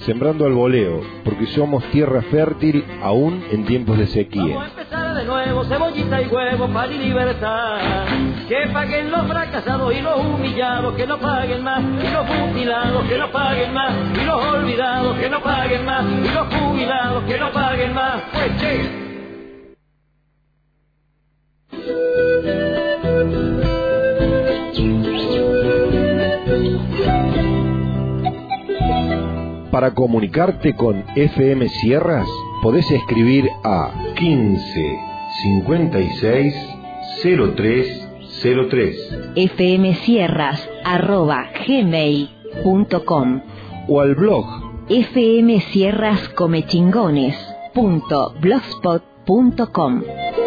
sembrando al voleo, porque somos tierra fértil aún en tiempos de sequía. Vamos a empezar de nuevo, cebollita y huevo, pan y libertad. Que paguen los fracasados y los humillados, que no paguen más, y los mutilados, que no paguen más, y los olvidados, que no paguen más, y los jubilados, que no paguen más. Pues che. Para comunicarte con FM Sierras, podés escribir a 15 56 03 03 fmsierras@gmail.com o al blog fmsierrascomechingones.blogspot.com.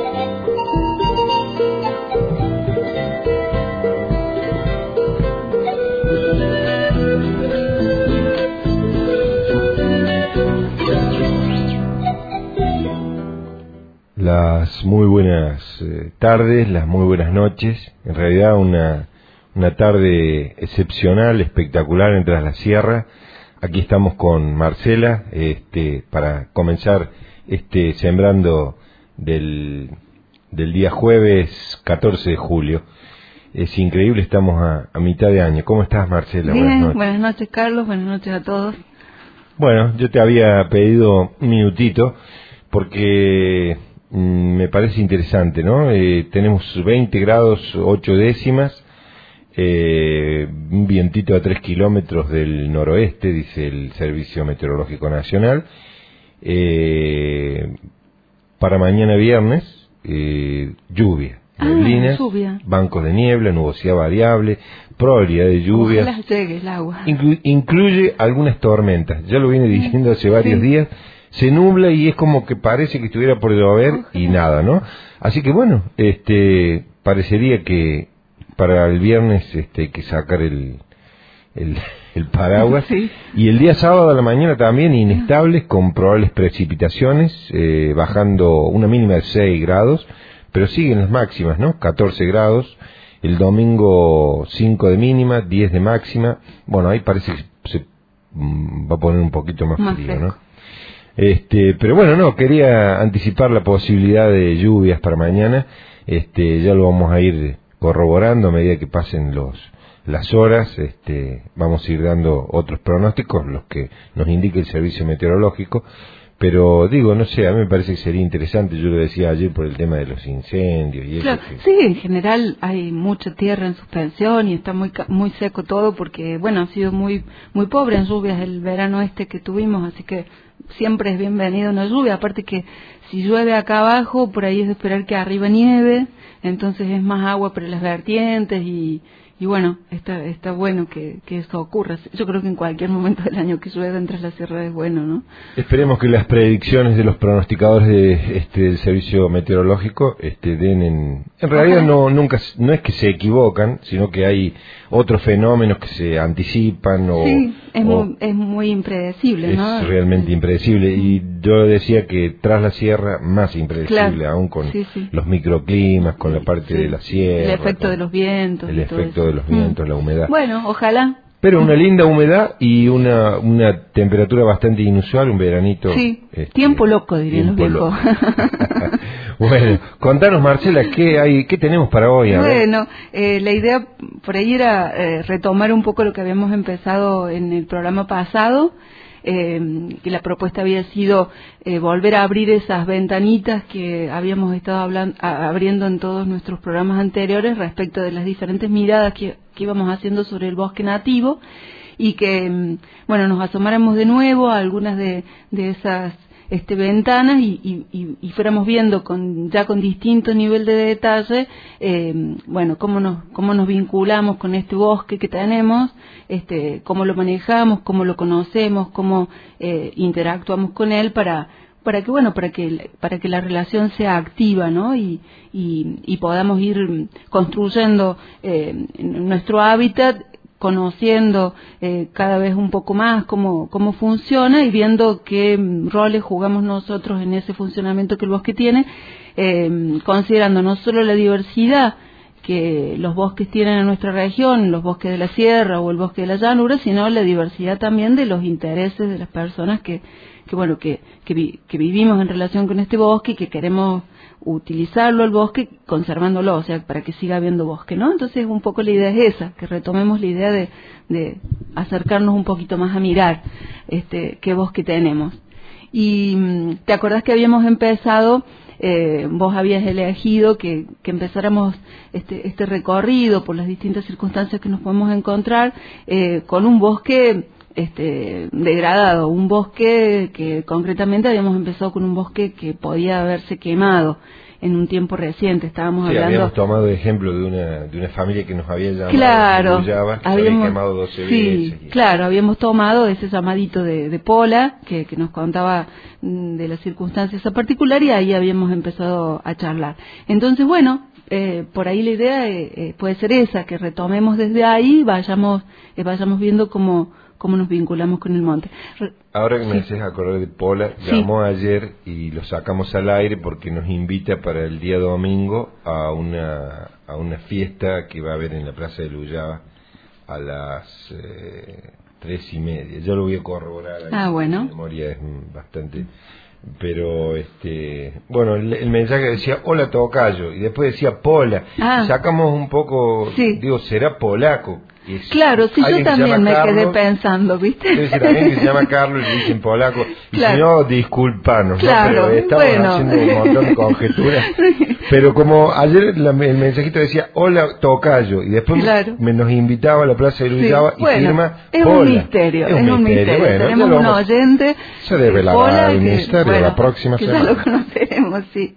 Las muy buenas tardes, las muy buenas noches. En realidad una tarde excepcional, espectacular en Tras la Sierra. Aquí estamos con Marcela para comenzar sembrando del día jueves 14 de julio. Es increíble, estamos a mitad de año. ¿Cómo estás, Marcela? Bien, buenas noches, Carlos, buenas noches a todos. Bueno, yo te había pedido un minutito porque me parece interesante, ¿no? Tenemos 20 grados 8 décimas, un vientito a 3 kilómetros del noroeste, dice el Servicio Meteorológico Nacional. Para mañana viernes, lluvia, neblinas, bancos de niebla, nubosidad variable, probabilidad de lluvias. Ojalá llegue el agua. Incluye algunas tormentas, ya lo viene diciendo hace varios días. Se nubla y es como que parece que estuviera por llover y nada, ¿no? Así que bueno, parecería que para el viernes hay que sacar el paraguas. Sí. Y el día sábado a la mañana también inestables con probables precipitaciones, bajando una mínima de 6 grados, pero siguen las máximas, ¿no? 14 grados. El domingo 5 de mínima, 10 de máxima. Bueno, ahí parece que se va a poner un poquito más frío, fresco, ¿no? Pero bueno, no, quería anticipar la posibilidad de lluvias para mañana. Ya lo vamos a ir corroborando a medida que pasen las horas. Vamos a ir dando otros pronósticos, los que nos indique el servicio meteorológico. Pero digo, no sé, a mí me parece que sería interesante, yo lo decía ayer por el tema de los incendios y claro, eso. Sí, en general hay mucha tierra en suspensión y está muy seco todo porque, bueno, ha sido muy pobre en lluvias el verano que tuvimos, así que siempre es bienvenido una lluvia, aparte que si llueve acá abajo, por ahí es de esperar que arriba nieve, entonces es más agua para las vertientes y bueno, está bueno que eso ocurra. Yo creo que en cualquier momento del año que llueva entre la sierra es bueno, ¿no? Esperemos que las predicciones de los pronosticadores del servicio meteorológico den en realidad no es que se equivocan, sino que hay otros fenómenos que se anticipan sí, es muy impredecible, ¿no? Es realmente impredecible y yo decía que Tras la Sierra más impredecible, claro, aún con los microclimas, con la parte de la sierra, el efecto de los vientos, el efecto de los vientos, la humedad. Bueno, ojalá. Pero una linda humedad y una temperatura bastante inusual, un veranito. Sí, tiempo loco, dirían los viejos. Bueno, contanos, Marcela, ¿qué tenemos para hoy? Bueno, la idea por ahí era retomar un poco lo que habíamos empezado en el programa pasado, que la propuesta había sido volver a abrir esas ventanitas que habíamos estado abriendo en todos nuestros programas anteriores respecto de las diferentes miradas que íbamos haciendo sobre el bosque nativo y que, bueno, nos asomáramos de nuevo a algunas de esas ventanas y fuéramos viendo con distinto nivel de detalle, bueno, cómo nos vinculamos con este bosque que tenemos, cómo lo manejamos, cómo lo conocemos, cómo interactuamos con él para que la relación sea activa, ¿no? Y podamos ir construyendo nuestro hábitat, conociendo cada vez un poco más cómo funciona y viendo qué roles jugamos nosotros en ese funcionamiento que el bosque tiene, considerando no solo la diversidad que los bosques tienen en nuestra región, los bosques de la sierra o el bosque de la llanura, sino la diversidad también de los intereses de las personas que vivimos en relación con este bosque y que queremos utilizarlo el bosque conservándolo, o sea, para que siga habiendo bosque, ¿no? Entonces un poco la idea es esa, que retomemos la idea de acercarnos un poquito más a mirar qué bosque tenemos. Y ¿te acordás que habíamos empezado, vos habías elegido que empezáramos este recorrido por las distintas circunstancias que nos podemos encontrar con un bosque degradado, un bosque que concretamente habíamos empezado con un bosque que podía haberse quemado en un tiempo reciente. Estábamos hablando. Habíamos tomado el ejemplo de una familia que nos había llamado, claro, Luyaba, que había quemado 12 veces. Claro, habíamos tomado ese llamadito de Pola que nos contaba de las circunstancias particular y ahí habíamos empezado a charlar. Entonces, bueno, por ahí la idea puede ser esa, que retomemos desde ahí, vayamos viendo cómo nos vinculamos con el monte. Ahora que me haces acordar de Pola, llamó ayer y lo sacamos al aire porque nos invita para el día domingo a una fiesta que va a haber en la Plaza de Luyaba a las 3:30. Yo lo voy a corroborar. Bueno. Mi memoria es bastante... Pero, bueno, el mensaje decía, hola tocayo, y después decía Pola. Sacamos un poco, digo, ¿será polaco? Claro, sí, yo también me quedé pensando, ¿viste? Debe ser alguien que se llama Carlos y le dicen polaco. Y si no, disculpanos, claro, ¿no? Pero estamos haciendo un montón de conjeturas. Pero como ayer el mensajito decía, hola tocayo, y después nos invitaba a la Plaza de Luyaba y firma es Pola. Un misterio, es un misterio. Bueno, tenemos un oyente. Se develará el misterio la próxima semana. Ya lo conoceremos, sí.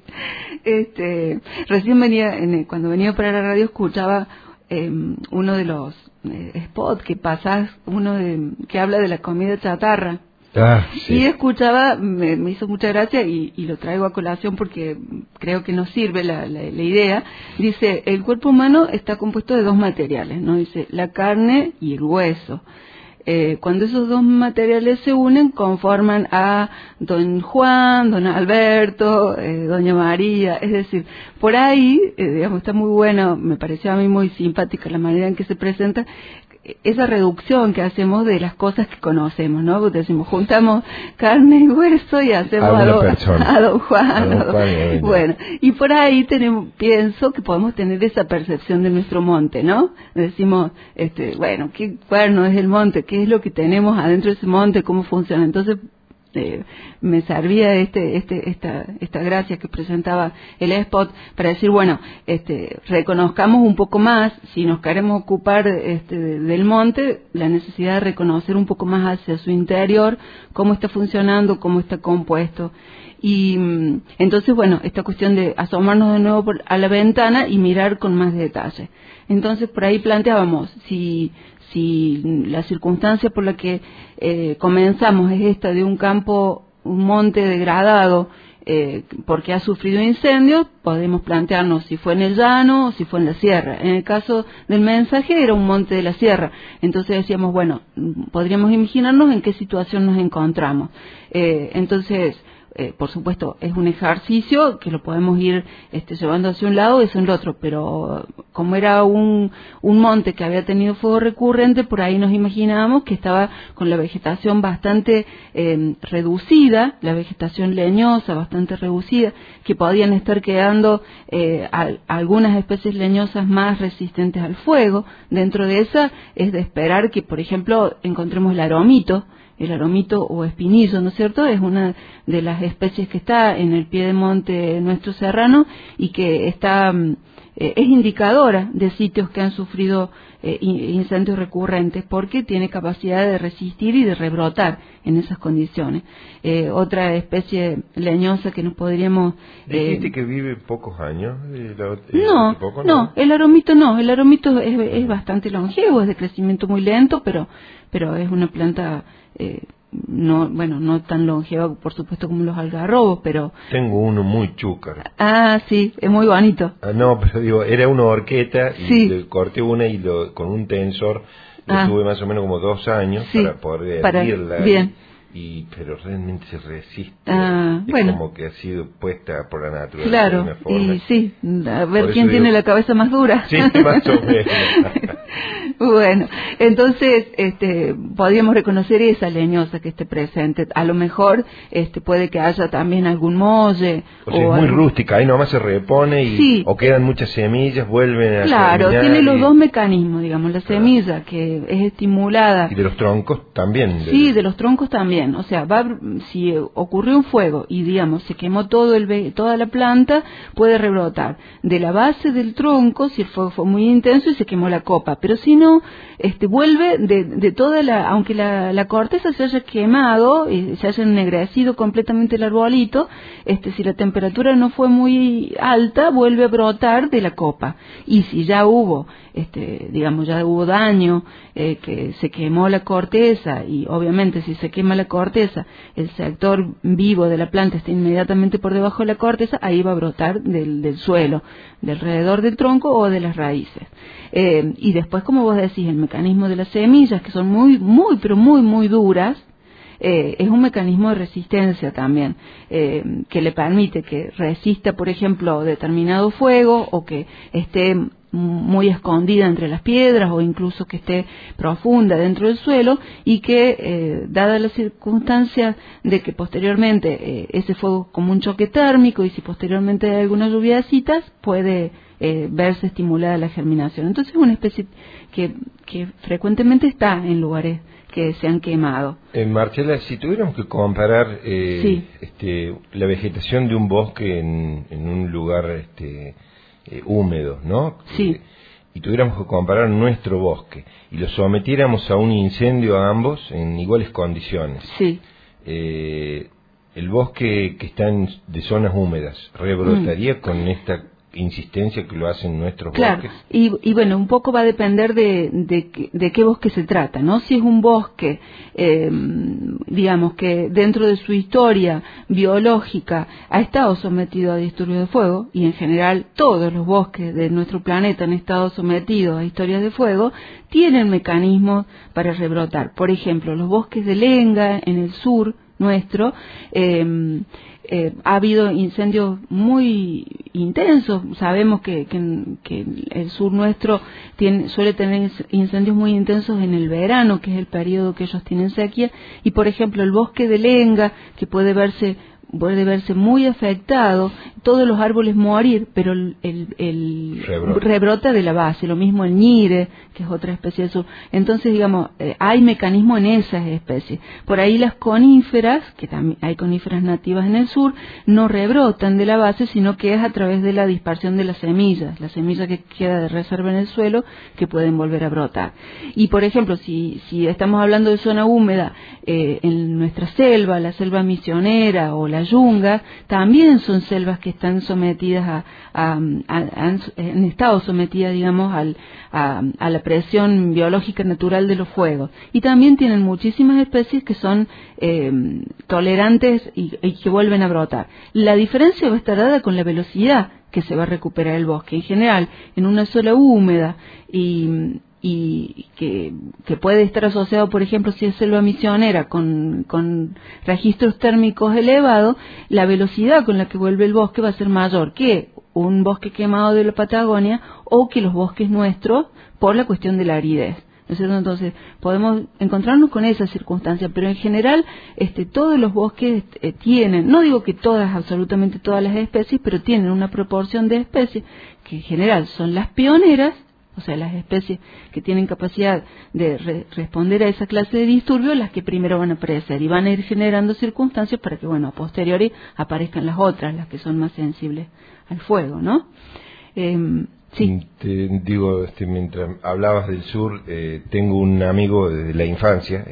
Recién cuando venía para la radio escuchaba uno de los spots que pasás, que habla de la comida chatarra. Sí. Y escuchaba, me hizo mucha gracia y lo traigo a colación porque creo que nos sirve la idea. Dice, el cuerpo humano está compuesto de dos materiales, ¿no? Dice, la carne y el hueso. Cuando esos dos materiales se unen, conforman a don Juan, don Alberto, doña María. Es decir, por ahí, digamos, está muy bueno, me pareció a mí muy simpática la manera en que se presenta esa reducción que hacemos de las cosas que conocemos, ¿no? Porque decimos, juntamos carne y hueso y hacemos a don Juan. Bueno, y por ahí pienso que podemos tener esa percepción de nuestro monte, ¿no? Decimos, bueno, ¿qué cuerno es el monte? ¿Qué es lo que tenemos adentro de ese monte? ¿Cómo funciona? Entonces, me servía esta gracia que presentaba el spot para decir, bueno, reconozcamos un poco más, si nos queremos ocupar del monte, la necesidad de reconocer un poco más hacia su interior, cómo está funcionando, cómo está compuesto. Y entonces, bueno, esta cuestión de asomarnos de nuevo a la ventana y mirar con más detalle. Entonces, por ahí planteábamos, si la circunstancia por la que comenzamos es esta de un monte degradado porque ha sufrido incendios, podemos plantearnos si fue en el llano o si fue en la sierra. En el caso del mensaje era un monte de la sierra, entonces decíamos, bueno, podríamos imaginarnos en qué situación nos encontramos. Entonces, por supuesto, es un ejercicio que lo podemos ir llevando hacia un lado y hacia el otro, pero como era un monte que había tenido fuego recurrente, por ahí nos imaginábamos que estaba con la vegetación bastante reducida, la vegetación leñosa bastante reducida, que podían estar quedando algunas especies leñosas más resistentes al fuego. Dentro de esa es de esperar que, por ejemplo, encontremos el aromito o espinillo, ¿no es cierto? Es una de las especies que está en el pie de monte nuestro serrano y que es indicadora de sitios que han sufrido incendios recurrentes porque tiene capacidad de resistir y de rebrotar en esas condiciones. Otra especie leñosa que nos podríamos... ¿Dijiste que vive pocos años? No, el aromito es bastante longevo, es de crecimiento muy lento, pero es una planta... no tan longeva, por supuesto, como los algarrobos, pero... Tengo uno muy chúcaro. Sí, es muy bonito. No, pero digo, era una horqueta y le corté una y con un tensor lo tuve más o menos como 2 años para poder hervirla. Bien. pero realmente se resiste. Es bueno. como que ha sido puesta por la naturaleza. Claro, de una forma. y sí, a ver Por quién eso tiene digo, la cabeza más dura. Sí, más o menos. Bueno, entonces podríamos reconocer esa leñosa que esté presente. A lo mejor puede que haya también algún molle. O sea, es muy rústica, ahí nomás se repone y Sí. o quedan muchas semillas, vuelven a Claro, germinar tiene los dos mecanismos, digamos, la Claro. semilla que es estimulada. Y de los troncos también. Sí, de los troncos también. O sea, si ocurrió un fuego y, digamos, se quemó toda la planta, puede rebrotar de la base del tronco, si el fuego fue muy intenso y se quemó la copa. Pero si no, vuelve de toda aunque la corteza se haya quemado y se haya ennegrecido completamente el arbolito, si la temperatura no fue muy alta, vuelve a brotar de la copa. Y si ya hubo, digamos, ya hubo daño, que se quemó la corteza, y obviamente si se quema la corteza, el sector vivo de la planta está inmediatamente por debajo de la corteza, ahí va a brotar del suelo, de alrededor del tronco o de las raíces. Y después, como vos decís, el mecanismo de las semillas, que son pero muy duras, es un mecanismo de resistencia también, que le permite que resista, por ejemplo, determinado fuego, o que esté muy escondida entre las piedras, o incluso que esté profunda dentro del suelo, y que, dada la circunstancia de que posteriormente ese fuego, como un choque térmico, y si posteriormente hay algunas lluviacitas, puede verse estimulada la germinación. Entonces es una especie que frecuentemente está en lugares que se han quemado. Marcela, si tuviéramos que comparar Sí. la vegetación de un bosque en un lugar húmedo, ¿no? Sí. Y tuviéramos que comparar nuestro bosque y lo sometiéramos a un incendio a ambos en iguales condiciones. Sí. El bosque que está de zonas húmedas rebrotaría con esta insistencia que lo hacen nuestros claro. bosques. Y bueno, un poco va a depender de qué bosque se trata, ¿no? Si es un bosque, digamos, que dentro de su historia biológica ha estado sometido a disturbios de fuego, y en general todos los bosques de nuestro planeta han estado sometidos a historias de fuego, tienen mecanismos para rebrotar. Por ejemplo, los bosques de lenga en el sur nuestro, ha habido incendios muy intensos. Sabemos que el sur nuestro suele tener incendios muy intensos en el verano, que es el periodo que ellos tienen sequía, y por ejemplo el bosque de lenga, que puede verse muy afectado, todos los árboles morir, pero el rebrota de la base. Lo mismo el ñire, que es otra especie del sur. Entonces, digamos, hay mecanismo en esas especies. Por ahí las coníferas, que también hay coníferas nativas en el sur, no rebrotan de la base, sino que es a través de la dispersión de las semillas, la semilla que queda de reserva en el suelo, que pueden volver a brotar. Y por ejemplo, si estamos hablando de zona húmeda, en nuestra selva, la selva misionera o la yunga, también son selvas que están sometidas han estado sometidas, digamos, a la presión biológica natural de los fuegos. Y también tienen muchísimas especies que son tolerantes y que vuelven a brotar. La diferencia va a estar dada con la velocidad que se va a recuperar el bosque. En general, en una zona húmeda y que puede estar asociado, por ejemplo, si es selva misionera con registros térmicos elevados, la velocidad con la que vuelve el bosque va a ser mayor que un bosque quemado de la Patagonia o que los bosques nuestros, por la cuestión de la aridez. Entonces podemos encontrarnos con esa circunstancia, pero en general todos los bosques tienen, no digo que absolutamente todas las especies, pero tienen una proporción de especies que en general son las pioneras, o sea, las especies que tienen capacidad de responder a esa clase de disturbios, las que primero van a aparecer y van a ir generando circunstancias para que, bueno, a posteriori aparezcan las otras, las que son más sensibles al fuego, ¿no? Sí. Te digo, mientras hablabas del sur, tengo un amigo desde la infancia,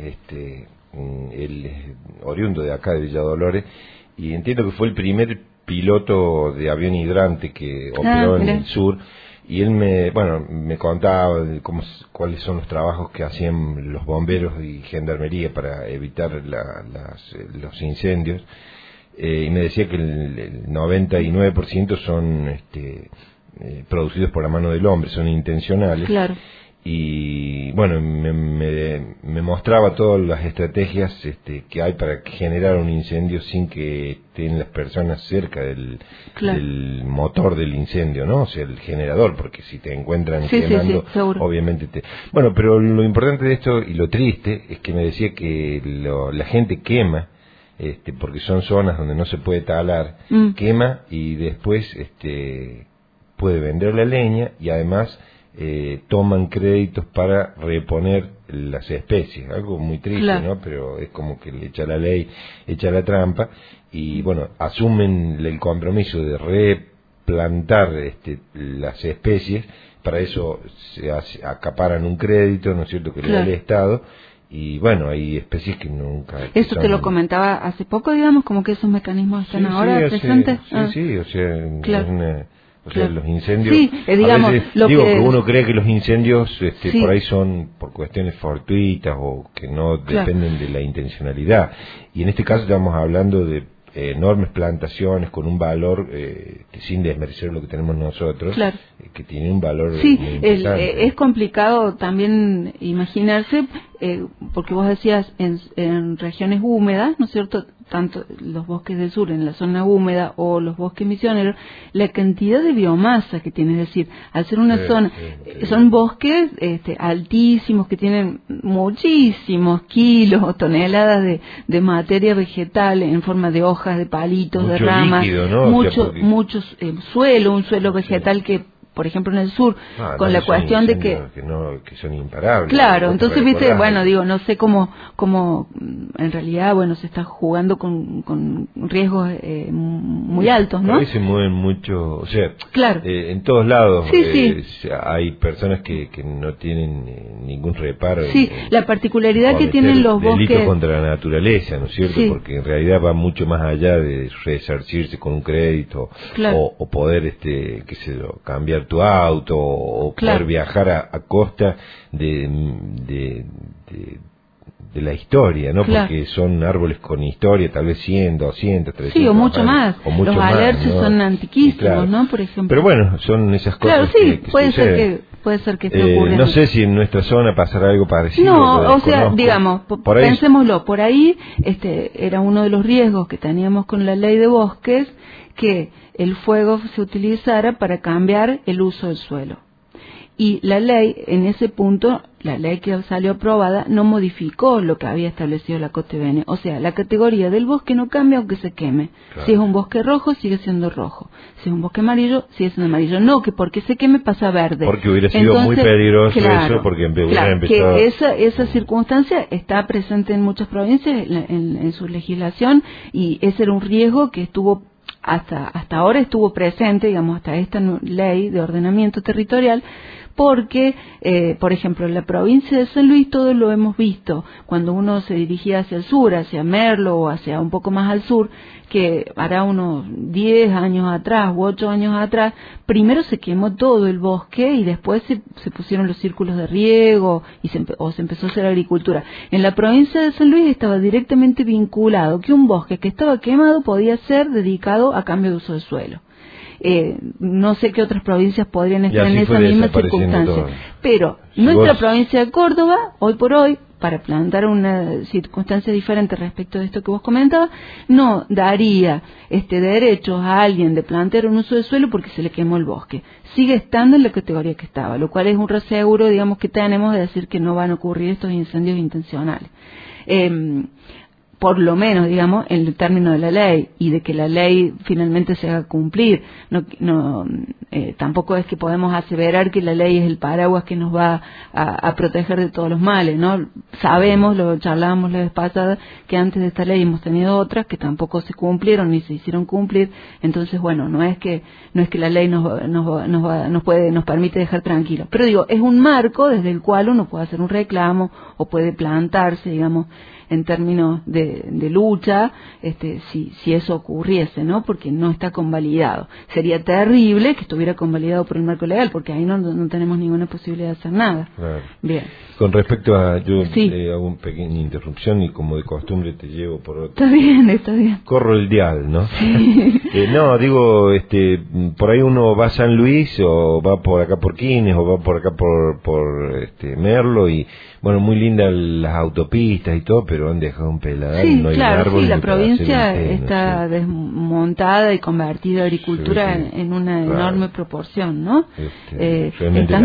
él es oriundo de acá, de Villa Dolores, y entiendo que fue el primer piloto de avión hidrante que operó en el sur. Y él me contaba de cuáles son los trabajos que hacían los bomberos y gendarmería para evitar los incendios, y me decía que el 99% son producidos por la mano del hombre, son intencionales. Claro. y bueno, me mostraba todas las estrategias que hay para generar un incendio sin que estén las personas cerca del motor del incendio, ¿no? O sea, el generador, porque si te encuentran quemando, obviamente Bueno, pero lo importante de esto y lo triste es que me decía que la gente quema, porque son zonas donde no se puede talar, quema y después puede vender la leña y además toman créditos para reponer las especies, algo muy triste, ¿no? Pero es como que le echa la ley, echa la trampa y bueno, asumen el compromiso de replantar las especies, para eso acaparan un crédito, ¿no es cierto?, que le da el Estado. Y bueno, hay especies que nunca... Eso te lo comentaba hace poco, digamos, como que esos mecanismos están ahora presentes. Sí, o sea, o sea, los incendios... Sí, digamos... que uno cree que los incendios por ahí son por cuestiones fortuitas o que no dependen de la intencionalidad. Y en este caso estamos hablando de enormes plantaciones con un valor sin desmerecer lo que tenemos nosotros, que tiene un valor muy importante. Es complicado también imaginarse, porque vos decías en regiones húmedas, ¿no es cierto?, tanto los bosques del sur en la zona húmeda o los bosques misioneros, la cantidad de biomasa que tiene, es decir, al ser una zona, son bosques altísimos que tienen muchísimos kilos o toneladas de materia vegetal en forma de hojas, de palitos, de ramas, líquido, ¿no? mucho suelo, un suelo vegetal que, por ejemplo, en el sur, con la cuestión de que son imparables. Claro, entonces, viste, bueno, digo, no sé cómo en realidad, bueno, se está jugando con riesgos muy altos, ¿no? Ahí se mueven mucho, o sea, en todos lados hay personas que no tienen ningún reparo. La particularidad que tienen los bosques... Delitos contra la naturaleza, ¿no es cierto? Porque en realidad va mucho más allá de resarcirse con un crédito o poder, qué sé yo, cambiar tu auto o poder viajar a costa de la historia, ¿no? Porque son árboles con historia, tal vez 100, 200, 300 Sí, o mucho más. Los alerces son antiquísimos, ¿no? Por ejemplo. Pero bueno, son esas cosas que puede ser que esté ocurriendo. No sé si en nuestra zona pasará algo parecido. No, o sea, digamos, pensémoslo, por ahí era uno de los riesgos que teníamos con la ley de bosques, que el fuego se utilizara para cambiar el uso del suelo. Y la ley, en ese punto, la ley que salió aprobada, no modificó lo que había establecido la COTEBENE. O sea, la categoría del bosque no cambia aunque se queme. Si es un bosque rojo, sigue siendo rojo. Si es un bosque amarillo, sigue siendo amarillo. No, que porque se queme pasa verde. Porque hubiera sido muy peligroso eso, porque hubiera empezado... que esa circunstancia está presente en muchas provincias, en su legislación, y ese era un riesgo que estuvo hasta ahora estuvo presente, digamos, hasta esta ley de ordenamiento territorial, porque, por ejemplo, en la provincia de San Luis todos lo hemos visto, cuando uno se dirigía hacia el sur, hacia Merlo o hacia un poco más al sur, que hará unos 10 años atrás u 8 años atrás, primero se quemó todo el bosque y después se pusieron los círculos de riego y se empezó a hacer agricultura. En la provincia de San Luis estaba directamente vinculado que un bosque que estaba quemado podía ser dedicado a cambio de uso de suelo. No sé qué otras provincias podrían estar en esa misma circunstancia, pero nuestra provincia de Córdoba, hoy por hoy, para plantear una circunstancia diferente respecto de esto que vos comentabas, no daría derechos a alguien de plantear un uso de suelo porque se le quemó el bosque. Sigue estando en la categoría que estaba, lo cual es un reseguro, digamos, que tenemos de decir que no van a ocurrir estos incendios intencionales. Por lo menos, digamos, en el término de la ley, y de que la ley finalmente se haga cumplir. Tampoco es que podemos aseverar que la ley es el paraguas que nos va a proteger de todos los males, ¿no? Sabemos, lo charlábamos la vez pasada, que antes de esta ley hemos tenido otras que tampoco se cumplieron ni se hicieron cumplir. Entonces, bueno, no es que la ley nos permite dejar tranquilos. Pero digo, es un marco desde el cual uno puede hacer un reclamo o puede plantarse, digamos, en términos de de lucha si eso ocurriese, ¿no? Porque no está convalidado. Sería terrible que estuviera convalidado por el marco legal, porque ahí no tenemos ninguna posibilidad de hacer nada. Claro. Bien. Con respecto a, yo Sí. hago una pequeña interrupción y como de costumbre te llevo por otro. Está bien. Corro el dial, ¿no? Sí. No, digo, por ahí uno va a San Luis o va por acá por Quines o va por acá por Merlo y, bueno, muy lindas las autopistas y todo, pero han dejado un peladal, Sí, no hay claro, un árbol. sí, la ni para provincia hacer antena, está sí. desmontada y convertida a agricultura Sí, sí. en una Claro. enorme proporción, ¿no? Realmente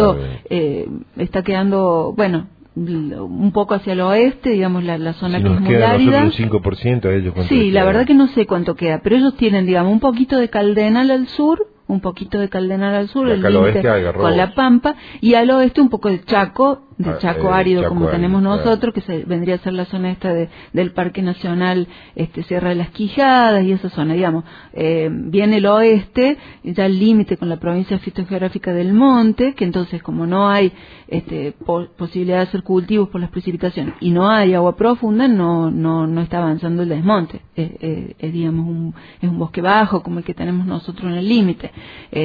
Está quedando, bueno, un poco hacia el oeste, digamos, la zona Si que es nos muy queda a árida. nosotros un 5%, a ellos cuánto Sí, les la queda? verdad que no sé cuánto queda, pero ellos tienen, digamos, un poquito de Cardenal al sur, un poquito de Cardenal al sur, Y el acá al límite oeste hay Garrobos. con la Pampa, y al oeste un poco del Chaco árido, Chaco como árido, tenemos claro. nosotros, que vendría a ser la zona esta del Parque Nacional Sierra de las Quijadas y esa zona, digamos. Viene el oeste, ya el límite con la provincia fitogeográfica del Monte, que entonces como no hay posibilidad de hacer cultivos por las precipitaciones y no hay agua profunda, no está avanzando el desmonte. Digamos, es un bosque bajo como el que tenemos nosotros en el límite.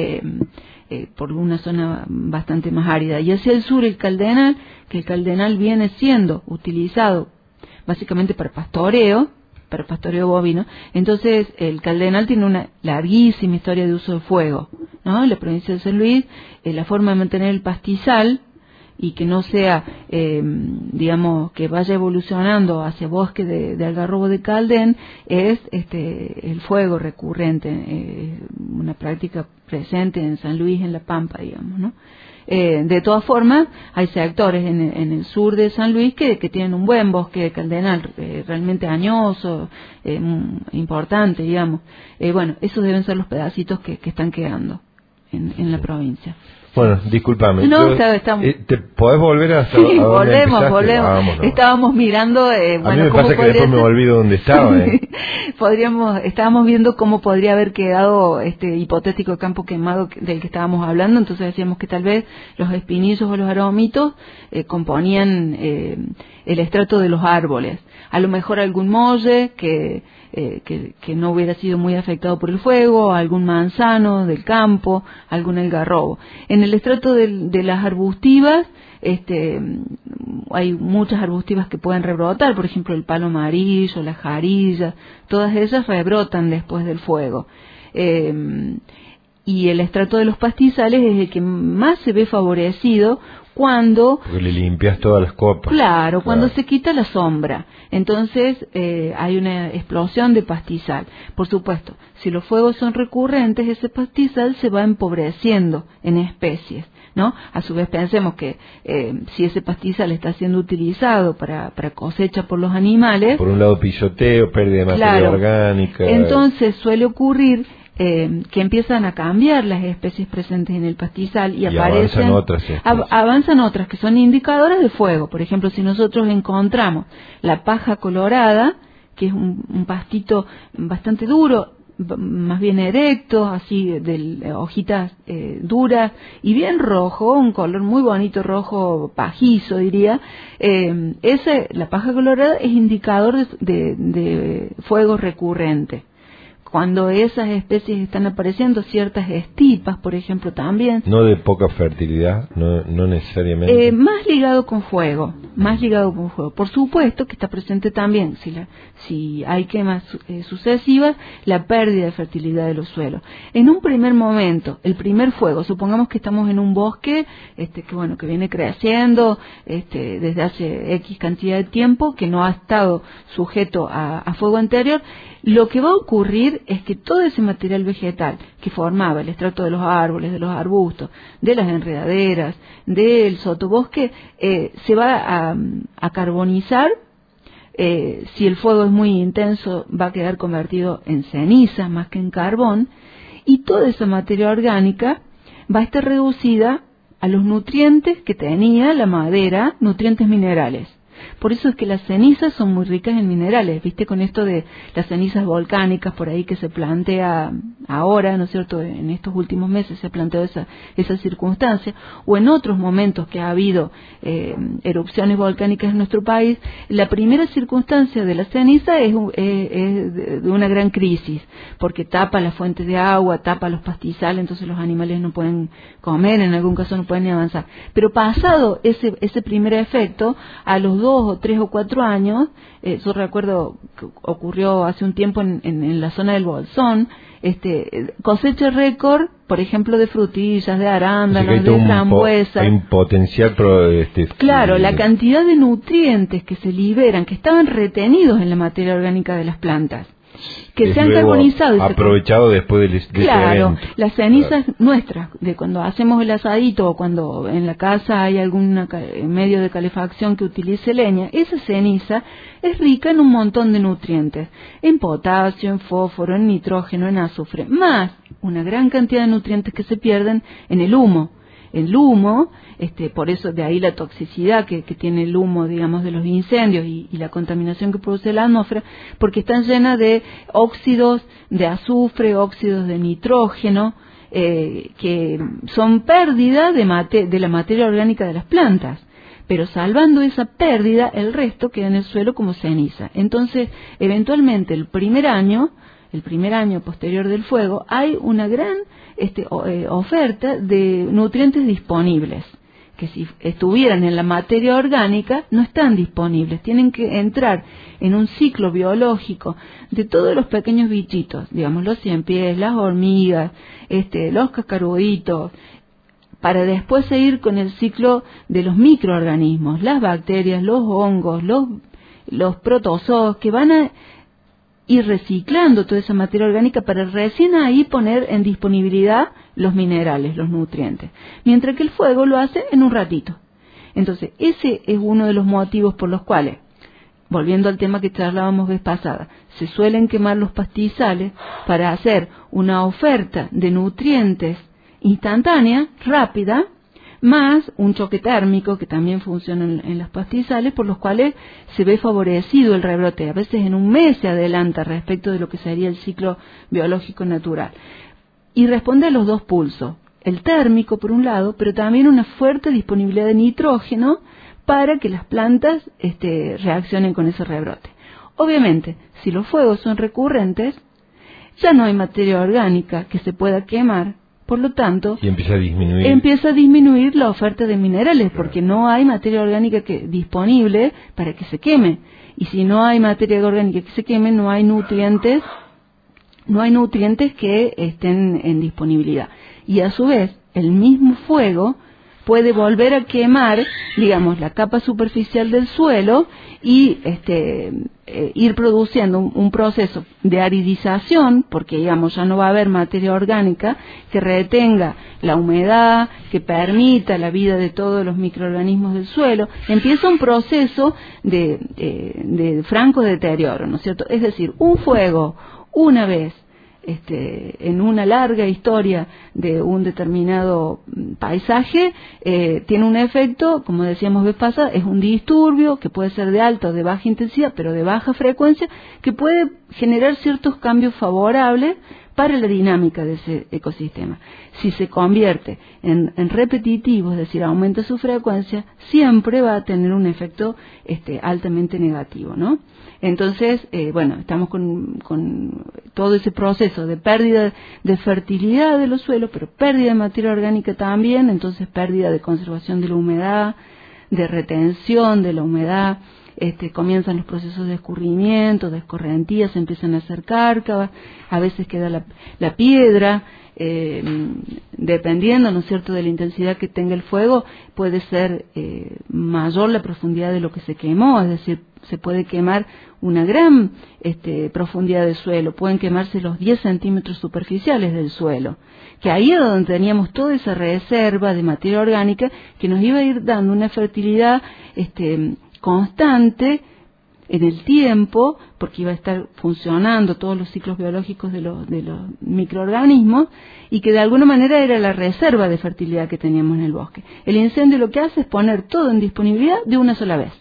Por una zona bastante más árida. Y hacia el sur el Cardenal, que el Cardenal viene siendo utilizado básicamente para pastoreo bovino. Entonces el Cardenal tiene una larguísima historia de uso de fuego, ¿no? En la provincia de San Luis, la forma de mantener el pastizal y que no sea, digamos, que vaya evolucionando hacia bosque de algarrobo de Caldén, es el fuego recurrente, una práctica presente en San Luis, en La Pampa, digamos, ¿no? De todas formas, hay sectores en el sur de San Luis que tienen un buen bosque de Cardenal, realmente añoso, importante, digamos. Bueno, esos deben ser los pedacitos que están quedando en la provincia. Bueno, discúlpame. No, estamos... ¿Te podés volver hasta Sí, a donde volvemos. Vámonos. Estábamos mirando... A mí me pasa que después me olvido dónde estaba. Estábamos viendo cómo podría haber quedado este hipotético campo quemado del que estábamos hablando, entonces decíamos que tal vez los espinillos o los aromitos componían el estrato de los árboles. A lo mejor algún molle que no hubiera sido muy afectado por el fuego, algún manzano del campo, algún algarrobo. En el estrato de las arbustivas, hay muchas arbustivas que pueden rebrotar, por ejemplo el palo amarillo, la jarilla, todas ellas rebrotan después del fuego. Y el estrato de los pastizales es el que más se ve favorecido porque le limpias todas las copas. Claro, cuando se quita la sombra. Entonces hay una explosión de pastizal. Por supuesto, si los fuegos son recurrentes, ese pastizal se va empobreciendo en especies, ¿no? A su vez pensemos que si ese pastizal está siendo utilizado para cosecha por los animales... Por un lado pisoteo, pérdida de materia orgánica... Entonces suele ocurrir... que empiezan a cambiar las especies presentes en el pastizal y aparecen avanzan otras que son indicadoras de fuego. Por ejemplo, si nosotros encontramos la paja colorada, que es un pastito bastante duro, más bien erecto, así de hojitas duras y bien rojo, un color muy bonito, rojo pajizo diría, la paja colorada es indicador de fuego recurrente. Cuando esas especies están apareciendo, ciertas estipas, por ejemplo, también. No de poca fertilidad, no necesariamente. Más ligado con fuego. Por supuesto que está presente también, si hay quemas sucesivas, la pérdida de fertilidad de los suelos. En un primer momento, el primer fuego, supongamos que estamos en un bosque, que viene creciendo, desde hace X cantidad de tiempo, que no ha estado sujeto a fuego anterior. Lo que va a ocurrir es que todo ese material vegetal que formaba el estrato de los árboles, de los arbustos, de las enredaderas, del sotobosque, se va a carbonizar. Si el fuego es muy intenso, va a quedar convertido en ceniza más que en carbón, y toda esa materia orgánica va a estar reducida a los nutrientes que tenía la madera, nutrientes minerales. Por eso es que las cenizas son muy ricas en minerales, viste, con esto de las cenizas volcánicas por ahí que se plantea ahora, ¿no es cierto?, en estos últimos meses se ha planteado esa circunstancia, o en otros momentos que ha habido erupciones volcánicas en nuestro país. La primera circunstancia de la ceniza es de una gran crisis, porque tapa las fuentes de agua, tapa los pastizales, entonces los animales no pueden comer, en algún caso no pueden ni avanzar. Pero pasado ese primer efecto, a los 2 o 3 o 4 años, yo recuerdo que ocurrió hace un tiempo en la zona del Bolsón, cosecha récord, por ejemplo, de frutillas, de arándanos, de frambuesas. Hay un potencial claro, la cantidad de nutrientes que se liberan, que estaban retenidos en la materia orgánica de las plantas, que se han carbonizado y aprovechado después de claro, ese evento. Las cenizas nuestras, de cuando hacemos el asadito o cuando en la casa hay algún medio de calefacción que utilice leña, esa ceniza es rica en un montón de nutrientes, en potasio, en fósforo, en nitrógeno, en azufre, más una gran cantidad de nutrientes que se pierden en el humo. El humo, por eso de ahí la toxicidad que tiene el humo, digamos, de los incendios y la contaminación que produce la atmósfera, porque están llenas de óxidos de azufre, óxidos de nitrógeno, que son pérdida de la materia orgánica de las plantas. Pero salvando esa pérdida, el resto queda en el suelo como ceniza. Entonces, eventualmente, el primer año posterior del fuego, hay una gran oferta de nutrientes disponibles, que si estuvieran en la materia orgánica no están disponibles, tienen que entrar en un ciclo biológico de todos los pequeños bichitos, digamos los ciempiés, las hormigas, los cascaruditos, para después seguir con el ciclo de los microorganismos, las bacterias, los hongos, los protozoos, que van a ir reciclando toda esa materia orgánica para recién ahí poner en disponibilidad los minerales, los nutrientes. Mientras que el fuego lo hace en un ratito. Entonces, ese es uno de los motivos por los cuales, volviendo al tema que charlábamos vez pasada, se suelen quemar los pastizales para hacer una oferta de nutrientes instantánea, rápida, más un choque térmico que también funciona en los pastizales, por los cuales se ve favorecido el rebrote. A veces en un mes se adelanta respecto de lo que sería el ciclo biológico natural. Y responde a los dos pulsos, el térmico por un lado, pero también una fuerte disponibilidad de nitrógeno para que las plantas reaccionen con ese rebrote. Obviamente, si los fuegos son recurrentes, ya no hay materia orgánica que se pueda quemar. Por lo tanto, y empieza a disminuir la oferta de minerales, porque no hay materia orgánica disponible para que se queme. Y si no hay materia orgánica que se queme, no hay nutrientes que estén en disponibilidad. Y a su vez, el mismo fuego puede volver a quemar, digamos, la capa superficial del suelo y ir produciendo un proceso de aridización, porque, digamos, ya no va a haber materia orgánica que retenga la humedad, que permita la vida de todos los microorganismos del suelo. Empieza un proceso de franco deterioro, ¿no es cierto? Es decir, un fuego, una vez, en una larga historia de un determinado paisaje, tiene un efecto, como decíamos vez pasada, es un disturbio que puede ser de alta o de baja intensidad, pero de baja frecuencia, que puede generar ciertos cambios favorables para la dinámica de ese ecosistema. Si se convierte en repetitivo, es decir, aumenta su frecuencia, siempre va a tener un efecto altamente negativo, ¿no? Entonces, estamos con todo ese proceso de pérdida de fertilidad de los suelos, pero pérdida de materia orgánica también, entonces pérdida de conservación de la humedad, de retención de la humedad, comienzan los procesos de escurrimiento, de escorrentía, se empiezan a hacer cárcavas, a veces queda la piedra, dependiendo, ¿no es cierto?, de la intensidad que tenga el fuego, puede ser mayor la profundidad de lo que se quemó, es decir, se puede quemar una gran profundidad de suelo, pueden quemarse los 10 centímetros superficiales del suelo, que ahí es donde teníamos toda esa reserva de materia orgánica que nos iba a ir dando una fertilidad constante en el tiempo, porque iba a estar funcionando todos los ciclos biológicos de los microorganismos, y que de alguna manera era la reserva de fertilidad que teníamos en el bosque. El incendio lo que hace es poner todo en disponibilidad de una sola vez.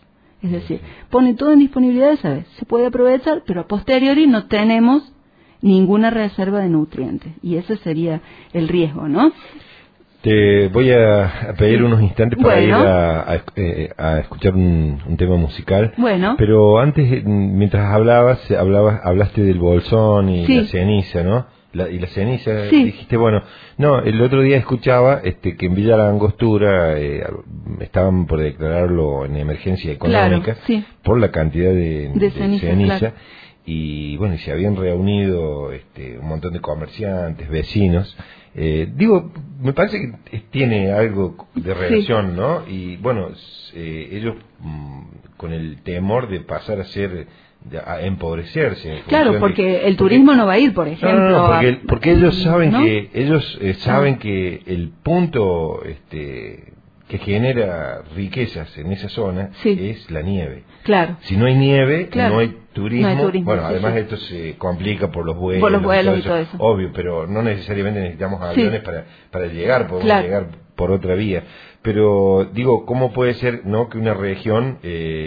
Es decir, pone todo en disponibilidad esa vez. Se puede aprovechar, pero a posteriori no tenemos ninguna reserva de nutrientes. Y ese sería el riesgo, ¿no? Te voy a pedir unos instantes para ir a escuchar un tema musical. Bueno. Pero antes, mientras hablaste del bolsón y la ceniza, ¿no? Y la ceniza, dijiste, bueno, no, el otro día escuchaba que en Villa La Angostura estaban por declararlo en emergencia económica por la cantidad de ceniza. Claro. Y bueno, y se habían reunido un montón de comerciantes, vecinos. Me parece que tiene algo de relación, ¿no? Y bueno, ellos con el temor de pasar a empobrecerse. Claro, porque el turismo no va a ir, por ejemplo. No, porque ellos saben saben que el punto que genera riquezas en esa zona es la nieve. Claro. Si no hay nieve, no hay turismo. Bueno, además esto se complica por los vuelos. Por los vuelos y todo eso. Obvio, pero no necesariamente necesitamos aviones para llegar, podemos llegar por otra vía. Pero digo, ¿cómo puede ser que una región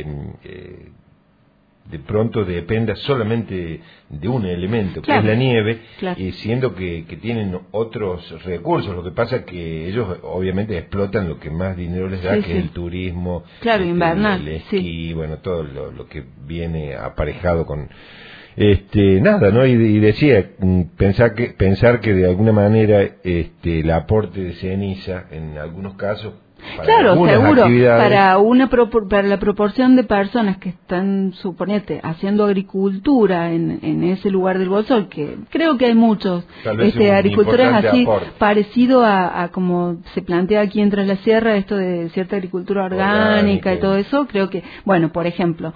de pronto dependa solamente de un elemento, que es la nieve, siendo que tienen otros recursos? Lo que pasa es que ellos obviamente explotan lo que más dinero les da, que es el turismo, invernal, el esquí, bueno, todo lo que viene aparejado con nada, ¿no? Y decía, pensar que de alguna manera el aporte de ceniza en algunos casos, claro, seguro, para la proporción de personas que están, suponete, haciendo agricultura en ese lugar del Bolsón, que creo que hay muchos agricultores así, parecido a como se plantea aquí en Tras la Sierra, esto de cierta agricultura orgánica y todo eso. Creo que, bueno, por ejemplo,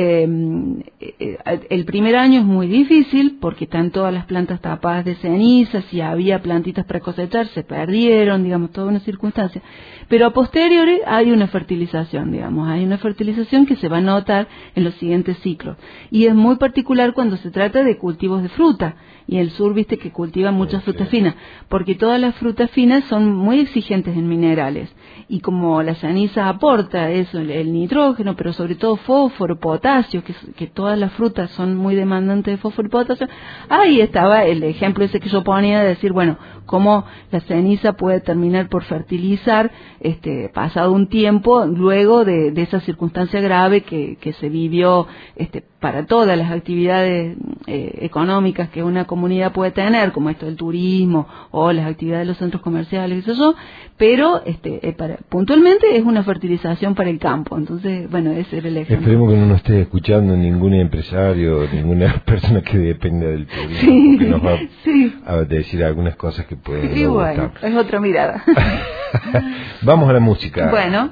el primer año es muy difícil porque están todas las plantas tapadas de cenizas, y había plantitas para cosechar, se perdieron, digamos, toda una circunstancia. Pero a posteriori hay una fertilización, que se va a notar en los siguientes ciclos. Y es muy particular cuando se trata de cultivos de fruta. Y el sur, viste, que cultiva muchas frutas finas, porque todas las frutas finas son muy exigentes en minerales. Y como la ceniza aporta eso, el nitrógeno, pero sobre todo fósforo, potasio, que todas las frutas son muy demandantes de fósforo y potasio, ahí estaba el ejemplo ese que yo ponía de decir, bueno, cómo la ceniza puede terminar por fertilizar pasado un tiempo, luego de esa circunstancia grave que se vivió para todas las actividades económicas que una comunidad puede tener, como esto del turismo o las actividades de los centros comerciales, pero puntualmente es una fertilización para el campo. Entonces, bueno, ese era el ejemplo. Esperemos que no nos esté escuchando ningún empresario, ninguna persona que dependa del turismo, porque nos va a decir algunas cosas que pueden no gustar. Bueno, es otra mirada. Vamos a la música. Bueno.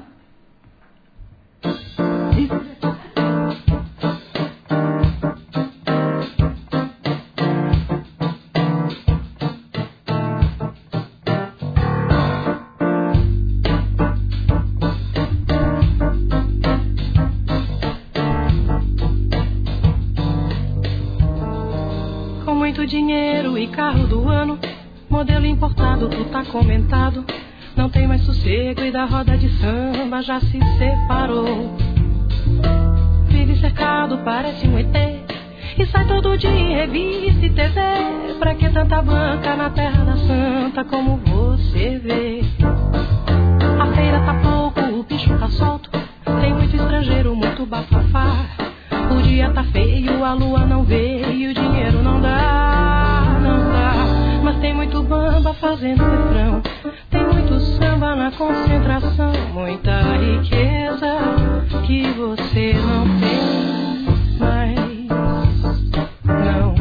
Dinheiro e carro do ano, modelo importado, tu tá comentado. Não tem mais sossego e da roda de samba já se separou. Vive cercado, parece um ET, e sai todo dia em revista e TV. Pra que tanta banca na terra da santa, como você vê? A feira tá pouco, o bicho tá solto, tem muito estrangeiro, muito bafafá. O dia tá feio, a lua não veio, o dinheiro não dá, não dá. Mas tem muito bamba fazendo refrão, tem muito samba na concentração, muita riqueza que você não tem mais, não.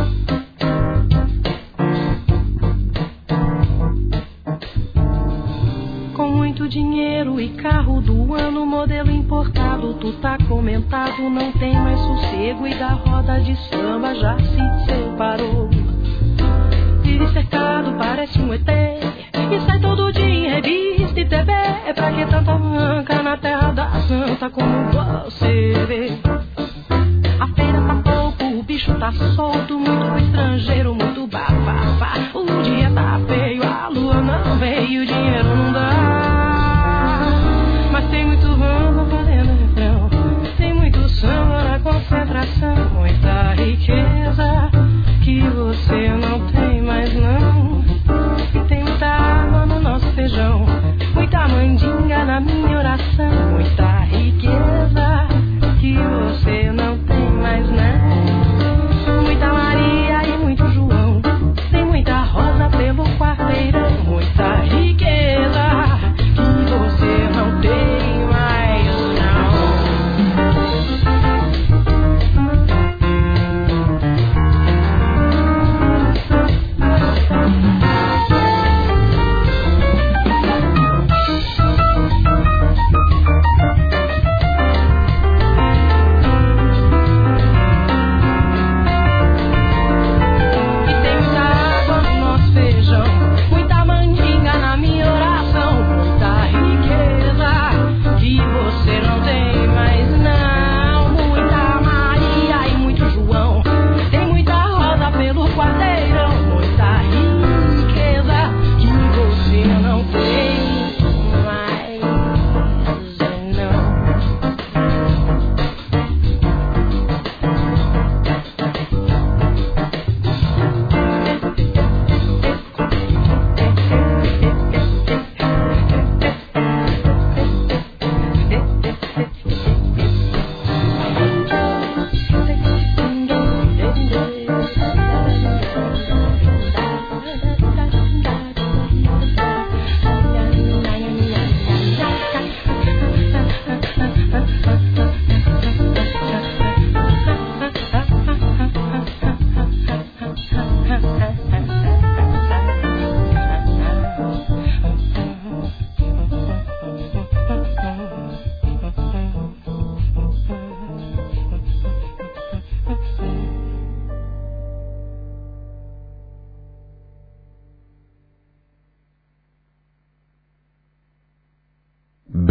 Com muito dinheiro e carro do ano, modelo importado, tu tá comentado. Não tem mais sossego e da roda de samba já se separou. Vive cercado, parece um ET, e sai todo dia em revista e TV. É pra que tanta manca na terra da santa, como você vê? A feira tá pouco, o bicho tá solto, muito estrangeiro, muito bafafá. O dia tá feio, a lua não veio, o dinheiro não dá. Mas tem muito bamba fazendo refrão, tem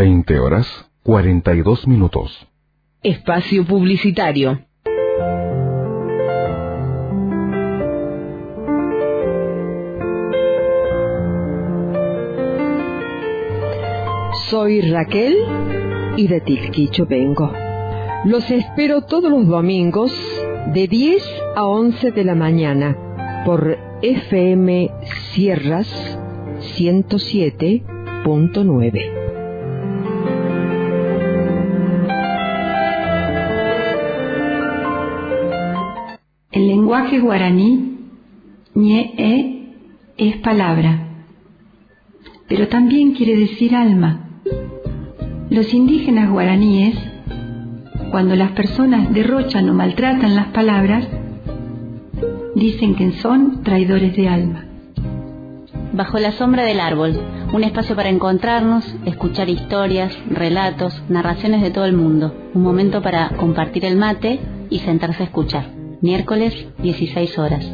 20:42. Espacio publicitario. Soy Raquel y de Tilquicho vengo. Los espero todos los domingos de 10 a 11 de la mañana por FM Sierras 107.9. El lenguaje guaraní, ñe es palabra, pero también quiere decir alma. Los indígenas guaraníes, cuando las personas derrochan o maltratan las palabras, dicen que son traidores de alma. Bajo la sombra del árbol, un espacio para encontrarnos, escuchar historias, relatos, narraciones de todo el mundo. Un momento para compartir el mate y sentarse a escuchar. Miércoles, 16 horas.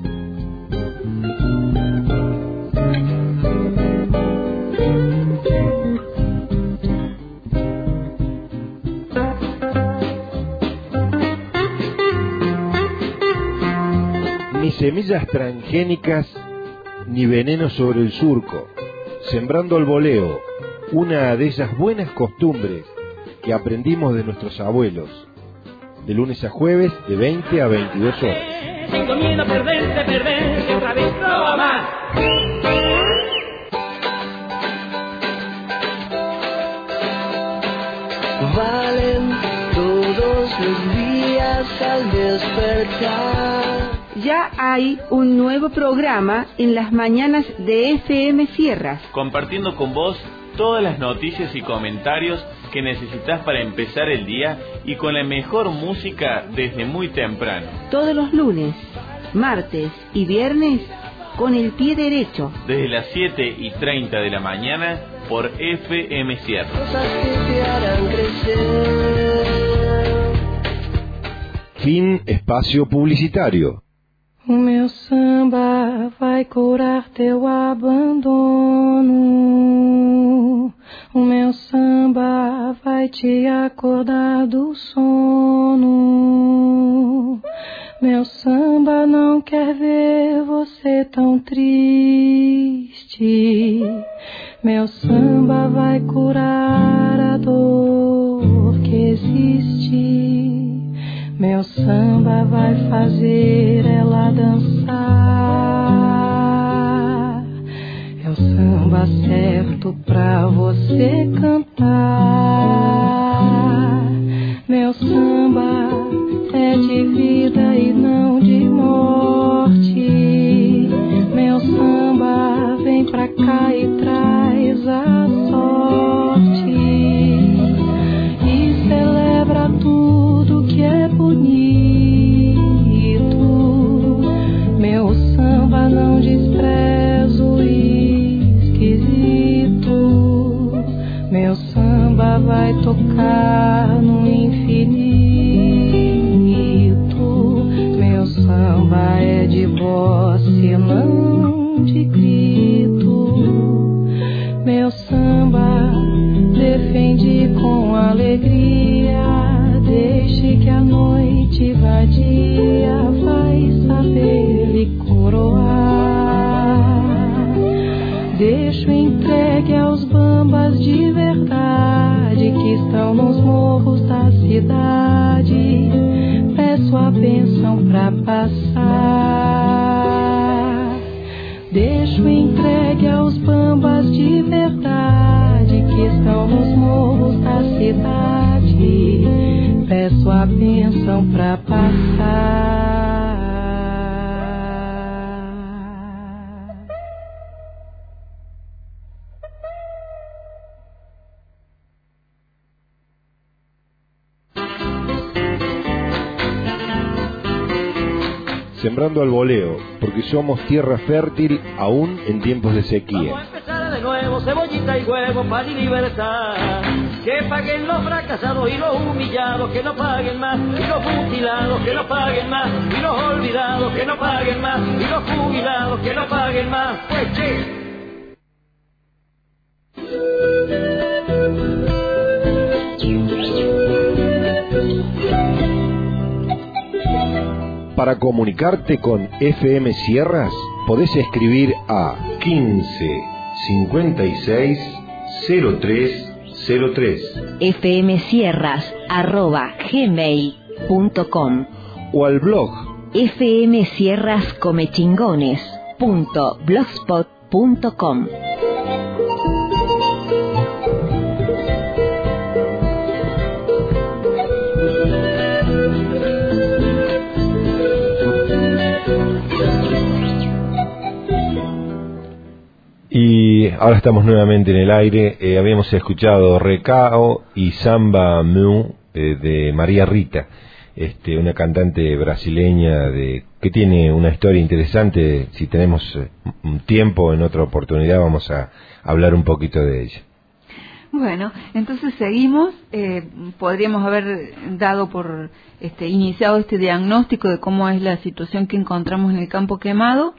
Ni semillas transgénicas, ni veneno sobre el surco. Sembrando al voleo, una de esas buenas costumbres que aprendimos de nuestros abuelos. De lunes a jueves, de 20 a 22 horas. Tengo miedo a perderte, otra vez, no más. Valen todos los días al despertar. Ya hay un nuevo programa en las mañanas de FM Sierras. Compartiendo con vos todas las noticias y comentarios que necesitas para empezar el día y con la mejor música desde muy temprano. Todos los lunes, martes y viernes con el pie derecho. Desde las 7:30 de la mañana por FM Sierra. Cosas que te harán crecer. Fin espacio publicitario. O meu samba vai curar teu abandono. O meu samba vai te acordar do sono. Meu samba não quer ver você tão triste. Meu samba vai curar a dor que existe. Meu samba vai fazer ela dançar. É o samba certo pra você cantar. Meu samba é de vida e não de morte. Meu samba vem pra cá e traz a sorte. E celebra tudo que é bonito. Meu samba não despreza o esquisito. Meu samba vai tocar no infinito. Meu samba é de voz e não de grito. Meu samba defende com alegria. Deixe que a noite vadia vai saber lhe coroar. Deixo entregue aos bambas de verdade que estão nos morros da cidade. Peço a bênção pra passar. Deixo entregue aos bambas de verdade que estão nos morros da cidade. Peço a bênção pra passar. Sembrando al voleo, porque somos tierra fértil aún en tiempos de sequía. Vamos a empezar de nuevo, cebollita y huevo para mi libertad. Que paguen los fracasados y los humillados, que no paguen más. Y los mutilados, que no paguen más. Y los olvidados, que no paguen más. Y los jubilados, que no paguen más. Pues che. Para comunicarte con FM Sierras, podés escribir a 15 56 03 03 fmsierras@gmail.com o al blog fmsierrascomechingones.blogspot.com. Y ahora estamos nuevamente en el aire. Habíamos escuchado Recao y Samba Mu de María Rita, una cantante brasileña que tiene una historia interesante. Si tenemos un tiempo, en otra oportunidad vamos a hablar un poquito de ella. Bueno, entonces seguimos. Podríamos haber dado por iniciado este diagnóstico de cómo es la situación que encontramos en el campo quemado.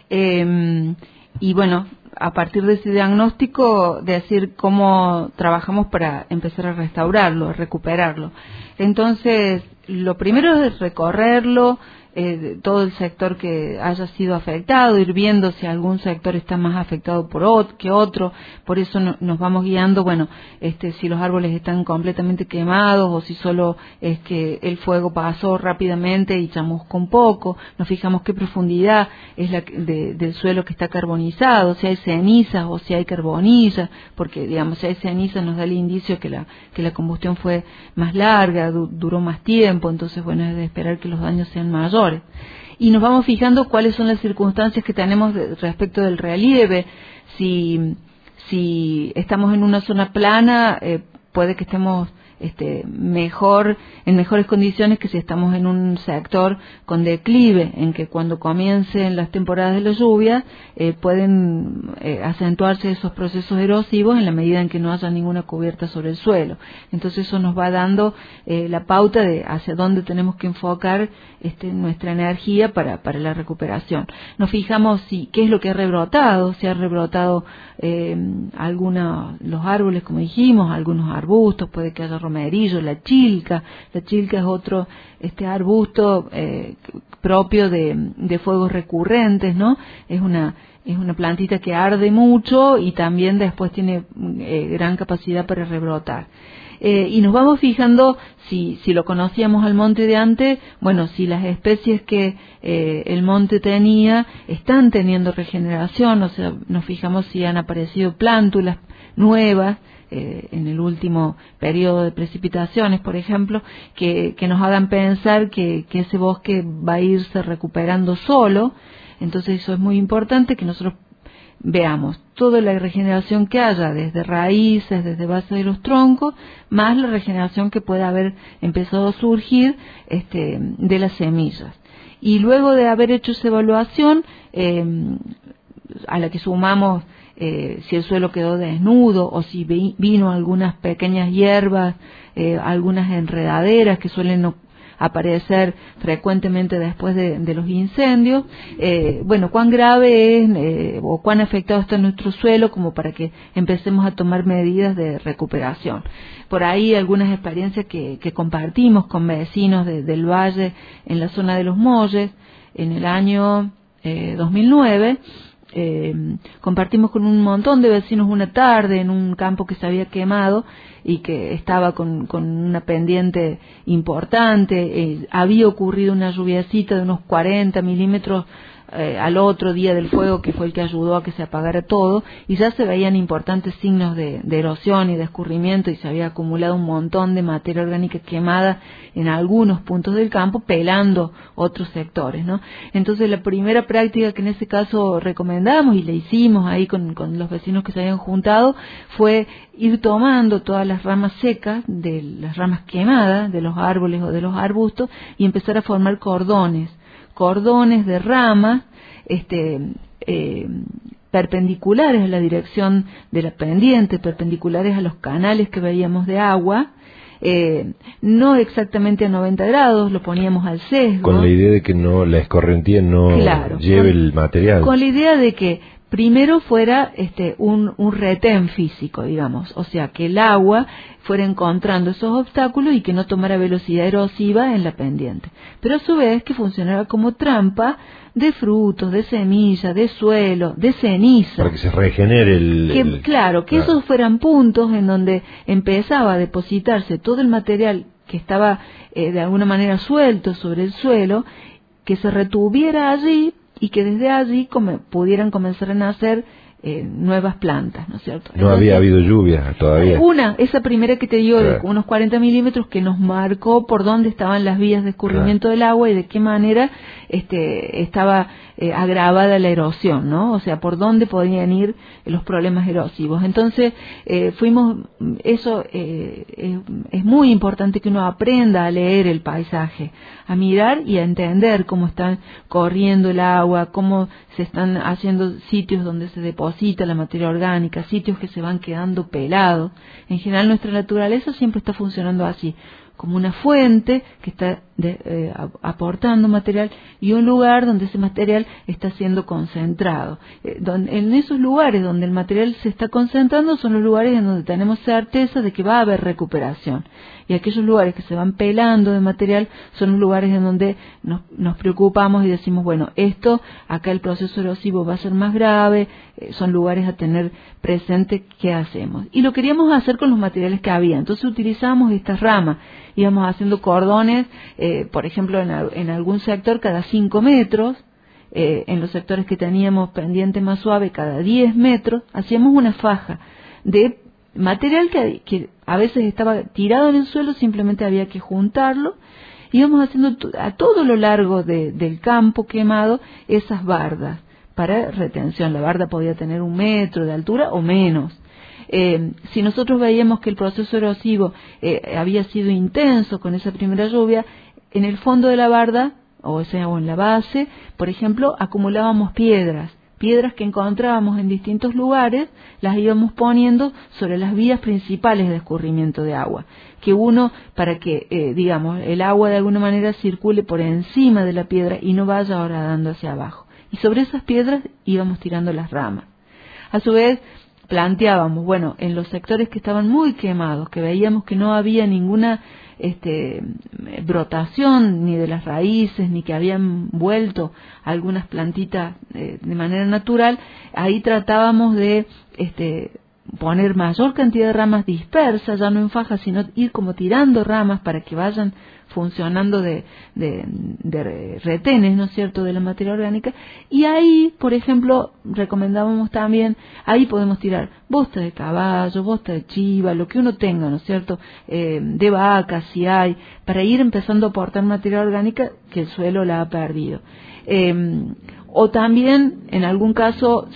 Y bueno, a partir de ese diagnóstico, decir cómo trabajamos para empezar a restaurarlo, a recuperarlo. Entonces, lo primero es recorrerlo, todo el sector que haya sido afectado, ir viendo si algún sector está más afectado que otro. Por eso nos vamos guiando, si los árboles están completamente quemados o si solo es que el fuego pasó rápidamente y chamuscó un poco. Nos fijamos qué profundidad es la del suelo que está carbonizado, si hay cenizas o si hay carbonilla, porque digamos, si hay cenizas nos da el indicio que la combustión fue más larga, duró más tiempo. Entonces, bueno, es de esperar que los daños sean mayores. Y nos vamos fijando cuáles son las circunstancias que tenemos respecto del relieve. Si estamos en una zona plana, puede que estemos en mejores condiciones que si estamos en un sector con declive, en que cuando comiencen las temporadas de la lluvia pueden acentuarse esos procesos erosivos en la medida en que no haya ninguna cubierta sobre el suelo. Entonces eso nos va dando la pauta de hacia dónde tenemos que enfocar nuestra energía para la recuperación. Nos fijamos qué es lo que ha rebrotado, si ha rebrotado los árboles, como dijimos, algunos arbustos, puede que haya romerillo, la chilca es otro arbusto propio de fuegos recurrentes, ¿no? Es una plantita que arde mucho y también después tiene gran capacidad para rebrotar. Y nos vamos fijando si lo conocíamos al monte de antes, si las especies que el monte tenía están teniendo regeneración, o sea, nos fijamos si han aparecido plántulas nuevas en el último periodo de precipitaciones, por ejemplo, que nos hagan pensar que ese bosque va a irse recuperando solo. Entonces eso es muy importante, que nosotros veamos toda la regeneración que haya, desde raíces, desde base de los troncos, más la regeneración que pueda haber empezado a surgir de las semillas. Y luego de haber hecho esa evaluación, a la que sumamos si el suelo quedó desnudo o si vino algunas pequeñas hierbas, algunas enredaderas que suelen aparecer frecuentemente después de los incendios, cuán grave es o cuán afectado está nuestro suelo como para que empecemos a tomar medidas de recuperación. Por ahí algunas experiencias que compartimos con vecinos del valle en la zona de los Molles en el año 2009. Compartimos con un montón de vecinos una tarde en un campo que se había quemado y que estaba con una pendiente importante. Había ocurrido una lluviacita de unos 40 milímetros al otro día del fuego, que fue el que ayudó a que se apagara todo, y ya se veían importantes signos de erosión y de escurrimiento, y se había acumulado un montón de materia orgánica quemada en algunos puntos del campo, pelando otros sectores, ¿no? Entonces la primera práctica que en ese caso recomendamos y le hicimos ahí con los vecinos que se habían juntado fue ir tomando todas las ramas secas de las ramas quemadas de los árboles o de los arbustos y empezar a formar cordones de ramas perpendiculares a la dirección de la pendiente, perpendiculares a los canales que veíamos de agua, no exactamente a 90 grados, lo poníamos al sesgo. Con la idea de que la escorrentía no lleve el material. Con la idea de que primero fuera un retén físico, digamos, o sea, que el agua fuera encontrando esos obstáculos y que no tomara velocidad erosiva en la pendiente. Pero a su vez que funcionara como trampa de frutos, de semillas, de suelo, de ceniza. Para que se regenere Claro, que esos fueran puntos en donde empezaba a depositarse todo el material que estaba de alguna manera suelto sobre el suelo, que se retuviera allí y que desde allí pudieran comenzar a nacer nuevas plantas, ¿no es cierto? No había habido lluvia todavía. Esa primera que te digo, de unos 40 milímetros, que nos marcó por dónde estaban las vías de escurrimiento del agua y de qué manera estaba agravada la erosión, ¿no? O sea, por dónde podían ir los problemas erosivos. Entonces, es muy importante que uno aprenda a leer el paisaje, a mirar y a entender cómo están corriendo el agua, cómo se están haciendo sitios donde se deposita la materia orgánica, sitios que se van quedando pelados. En general, nuestra naturaleza siempre está funcionando así, como una fuente que está aportando material y un lugar donde ese material está siendo concentrado. En esos lugares donde el material se está concentrando son los lugares en donde tenemos certeza de que va a haber recuperación. Y aquellos lugares que se van pelando de material son los lugares en donde nos preocupamos y decimos, bueno, acá el proceso erosivo va a ser más grave, son lugares a tener presente qué hacemos. Y lo queríamos hacer con los materiales que había, entonces utilizamos estas ramas, íbamos haciendo cordones, por ejemplo, en algún sector cada 5 metros, en los sectores que teníamos pendiente más suave cada 10 metros, hacíamos una faja de material que a veces estaba tirado en el suelo, simplemente había que juntarlo. Íbamos haciendo a todo lo largo del campo quemado esas bardas para retención. La barda podía tener 1 metro de altura o menos. Si nosotros veíamos que el proceso erosivo había sido intenso con esa primera lluvia, en el fondo de la barda, o en la base, por ejemplo, acumulábamos piedras que encontrábamos en distintos lugares, las íbamos poniendo sobre las vías principales de escurrimiento de agua, que para que, el agua de alguna manera circule por encima de la piedra y no vaya ahora dando hacia abajo. Y sobre esas piedras íbamos tirando las ramas. A su vez, planteábamos, en los sectores que estaban muy quemados, que veíamos que no había ninguna brotación ni de las raíces, ni que habían vuelto algunas plantitas de manera natural, ahí tratábamos de poner mayor cantidad de ramas dispersas, ya no en fajas, sino ir como tirando ramas para que vayan funcionando de retenes, ¿no es cierto?, de la materia orgánica. Y ahí, por ejemplo, recomendábamos también, ahí podemos tirar bosta de caballo, bosta de chiva, lo que uno tenga, ¿no es cierto?, de vaca, si hay, para ir empezando a aportar materia orgánica que el suelo la ha perdido. O también, en algún caso,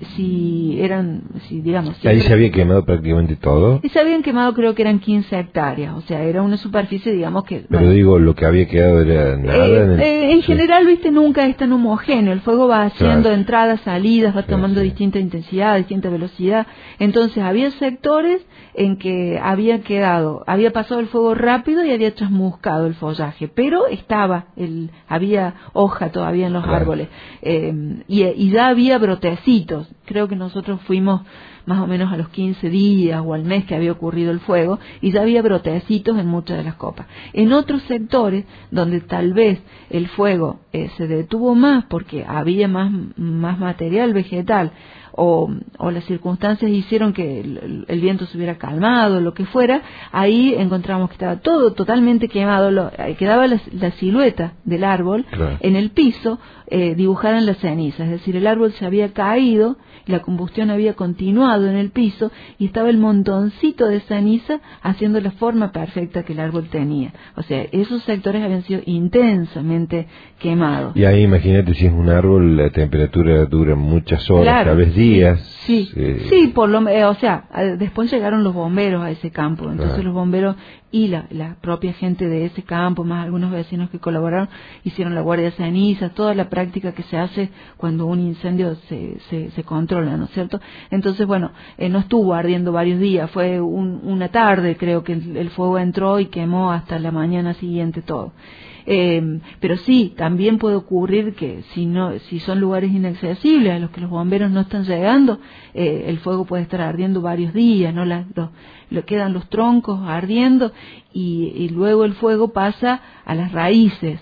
ahí se había quemado prácticamente todo. Y se habían quemado, creo que eran 15 hectáreas, o sea, era una superficie, digamos que... Pero digo, lo que había quedado era nada. En general, nunca es tan homogéneo, el fuego va haciendo entradas, salidas, va tomando distinta intensidad, distinta velocidad, entonces había sectores en que había pasado el fuego rápido y había chasmuscado el follaje, pero había hoja todavía en los árboles. Y ya había brotecitos. Creo que nosotros fuimos más o menos a los 15 días o al mes que había ocurrido el fuego y ya había brotecitos en muchas de las copas. En otros sectores donde tal vez el fuego se detuvo más porque había más material vegetal o las circunstancias hicieron que el viento se hubiera calmado, lo que fuera, ahí encontramos que estaba todo totalmente quemado, quedaba la silueta del árbol en el piso, dibujada en la ceniza, es decir, el árbol se había caído, la combustión había continuado en el piso y estaba el montoncito de ceniza haciendo la forma perfecta que el árbol tenía. O sea, esos sectores habían sido intensamente quemados. Y ahí imagínate, si es un árbol, la temperatura dura muchas horas, tal vez días. Sí, después llegaron los bomberos a ese campo, entonces los bomberos y la propia gente de ese campo, más algunos vecinos que colaboraron, hicieron la guardia de cenizas, toda la práctica que se hace cuando un incendio se controla controla, ¿no es cierto? Entonces, bueno, no estuvo ardiendo varios días, fue una tarde, creo que el fuego entró y quemó hasta la mañana siguiente todo. Pero sí, también puede ocurrir que si son lugares inaccesibles a los que los bomberos no están llegando, el fuego puede estar ardiendo varios días, ¿no? Quedan los troncos ardiendo y luego el fuego pasa a las raíces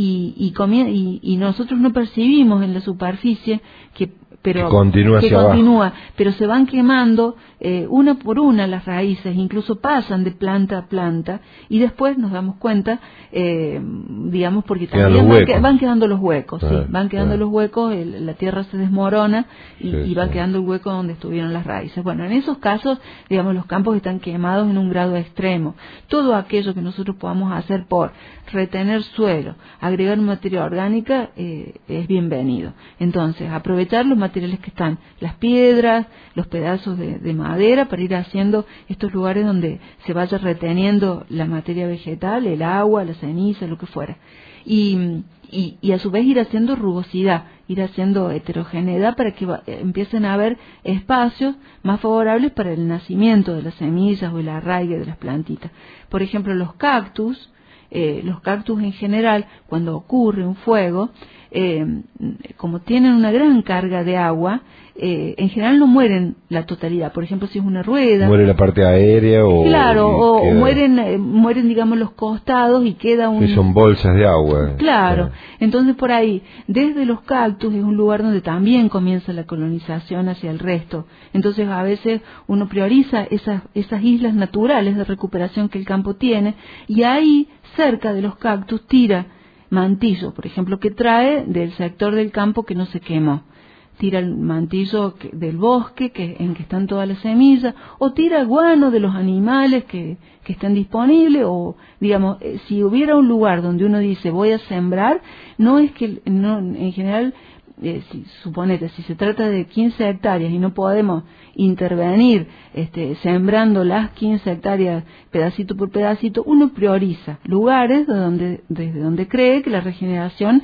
y nosotros no percibimos en la superficie que continúa, pero se van quemando una por una las raíces, incluso pasan de planta a planta y después nos damos cuenta, digamos, porque también van quedando los huecos, van quedando los huecos, la tierra se desmorona y va quedando el hueco donde estuvieron las raíces. Bueno, en esos casos, digamos, los campos están quemados en un grado extremo. Todo aquello que nosotros podamos hacer por retener suelo, agregar materia orgánica, es bienvenido. Entonces, aprovechar los materiales que están, las piedras, los pedazos de madera, para ir haciendo estos lugares donde se vaya reteniendo la materia vegetal, el agua, la ceniza, lo que fuera. Y a su vez ir haciendo rugosidad, ir haciendo heterogeneidad para que empiecen a haber espacios más favorables para el nacimiento de las semillas o el arraigue de las plantitas. Por ejemplo, los cactus en general, cuando ocurre un fuego, como tienen una gran carga de agua, en general no mueren la totalidad. Por ejemplo, si es una rueda, muere la parte aérea mueren, digamos, los costados y queda que son bolsas de agua. Claro. Entonces, por ahí, desde los cactus es un lugar donde también comienza la colonización hacia el resto. Entonces, a veces uno prioriza esas islas naturales de recuperación que el campo tiene, y ahí, cerca de los cactus, tira mantillo, por ejemplo, que trae del sector del campo que no se quemó. Tira el mantillo del bosque en que están todas las semillas, o tira guano de los animales que están disponibles, o digamos, si hubiera un lugar donde uno dice voy a sembrar, no es que en general, suponete, si se trata de 15 hectáreas y no podemos intervenir sembrando las 15 hectáreas pedacito por pedacito, uno prioriza lugares desde donde cree que la regeneración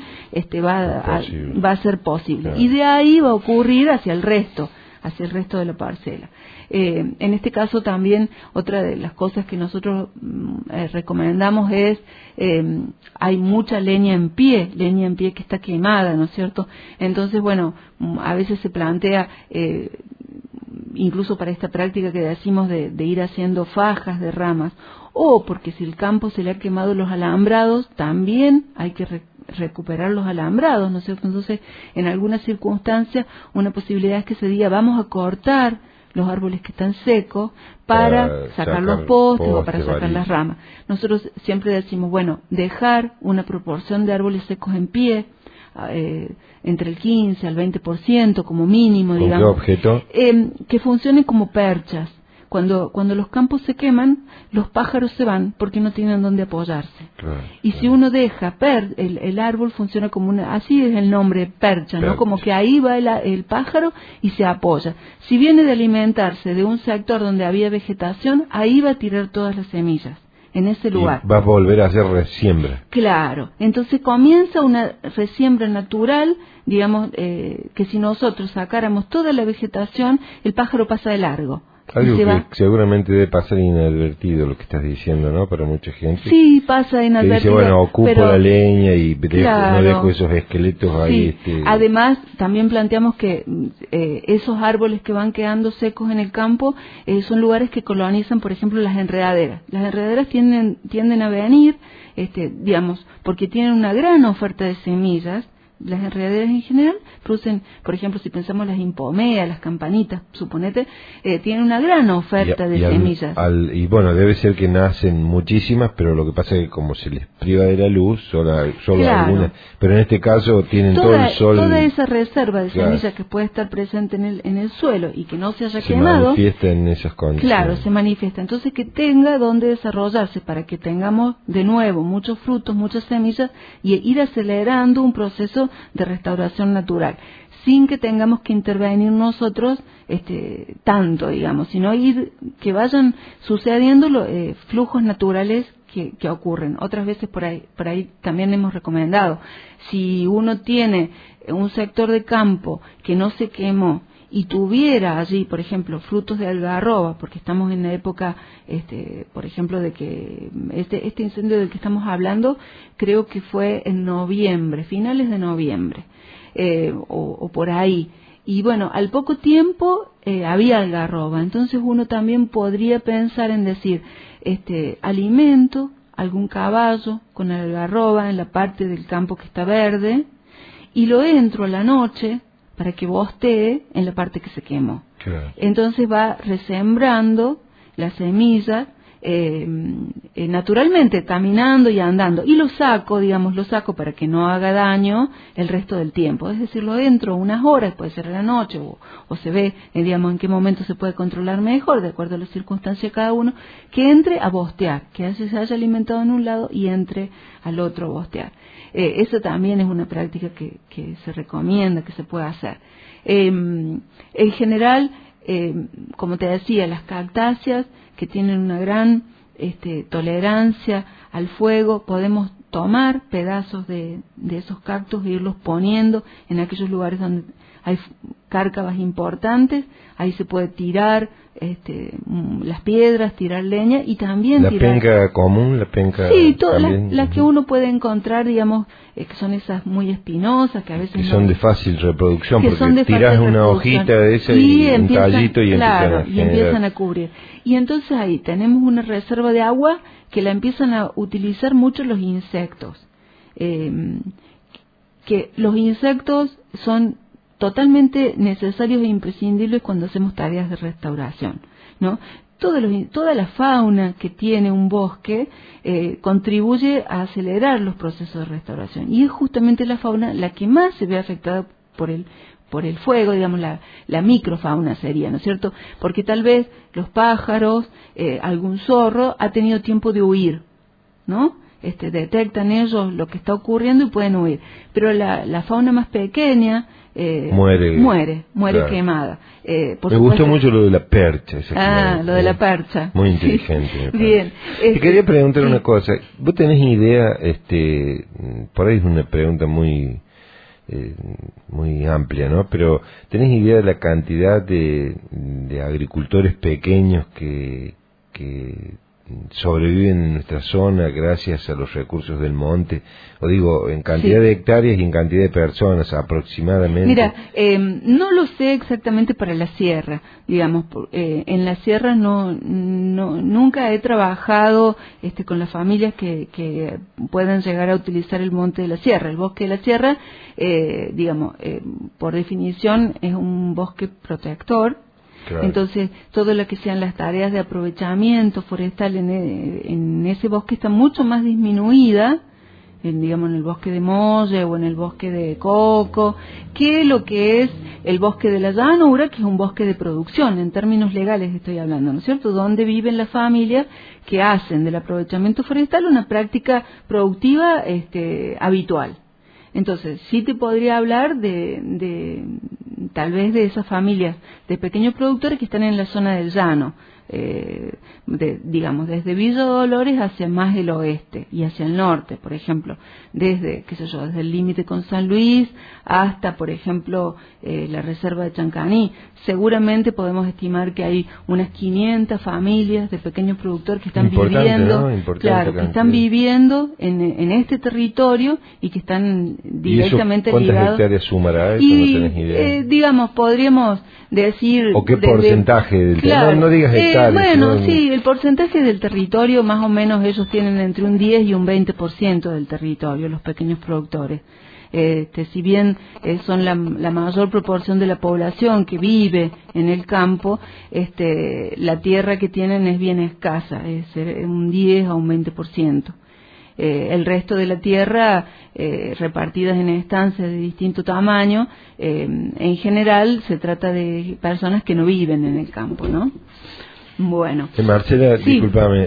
va a ser posible, claro. Y de ahí va a ocurrir hacia el resto de la parcela. En este caso también otra de las cosas que nosotros recomendamos es, hay mucha leña en pie que está quemada, ¿no es cierto? Entonces, bueno, a veces se plantea, incluso para esta práctica que decimos de ir haciendo fajas de ramas, o porque si el campo se le ha quemado los alambrados, también hay que recuperar los alambrados, ¿no es cierto? Entonces, en algunas circunstancias, una posibilidad es que se diga, vamos a cortar los árboles que están secos para sacar los postes o para sacar las ramas. Nosotros siempre decimos, bueno, dejar una proporción de árboles secos en pie, entre el 15 al 20% como mínimo, digamos. ¿Con qué objeto? Que funcionen como perchas. Cuando los campos se queman, los pájaros se van porque no tienen dónde apoyarse. Claro, y si uno deja el árbol funciona como así es el nombre, percha, ¿no? Como que ahí va el pájaro y se apoya. Si viene de alimentarse de un sector donde había vegetación, ahí va a tirar todas las semillas, en ese lugar. Y va a volver a hacer resiembra. Claro, entonces comienza una resiembra natural, digamos, que si nosotros sacáramos toda la vegetación, el pájaro pasa de largo. Algo que seguramente debe pasar inadvertido lo que estás diciendo, ¿no? Para mucha gente. Sí, pasa inadvertido. Que dice, bueno, ocupo la leña y no dejo esos esqueletos ahí. Además, también planteamos que esos árboles que van quedando secos en el campo son lugares que colonizan, por ejemplo, las enredaderas. Las enredaderas tienden a venir, digamos, porque tienen una gran oferta de semillas. Las enredaderas en general producen, por ejemplo, si pensamos las himpomeas, las campanitas, suponete, tienen una gran oferta de semillas. Y bueno, debe ser que nacen muchísimas, pero lo que pasa es que como se les priva de la luz, solo algunas. Pero en este caso tienen todo el sol. Toda esa reserva de semillas que puede estar presente en el suelo y que no se haya quemado. Se manifiesta en esas condiciones. Claro, se manifiesta. Entonces que tenga donde desarrollarse para que tengamos de nuevo muchos frutos, muchas semillas y ir acelerando un proceso de restauración natural, sin que tengamos que intervenir nosotros tanto, digamos, sino que vayan sucediendo flujos naturales que ocurren. Otras veces por ahí también hemos recomendado, si uno tiene un sector de campo que no se quemó y tuviera allí, por ejemplo, frutos de algarroba, porque estamos en la época, por ejemplo, de que este incendio del que estamos hablando, creo que fue en noviembre, finales de noviembre, o por ahí. Y bueno, al poco tiempo había algarroba, entonces uno también podría pensar en decir, alimento algún caballo con algarroba en la parte del campo que está verde, y lo entro a la noche para que bostee en la parte que se quemó. Claro. Entonces va resembrando la semilla naturalmente, caminando y andando. Y lo saco para que no haga daño el resto del tiempo. Es decir, lo entro unas horas, puede ser en la noche, o se ve, en qué momento se puede controlar mejor, de acuerdo a las circunstancias de cada uno, que entre a bostear, que se haya alimentado en un lado y entre al otro a bostear. Eso también es una práctica que se recomienda, que se puede hacer. En general, como te decía, las cactáceas que tienen una gran tolerancia al fuego, podemos tomar pedazos de esos cactus e irlos poniendo en aquellos lugares donde hay cárcavas importantes. Ahí se puede tirar las piedras, tirar leña y también la tirar... penca común, la penca... Sí, todas las que uno puede encontrar, digamos, que son esas muy espinosas, que a veces... Que son de fácil reproducción, porque tiras una hojita de esa y un tallito y empiezan a cubrir. Y entonces ahí tenemos una reserva de agua que la empiezan a utilizar mucho los insectos. Que los insectos son totalmente necesarios e imprescindibles cuando hacemos tareas de restauración, ¿no? Toda la fauna que tiene un bosque contribuye a acelerar los procesos de restauración, y es justamente la fauna la que más se ve afectada por el fuego, digamos, la microfauna sería, ¿no es cierto? Porque tal vez los pájaros, algún zorro ha tenido tiempo de huir, ¿no? Detectan ellos lo que está ocurriendo y pueden huir, pero la fauna más pequeña muere claro. Quemada. Me gustó mucho lo de la percha. Lo de la percha. Muy inteligente. Sí. Bien. Te quería preguntar una cosa. ¿Vos tenés idea, por ahí es una pregunta muy amplia, ¿no? Pero ¿tenés idea de la cantidad de agricultores pequeños que sobreviven en nuestra zona gracias a los recursos del monte? O digo, en cantidad de hectáreas y en cantidad de personas aproximadamente. Mira, no lo sé exactamente para la sierra, digamos, en la sierra nunca he trabajado con las familias que puedan llegar a utilizar el monte de la sierra. El bosque de la sierra, por definición es un bosque protector. Claro. Entonces, todo lo que sean las tareas de aprovechamiento forestal en ese bosque está mucho más disminuida, en el bosque de Molle o en el bosque de Coco, que lo que es el bosque de la llanura, que es un bosque de producción, en términos legales estoy hablando, ¿no es cierto?, donde viven las familias que hacen del aprovechamiento forestal una práctica productiva habitual. Entonces, sí te podría hablar de tal vez de esas familias de pequeños productores que están en la zona del llano, desde Villa Dolores hacia más el oeste y hacia el norte, por ejemplo, desde el límite con San Luis hasta, por ejemplo, la reserva de Chancaní. Seguramente podemos estimar que hay unas 500 familias de pequeños productores que están viviendo, que están viviendo en este territorio y que están directamente ligados. ¿Cuántas hectáreas sumará eso? No tenés idea. Podríamos decir... ¿O qué porcentaje del territorio? No digas hectáreas. Sí, el porcentaje del territorio, más o menos ellos tienen entre un 10 y un 20% del territorio, los pequeños productores. Si bien son la mayor proporción de la población que vive en el campo, la tierra que tienen es bien escasa, es un 10 a un 20%. El resto de la tierra, repartidas en estancias de distinto tamaño, en general se trata de personas que no viven en el campo, ¿no? Bueno. Marcela, sí. Discúlpame,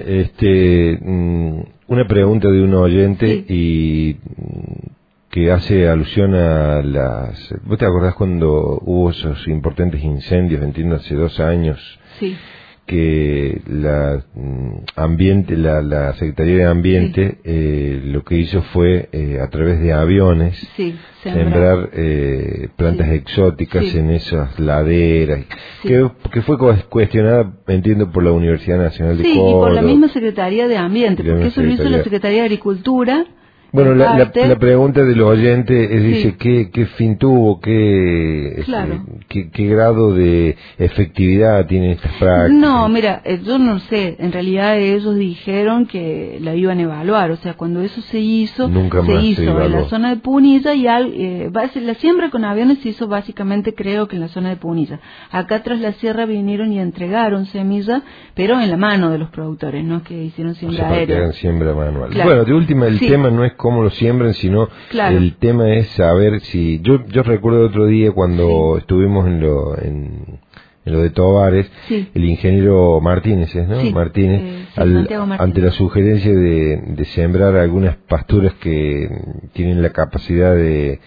una pregunta de un oyente y que hace alusión a las... ¿Vos te acordás cuando hubo esos importantes incendios, entiendo, hace 2 años? Sí. que la Secretaría de Ambiente lo que hizo fue a través de aviones sembrar plantas exóticas en esas laderas, que fue cuestionada, entiendo, por la Universidad Nacional de Córdoba. Sí, y por la misma Secretaría de Ambiente, porque eso lo hizo la Secretaría de Agricultura. Bueno, la pregunta del oyente es, dice, ¿qué fin tuvo? ¿Qué grado de efectividad tienen estas prácticas? No, mira, yo no sé. En realidad ellos dijeron que la iban a evaluar. O sea, cuando eso se hizo en la zona de Punilla y la siembra con aviones se hizo básicamente, creo que en la zona de Punilla. Acá tras la sierra vinieron y entregaron semillas, pero en la mano de los productores, no que hicieron siembra aérea. Que hagan siembra manual. Claro. Bueno, de última, el tema no es cómo lo siembran, sino el tema es saber si... Yo recuerdo el otro día cuando estuvimos en lo de Tovares, el ingeniero Martínez, ¿no? Martínez, ante la sugerencia de sembrar algunas pasturas que tienen la capacidad de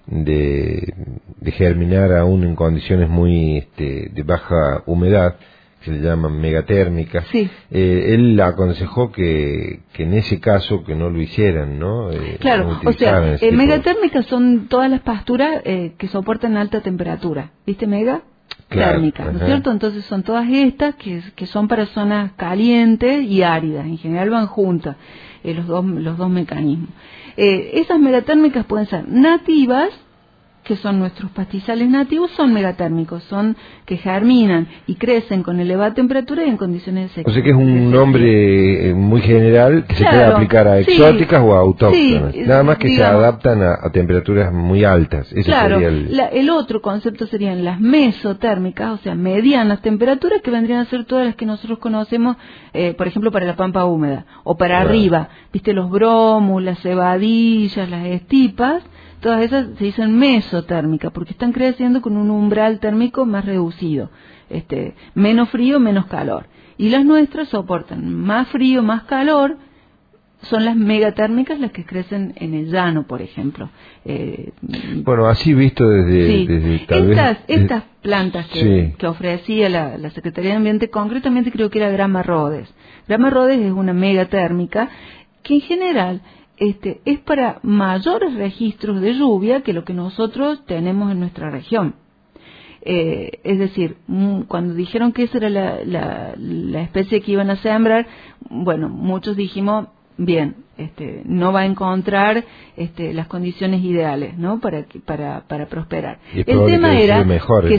germinar aún en condiciones muy de baja humedad, que se llaman megatérmicas, él aconsejó que en ese caso que no lo hicieran, ¿no? Claro, o sea, megatérmicas son todas las pasturas que soportan alta temperatura, ¿viste? Térmicas, ¿no es cierto? Entonces son todas estas que son para zonas calientes y áridas, en general van juntas los dos mecanismos. Esas megatérmicas pueden ser nativas, que son nuestros pastizales nativos, son megatérmicos, son que germinan y crecen con elevada temperatura y en condiciones de sequía. O sea que es un nombre muy general que se puede aplicar a exóticas o a autóctonas, nada más que se adaptan a temperaturas muy altas. Ese sería el otro concepto serían las mesotérmicas, o sea, medianas temperaturas, que vendrían a ser todas las que nosotros conocemos, por ejemplo, para la pampa húmeda, o para arriba, viste, los bromus, las cebadillas, las estipas. Todas esas se dicen mesotérmicas porque están creciendo con un umbral térmico más reducido, menos frío, menos calor. Y las nuestras soportan más frío, más calor. Son las megatérmicas las que crecen en el llano, por ejemplo. Bueno, así visto desde estas plantas que ofrecía la Secretaría de Ambiente, concretamente creo que era Grama Rhodes. Grama Rhodes es una megatérmica que en general es para mayores registros de lluvia que lo que nosotros tenemos en nuestra región. Es decir, cuando dijeron que esa era la especie que iban a sembrar, bueno, muchos dijimos, bien, no va a encontrar las condiciones ideales, ¿no? para prosperar. El tema era que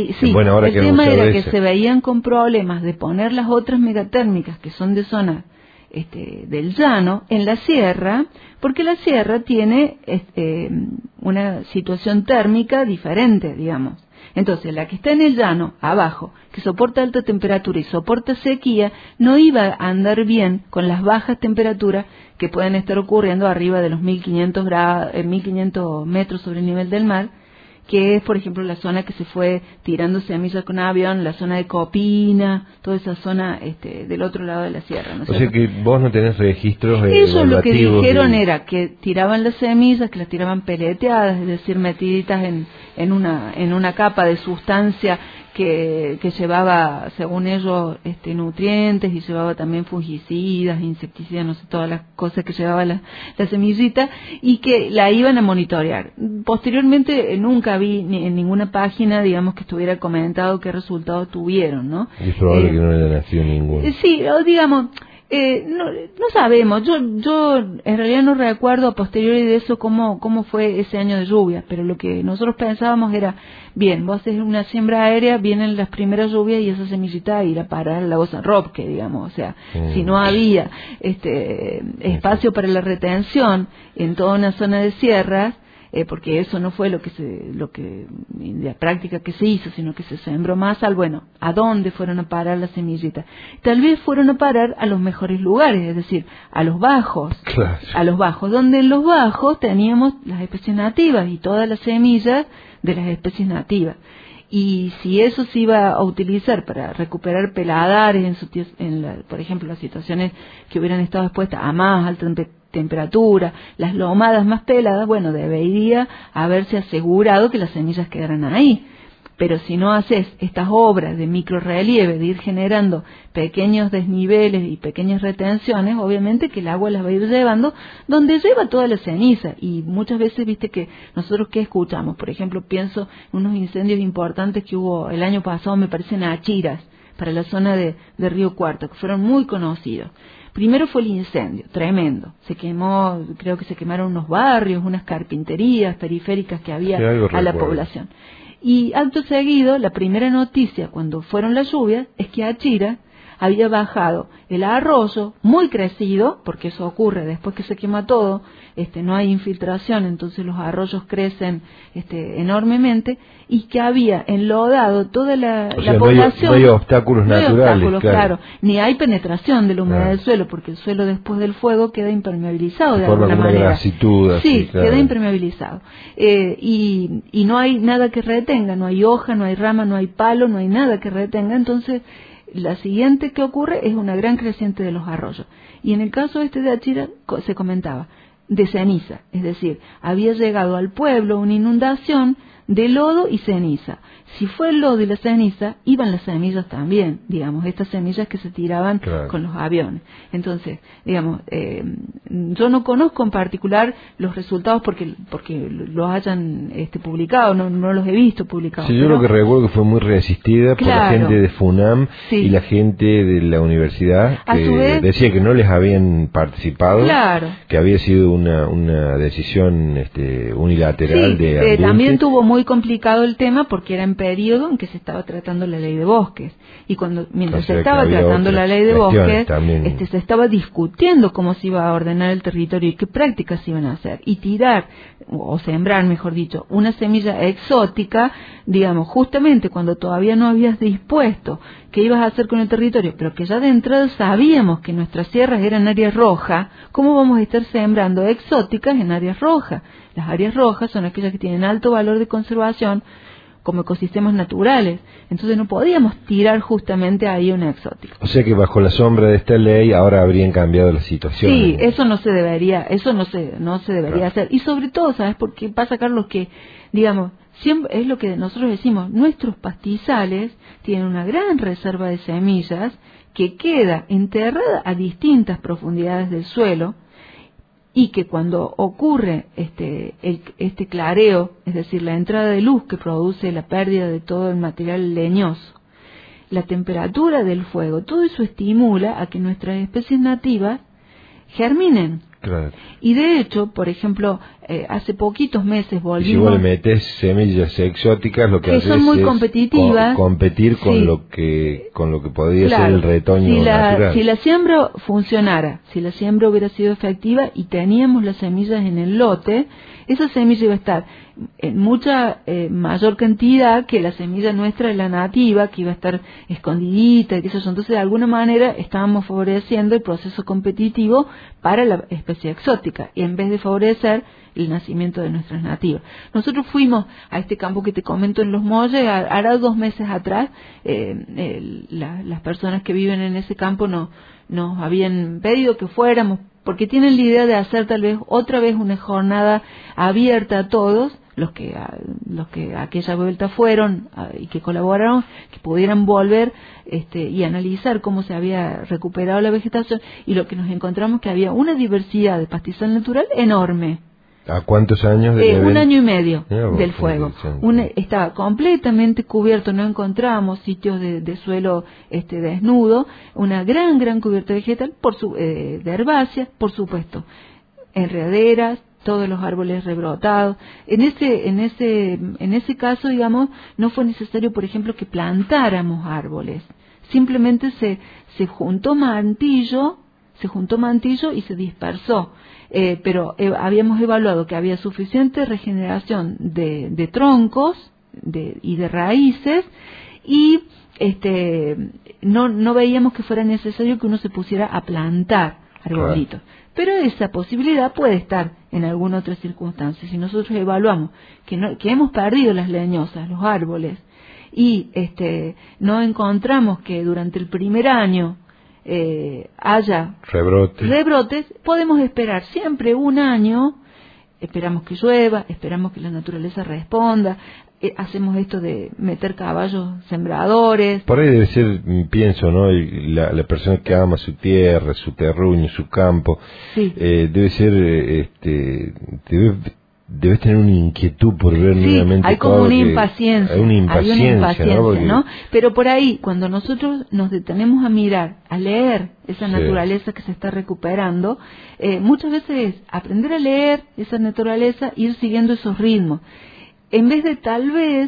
se veían con problemas de poner las otras megatérmicas que son de zona del llano en la sierra, porque la sierra tiene una situación térmica diferente, digamos. Entonces, la que está en el llano, abajo, que soporta alta temperatura y soporta sequía, no iba a andar bien con las bajas temperaturas que pueden estar ocurriendo arriba de los 1500 metros sobre el nivel del mar, que es, por ejemplo, la zona que se fue tirando semillas con avión, la zona de Copina, toda esa zona del otro lado de la sierra, ¿no? O sea que vos no tenés registros Eso lo que dijeron era que tiraban las semillas, que las tiraban peleteadas, es decir, metiditas en una capa de sustancia que llevaba, según ellos, nutrientes, y llevaba también fungicidas, insecticidas, no sé, todas las cosas que llevaba la semillita, y que la iban a monitorear. Posteriormente nunca vi en ninguna página, digamos, que estuviera comentado qué resultados tuvieron, ¿no? Y es probable que no haya nacido ninguno. Sí, o digamos, no sabemos. Yo en realidad no recuerdo a posteriori de eso cómo fue ese año de lluvia, pero lo que nosotros pensábamos era, bien, vos haces una siembra aérea, vienen las primeras lluvias y esa semillita irá a parar al lago San Roque, digamos. O sea, si no había espacio para la retención en toda una zona de sierras, porque eso no fue lo que la práctica que se hizo, sino que se sembró más ¿a dónde fueron a parar las semillitas? Tal vez fueron a parar a los mejores lugares, es decir, a los bajos, donde en los bajos teníamos las especies nativas y todas las semillas de las especies nativas. Y si eso se iba a utilizar para recuperar peladares, por ejemplo, las situaciones que hubieran estado expuestas a más alta temperatura, las lomadas más peladas, bueno, debería haberse asegurado que las semillas quedaran ahí. Pero si no haces estas obras de microrrelieve, de ir generando pequeños desniveles y pequeñas retenciones, obviamente que el agua las va a ir llevando donde lleva toda la ceniza. Y muchas veces, viste que nosotros ¿qué escuchamos? Por ejemplo, pienso en unos incendios importantes que hubo el año pasado, me parece en Achiras, para la zona de Río Cuarto, que fueron muy conocidos. Primero fue el incendio, tremendo. Se quemó, creo que se quemaron unos barrios, unas carpinterías periféricas que había a la población. Y acto seguido, la primera noticia cuando fueron las lluvias es que Achira había bajado el arroyo muy crecido, porque eso ocurre después que se quema todo, no hay infiltración, entonces los arroyos crecen enormemente, y que había enlodado toda la población. No hay obstáculos naturales, claro. Ni hay penetración de la humedad del suelo, porque el suelo después del fuego queda impermeabilizado de alguna manera. Grasitud, sí, claro. Queda impermeabilizado. Y no hay nada que retenga, no hay hoja, no hay rama, no hay palo, no hay nada que retenga, entonces la siguiente que ocurre es una gran creciente de los arroyos. Y en el caso de Achira se comentaba de ceniza, es decir, había llegado al pueblo una inundación de lodo y ceniza. Si fue el lodo y la ceniza, iban las semillas también, digamos, estas semillas que se tiraban con los aviones. Entonces, digamos, yo no conozco en particular los resultados porque los hayan publicado, no los he visto publicados. Sí, yo lo que recuerdo que fue muy resistida por la gente de FUNAM y la gente de la universidad, que decía que no les habían participado, que había sido una decisión unilateral de ambiente. También tuvo muy complicado el tema porque era en periodo en que se estaba tratando la ley de bosques, y mientras se estaba tratando la ley de bosques se estaba discutiendo cómo se iba a ordenar el territorio y qué prácticas se iban a hacer, y tirar o sembrar, mejor dicho, una semilla exótica, digamos, justamente cuando todavía no habías dispuesto qué ibas a hacer con el territorio, pero que ya de entrada sabíamos que nuestras sierras eran áreas rojas. ¿Cómo vamos a estar sembrando exóticas en áreas rojas? Las áreas rojas son aquellas que tienen alto valor de conservación como ecosistemas naturales, entonces no podíamos tirar justamente ahí una exótica. O sea que bajo la sombra de esta ley ahora habrían cambiado la situación. Sí, eso no se debería hacer. Y sobre todo, ¿sabes por qué pasa, Carlos? Que, digamos, siempre es lo que nosotros decimos, nuestros pastizales tienen una gran reserva de semillas que queda enterrada a distintas profundidades del suelo, y que cuando ocurre este clareo, es decir, la entrada de luz que produce la pérdida de todo el material leñoso, la temperatura del fuego, todo eso estimula a que nuestras especies nativas germinen. Claro. Y de hecho, por ejemplo, hace poquitos meses volvimos... Y si vos le metes semillas exóticas, lo que haces son muy es competitivas, competir con lo que podría ser el retoño natural. Si la siembra funcionara, si la siembra hubiera sido efectiva y teníamos las semillas en el lote, esa semilla iba a estar en mucha mayor cantidad que la semilla nuestra de la nativa, que iba a estar escondidita y qué sé yo. Entonces, de alguna manera, estábamos favoreciendo el proceso competitivo para la especie exótica, y en vez de favorecer el nacimiento de nuestras nativas. Nosotros fuimos a este campo que te comento en Los Molles, hará 2 meses atrás. Las personas que viven en ese campo nos habían pedido que fuéramos, porque tienen la idea de hacer tal vez otra vez una jornada abierta a todos, los que aquella vuelta fueron y que colaboraron, que pudieran volver y analizar cómo se había recuperado la vegetación, y lo que nos encontramos que había una diversidad de pastizal natural enorme. ¿A cuántos años? 1 año y medio del fuego. Estaba completamente cubierto, no encontrábamos sitios de suelo desnudo, una gran cubierta vegetal de herbáceas, por supuesto, enredaderas, todos los árboles rebrotados. En ese caso, digamos, no fue necesario, por ejemplo, que plantáramos árboles. Simplemente se juntó mantillo y se dispersó. Pero habíamos evaluado que había suficiente regeneración de troncos y de raíces, y no veíamos que fuera necesario que uno se pusiera a plantar arbolitos. Claro. Pero esa posibilidad puede estar en alguna otra circunstancia. Si nosotros evaluamos que hemos perdido las leñosas, los árboles, y no encontramos que durante el primer año haya rebrotes, podemos esperar siempre un año esperamos que llueva, esperamos que la naturaleza responda, hacemos esto de meter caballos sembradores. Por ahí debe ser, pienso, ¿no? La persona que ama su tierra, su terruño, su campo, sí. Debe ser, debes tener una inquietud por ver nuevamente. Hay como una impaciencia. Hay una impaciencia, ¿no? Pero por ahí, cuando nosotros nos detenemos a mirar, a leer esa naturaleza que se está recuperando, muchas veces aprender a leer esa naturaleza, ir siguiendo esos ritmos, en vez de tal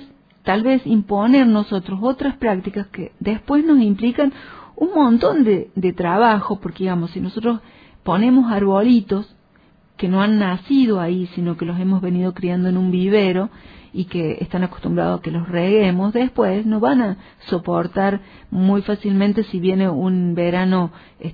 vez imponer nosotros otras prácticas que después nos implican un montón de trabajo, porque digamos, si nosotros ponemos arbolitos que no han nacido ahí, sino que los hemos venido criando en un vivero y que están acostumbrados a que los reguemos, después no van a soportar muy fácilmente si viene un verano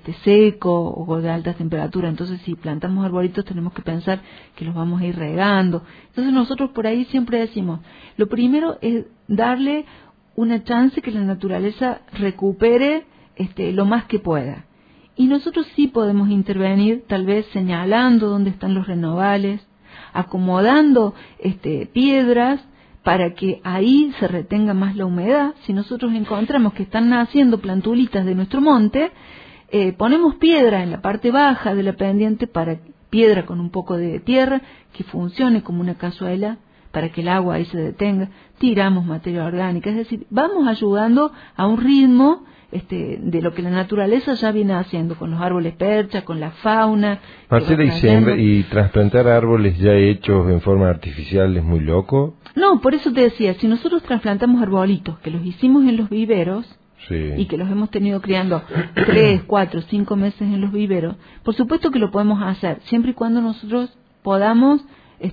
seco o de alta temperatura. Entonces, si plantamos arbolitos tenemos que pensar que los vamos a ir regando. Entonces, nosotros por ahí siempre decimos, lo primero es darle una chance que la naturaleza recupere lo más que pueda. Y nosotros sí podemos intervenir, tal vez señalando dónde están los renovales, acomodando piedras para que ahí se retenga más la humedad. Si nosotros encontramos que están naciendo plantulitas de nuestro monte, ponemos piedra en la parte baja de la pendiente, piedra con un poco de tierra que funcione como una cazuela para que el agua ahí se detenga. Tiramos materia orgánica, es decir, vamos ayudando a un ritmo de lo que la naturaleza ya viene haciendo con los árboles percha, con la fauna. Marcela, y trasplantar árboles ya hechos en forma artificial es muy loco. No, por eso te decía, si nosotros trasplantamos arbolitos que los hicimos en los viveros, sí, y que los hemos tenido criando 3, 4, 5 meses en los viveros, por supuesto que lo podemos hacer, siempre y cuando nosotros podamos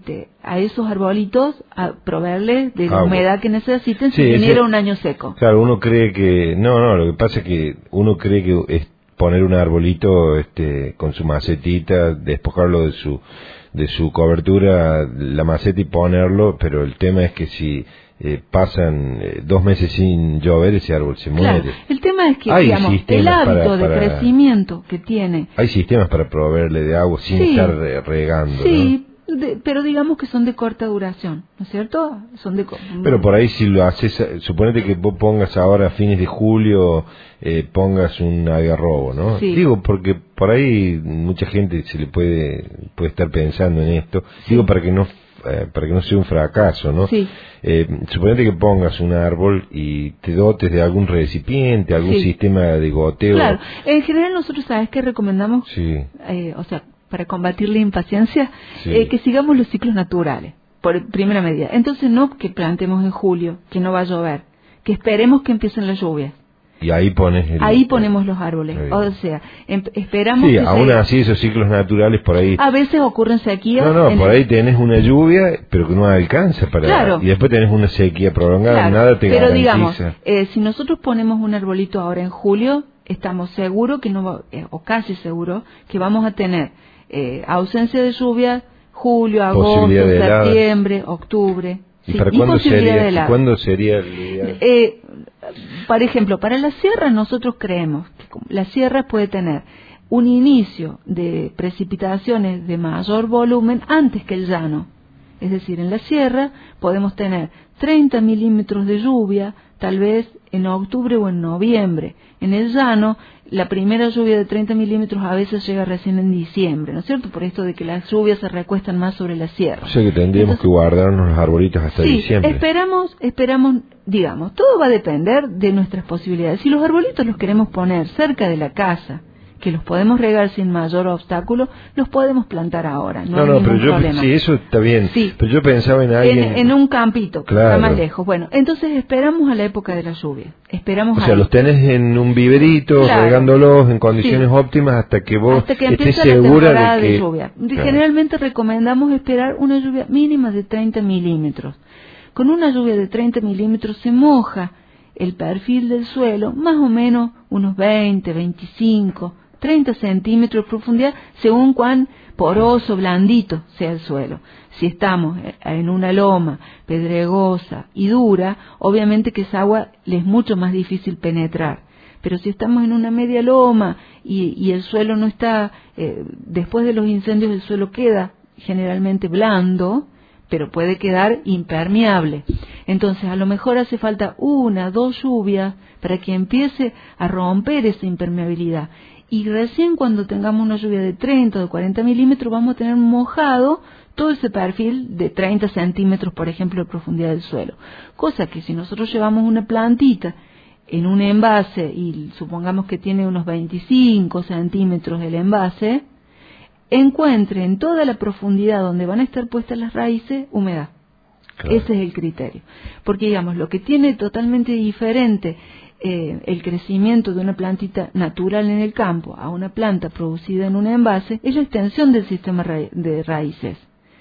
a esos arbolitos a proveerles de la humedad que necesiten si viniera un año seco. Claro, uno cree que... No, lo que pasa es que uno cree que es poner un arbolito con su macetita, despojarlo de su cobertura, la maceta y ponerlo, pero el tema es que si pasan 2 meses sin llover, ese árbol se muere. Claro, el tema es que, digamos, el hábito de crecimiento que tiene... Hay sistemas para proveerle de agua sin estar regando, sí, ¿no? Pero digamos que son de corta duración, ¿no es cierto? Pero por ahí si lo haces, suponete que vos pongas ahora a fines de julio, pongas un algarrobo, ¿no? Sí. Digo, porque por ahí mucha gente se le puede estar pensando en esto. Sí. Digo, para que no sea un fracaso, ¿no? Sí. Suponete que pongas un árbol y te dotes de algún recipiente, algún sistema de goteo. Claro, en general nosotros, ¿sabes qué recomendamos? Sí. Para combatir la impaciencia, que sigamos los ciclos naturales, por primera medida. Entonces, no que plantemos en julio, que no va a llover, que esperemos que empiecen las lluvias. Y ahí ponemos los árboles. O sea, esperamos que aún así esos ciclos naturales por ahí... A veces ocurren sequías. No, por ahí tenés una lluvia, pero que no alcanza para... Claro. Y después tenés una sequía prolongada, nada te pero garantiza. Digamos, si nosotros ponemos un arbolito ahora en julio, estamos seguros que o casi seguros, que vamos a tener ausencia de lluvia julio, agosto, septiembre, octubre. ¿Y para cuándo sería el ideal? Por ejemplo, para la sierra nosotros creemos que la sierra puede tener un inicio de precipitaciones de mayor volumen antes que el llano. Es decir, en la sierra podemos tener 30 milímetros de lluvia, tal vez en octubre o en noviembre. En el llano, la primera lluvia de 30 milímetros a veces llega recién en diciembre, ¿no es cierto? Por esto de que las lluvias se recuestan más sobre la sierra. O sea que tendríamos que guardarnos los arbolitos hasta diciembre. Esperamos, digamos, todo va a depender de nuestras posibilidades. Si los arbolitos los queremos poner cerca de la casa, que los podemos regar sin mayor obstáculo, los podemos plantar ahora, no hay ningún problema. Sí, eso está bien, pero yo pensaba en alguien... En un campito, claro, está más lejos. Bueno, entonces esperamos a la época de la lluvia. O sea, los tenés en un viverito, regándolos en condiciones óptimas hasta que vos estés segura de que... lluvia. Generalmente recomendamos esperar una lluvia mínima de 30 milímetros. Con una lluvia de 30 milímetros se moja el perfil del suelo, más o menos unos 20, 25... 30 centímetros de profundidad, según cuán poroso, blandito sea el suelo. Si estamos en una loma pedregosa y dura, obviamente que esa agua le es mucho más difícil penetrar. Pero si estamos en una media loma y el suelo no está, después de los incendios el suelo queda generalmente blando, pero puede quedar impermeable. Entonces, a lo mejor hace falta 1, 2 lluvias para que empiece a romper esa impermeabilidad. Y recién cuando tengamos una lluvia de 30 o de 40 milímetros, vamos a tener mojado todo ese perfil de 30 centímetros, por ejemplo, de profundidad del suelo. Cosa que si nosotros llevamos una plantita en un envase y supongamos que tiene unos 25 centímetros el envase, encuentre en toda la profundidad donde van a estar puestas las raíces humedad. Claro. Ese es el criterio. Porque, digamos, lo que tiene totalmente diferente el crecimiento de una plantita natural en el campo a una planta producida en un envase es la extensión del sistema de raíces.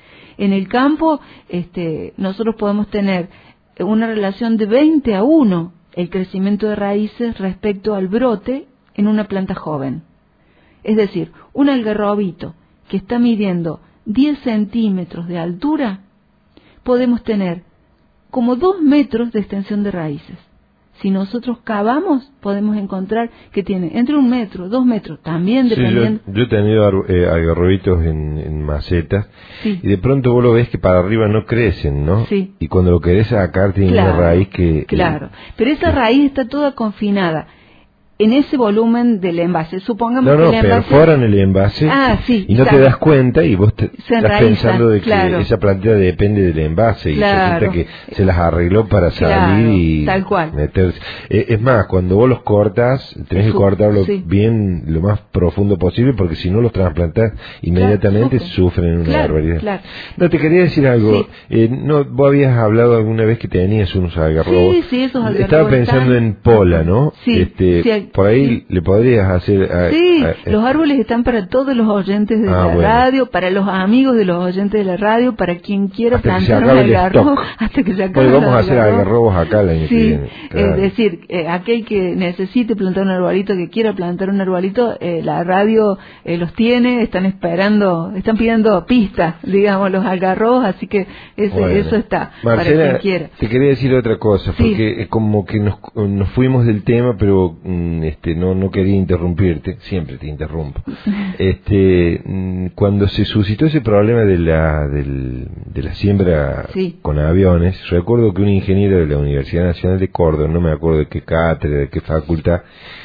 En el campo nosotros podemos tener una relación de 20:1 el crecimiento de raíces respecto al brote en una planta joven. Es decir, un algarrobito que está midiendo 10 centímetros de altura, podemos tener como 2 metros de extensión de raíces. Si nosotros cavamos, podemos encontrar que tiene entre 1 metro, 2 metros, también dependiendo... Sí, yo he tenido algarrobitos en macetas, sí. Y de pronto vos lo ves que para arriba no crecen, ¿no? Sí. Y cuando lo querés sacar tiene una raíz que... Claro, pero esa raíz está toda confinada en ese volumen del envase. Supongamos que el envase... perforan el envase y no te das cuenta y vos estás pensando de que esa plantita depende del envase y resulta que se las arregló para salir y tal cual. Meterse. Es más, cuando vos los cortas, tenés que cortarlo bien, lo más profundo posible, porque si no los trasplantás inmediatamente sufren una barbaridad. Claro. No, te quería decir algo. No, vos habías hablado alguna vez que tenías unos algarrobos. Sí, esos algarrobos. Estaba pensando en pola, ¿no? Sí, por ahí le podrías hacer... los árboles están para todos los oyentes de la radio, para los amigos de los oyentes de la radio, para quien quiera plantar un algarrobo, hasta que se acabe. Vamos a hacer algarrobos acá el año que viene. Claro. Es decir, aquel que necesite plantar un arbolito, que quiera plantar un arbolito, la radio los tiene, están esperando, están pidiendo pistas, digamos, los algarrobos, así que eso está, Marcela, para quien quiera. Te quería decir otra cosa, porque como que nos fuimos del tema, pero... no quería interrumpirte, siempre te interrumpo. Cuando se suscitó ese problema de la siembra con aviones, recuerdo que un ingeniero de la Universidad Nacional de Córdoba, no me acuerdo de qué cátedra, de qué facultad,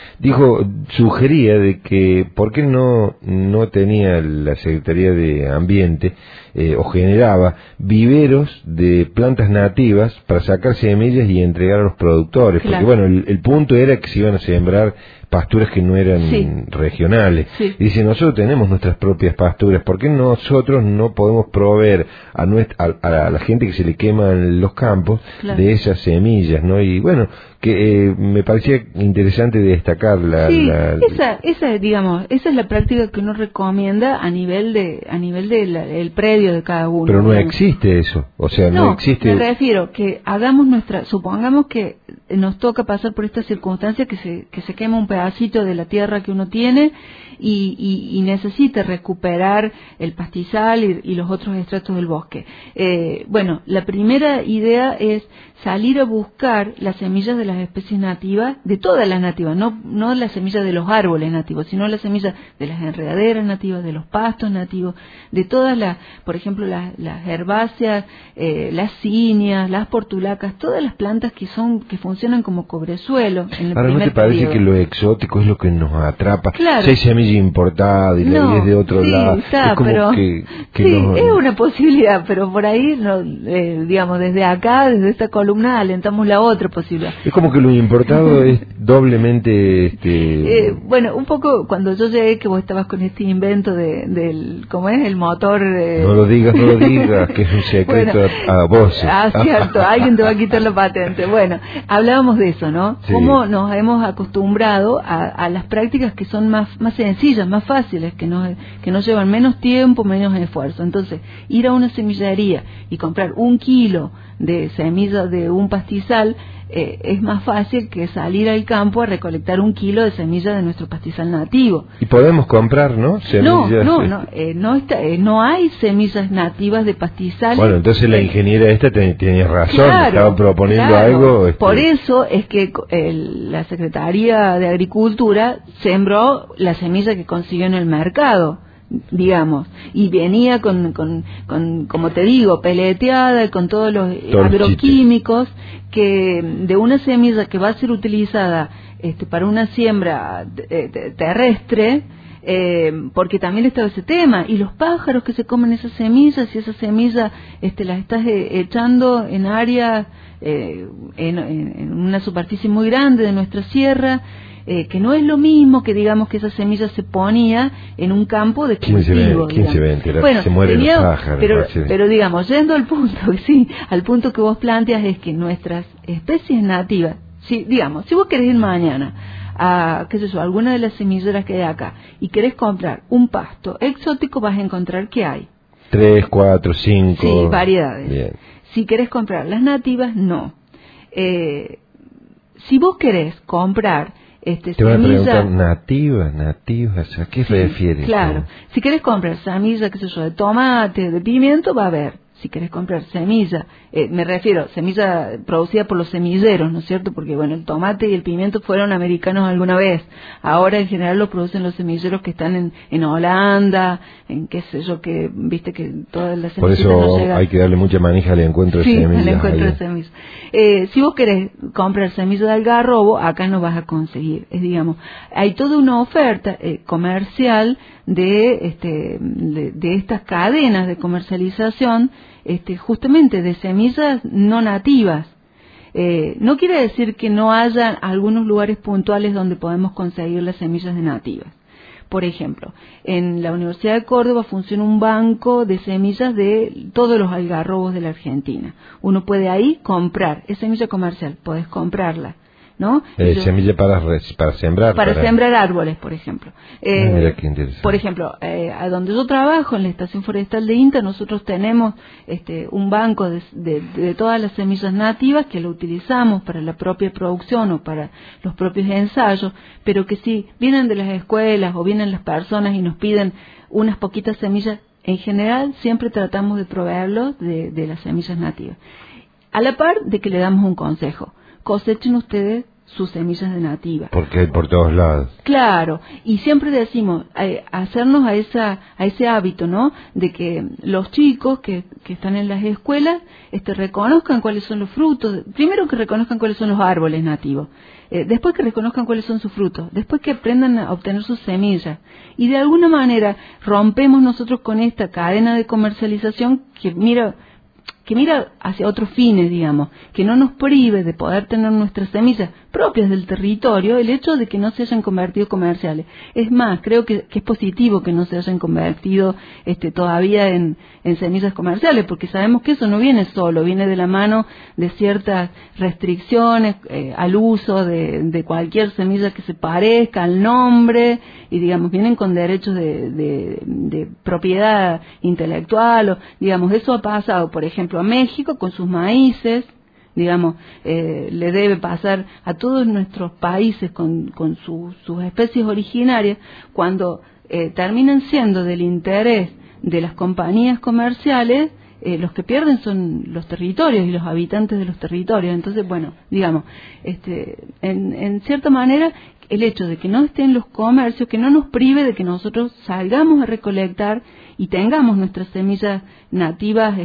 sugería de que por qué no tenía la Secretaría de Ambiente o generaba viveros de plantas nativas para sacar semillas y entregar a los productores, porque bueno, el punto era que se iban a sembrar pasturas que no eran regionales. Y dice, nosotros tenemos nuestras propias pasturas, ¿por qué nosotros no podemos proveer a la gente que se le queman los campos de esas semillas, ¿no? Y bueno, que me parecía interesante destacar esa es la práctica que uno recomienda a nivel del predio de cada uno. Pero no existe eso, o sea, no existe. Me refiero que hagamos supongamos que nos toca pasar por esta circunstancia que se quema un pedacito de la tierra que uno tiene y necesita recuperar el pastizal y los otros estratos del bosque. Bueno, la primera idea es salir a buscar las semillas de las especies nativas, de todas las nativas, no las semillas de los árboles nativos, sino las semillas de las enredaderas nativas, de los pastos nativos, de todas por ejemplo, las herbáceas, las cinias, las portulacas, todas las plantas que funcionan como cobresuelo en el Ahora, primer ¿no te parece periodo? Que lo exótico es lo que nos atrapa? Claro. Si hay semilla importada y la es de otro lado, está, es como pero, es una posibilidad, pero por ahí, digamos, desde acá, desde esta columna, alentamos la otra posibilidad. Es como que lo importado es doblemente... bueno, un poco cuando yo llegué, que vos estabas con este invento del ¿cómo es? El motor... No lo digas, que es un secreto a voces. Cierto, alguien te va a quitar la patente. Bueno, hablábamos de eso, ¿no? Sí. Cómo nos hemos acostumbrado a las prácticas que son más sencillas, más fáciles, que nos llevan menos tiempo, menos esfuerzo. Entonces, ir a una semillería y comprar 1 kilo de semillas de un pastizal es más fácil que salir al campo a recolectar 1 kilo de semillas de nuestro pastizal nativo. Y podemos comprar, ¿no? Semillas, no hay semillas nativas de pastizal. Bueno, entonces la ingeniera esta tenía razón, estaba proponiendo algo. Por eso es que la Secretaría de Agricultura sembró la semilla que consiguió en el mercado. digamos, y venía con como te digo, peleteada, con todos los agroquímicos, que de una semilla que va a ser utilizada para una siembra terrestre, porque también estaba ese tema, y los pájaros que se comen esas semillas, y esas semillas las estás echando en áreas, en una superficie muy grande de nuestra sierra, que no es lo mismo que digamos que esa semilla se ponía en un campo de cultivo. ¿Quién se va a enterar? Bueno, se mueren los pájaros. Pero digamos, yendo al punto, sí, al punto que vos planteas, es que nuestras especies nativas, si vos querés ir mañana a, qué sé yo, alguna de las semilleras que hay acá, y querés comprar un pasto exótico, vas a encontrar que hay 3, 4, 5. Sí, variedades. Bien. Si querés comprar las nativas, no. Si vos querés comprar te van a preguntar nativas, ¿a qué se refiere? Claro, si querés comprar semilla, qué sé yo, de tomate, de pimiento, va a haber. Si querés comprar semilla, me refiero, semilla producida por los semilleros, ¿no es cierto? Porque, bueno, el tomate y el pimiento fueron americanos alguna vez. Ahora, en general, lo producen los semilleros que están en Holanda, en qué sé yo, que, viste que todas las semillas no llegan. Por eso no hay que darle mucha manija al encuentro de semillas. Sí, al encuentro de semillas. Si vos querés comprar semilla de algarrobo, acá no vas a conseguir. Digamos, hay toda una oferta comercial de estas cadenas de comercialización, justamente de semillas no nativas. No quiere decir que no haya algunos lugares puntuales donde podemos conseguir las semillas de nativas. Por ejemplo, en la Universidad de Córdoba funciona un banco de semillas de todos los algarrobos de la Argentina. Uno puede ahí comprar, es semilla comercial, podés comprarla, ¿no? Semilla para sembrar. Para sembrar árboles, por ejemplo. Mira qué interesante. Por ejemplo, a donde yo trabajo, en la Estación Forestal de INTA, nosotros tenemos un banco de todas las semillas nativas que lo utilizamos para la propia producción o para los propios ensayos, pero que si vienen de las escuelas o vienen las personas y nos piden unas poquitas semillas, en general siempre tratamos de proveerlos de las semillas nativas. A la par de que le damos un consejo: cosechen ustedes sus semillas de nativa. Porque hay por todos lados. Claro, y siempre decimos, hacernos a ese hábito, ¿no? De que los chicos que están en las escuelas reconozcan cuáles son los frutos, primero que reconozcan cuáles son los árboles nativos, después que reconozcan cuáles son sus frutos, después que aprendan a obtener sus semillas, y de alguna manera rompemos nosotros con esta cadena de comercialización que mira hacia otros fines, digamos, que no nos prive de poder tener nuestras semillas propias del territorio, el hecho de que no se hayan convertido comerciales. Es más, creo que es positivo que no se hayan convertido todavía en semillas comerciales, porque sabemos que eso no viene solo, viene de la mano de ciertas restricciones al uso de cualquier semilla que se parezca al nombre, y digamos, vienen con derechos de propiedad intelectual, o digamos, eso ha pasado, por ejemplo, a México con sus maíces, digamos, le debe pasar a todos nuestros países con sus especies originarias, cuando terminan siendo del interés de las compañías comerciales, los que pierden son los territorios y los habitantes de los territorios. Entonces, bueno, digamos, en cierta manera, el hecho de que no estén los comercios, que no nos prive de que nosotros salgamos a recolectar y tengamos nuestras semillas nativas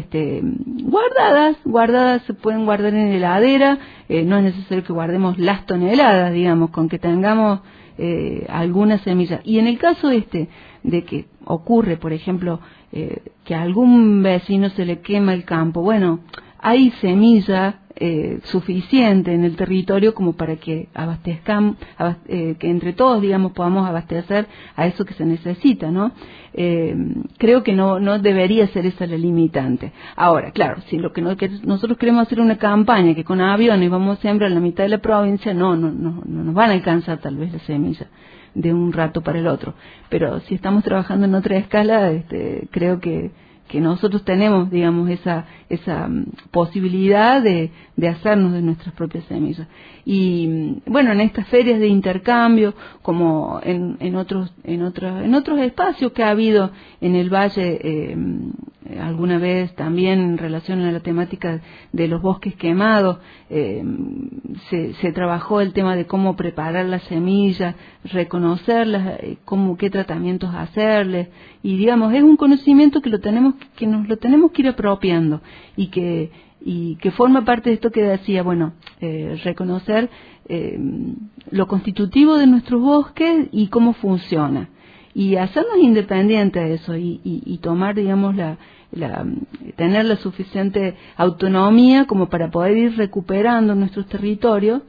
guardadas, se pueden guardar en heladera, no es necesario que guardemos las toneladas, digamos, con que tengamos algunas semillas. Y en el caso de que ocurre, por ejemplo, que a algún vecino se le quema el campo, bueno, hay semilla suficiente en el territorio como para que abastezcamos, que entre todos, digamos, podamos abastecer a eso que se necesita, ¿no? Creo que no debería ser esa la limitante. Ahora, claro, si lo que nosotros queremos hacer una campaña que con aviones vamos a sembrar en la mitad de la provincia, no nos van a alcanzar tal vez las semillas de un rato para el otro. Pero si estamos trabajando en otra escala, creo que nosotros tenemos, digamos, esa posibilidad de hacernos de nuestras propias semillas. Y bueno, en estas ferias de intercambio, como en otros espacios que ha habido en el valle, alguna vez también en relación a la temática de los bosques quemados, se trabajó el tema de cómo preparar las semillas, reconocerlas, qué tratamientos hacerles, y digamos, es un conocimiento que nos lo tenemos que ir apropiando, y que forma parte de esto que decía, bueno, reconocer lo constitutivo de nuestros bosques y cómo funciona, y hacernos independientes de eso, y tomar, digamos, tener la suficiente autonomía como para poder ir recuperando nuestros territorios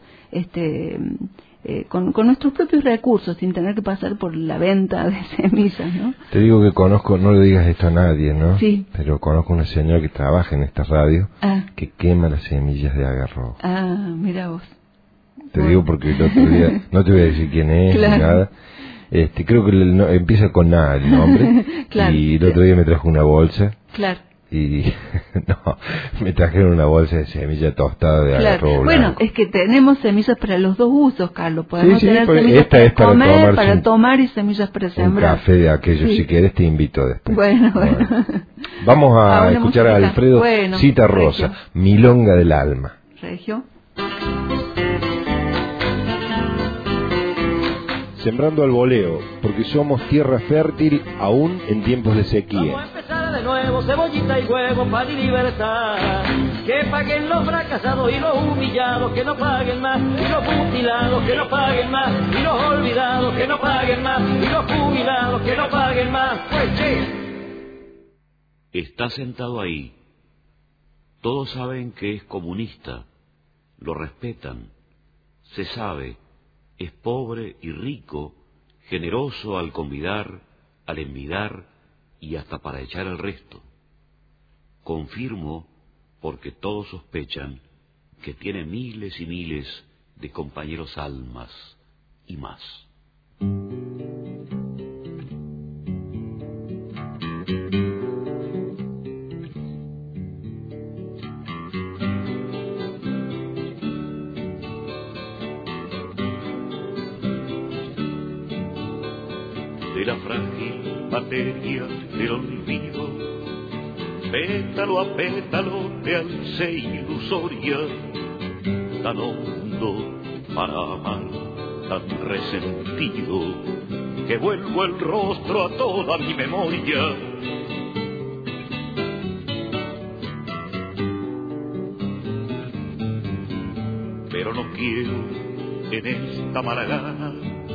con nuestros propios recursos, sin tener que pasar por la venta de semillas, ¿no? Te digo que conozco, no le digas esto a nadie, ¿no? Sí. Pero conozco una señora que trabaja en esta radio que quema las semillas de agarró. Ah, mira vos. Te digo porque el otro día, no te voy a decir quién es, claro, ni nada. Creo que empieza con A el nombre. Claro. Y el otro día me trajo una bolsa. Claro. Y me trajeron una bolsa de semilla tostada de agarró blanco. Bueno, es que tenemos semillas para los dos usos, Carlos. Podemos tener semillas esta es para comer, para tomar, y semillas para sembrar. Un café de aquellos, si querés te invito después. Bueno. Vamos a escuchar a Alfredo Cita Rosa, Regio. Milonga del Alma. Regio. Sembrando al voleo, porque somos tierra fértil aún en tiempos de sequía. Vamos a empezar de nuevo, cebollita y huevo, pan y libertad. Que paguen los fracasados y los humillados, que no paguen más. Y los mutilados, que no paguen más. Y los olvidados, que no paguen más. Y los jubilados, que no paguen más. Pues che. Está sentado ahí. Todos saben que es comunista. Lo respetan. Se sabe. Es pobre y rico, generoso al convidar, al envidar y hasta para echar al resto. Confirmo, porque todos sospechan, que tiene miles y miles de compañeros almas y más. De la frágil materia del olvido, pétalo a pétalo te alcé ilusoria, tan hondo para amar, tan resentido, que vuelvo el rostro a toda mi memoria. Pero no quiero en esta mala gana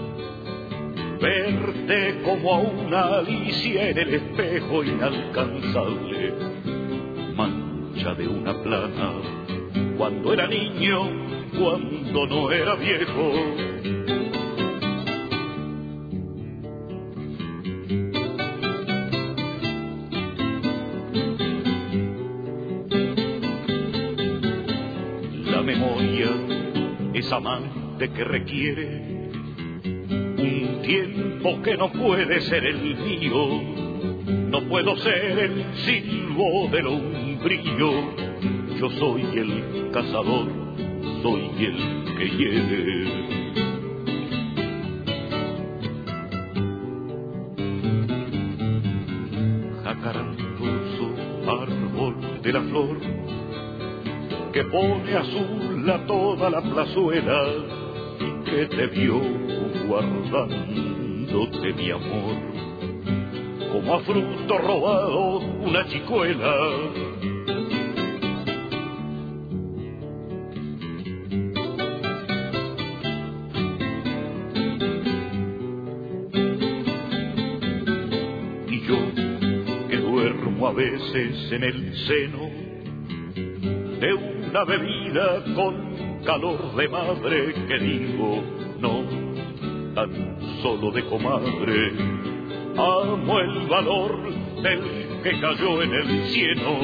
verte como a una Alicia en el espejo inalcanzable, mancha de una plana, cuando era niño, cuando no era viejo. La memoria es amante que requiere un tiempo que no puede ser el mío, no puedo ser el silbo del umbrío, yo soy el cazador, soy el que hiere. Jacarandoso árbol de la flor, que pone azul a toda la plazuela, y que te vio guardándote mi amor, como a fruto robado una chicuela. Y yo, que duermo a veces en el seno de una bebida con calor de madre, que digo, no, tan solo de comadre, amo el valor del que cayó en el cieno.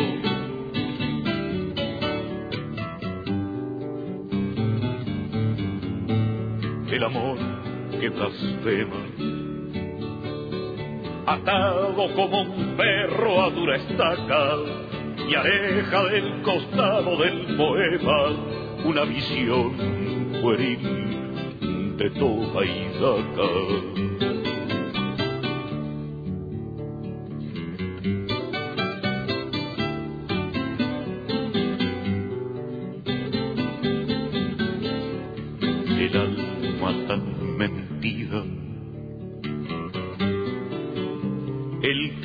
El amor que blasfema, atado como un perro a dura estaca, y aleja del costado del poema una visión pueril de toda y daca.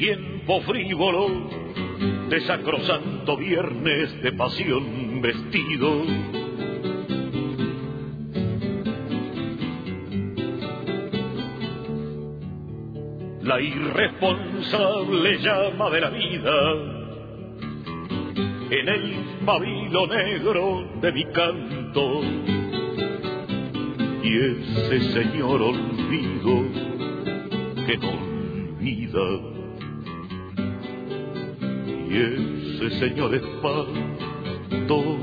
tiempo frívolo, de sacrosanto viernes de pasión vestido. La irresponsable llama de la vida en el pabilo negro de mi canto, y ese señor olvido que no olvida, y ese señor espanto.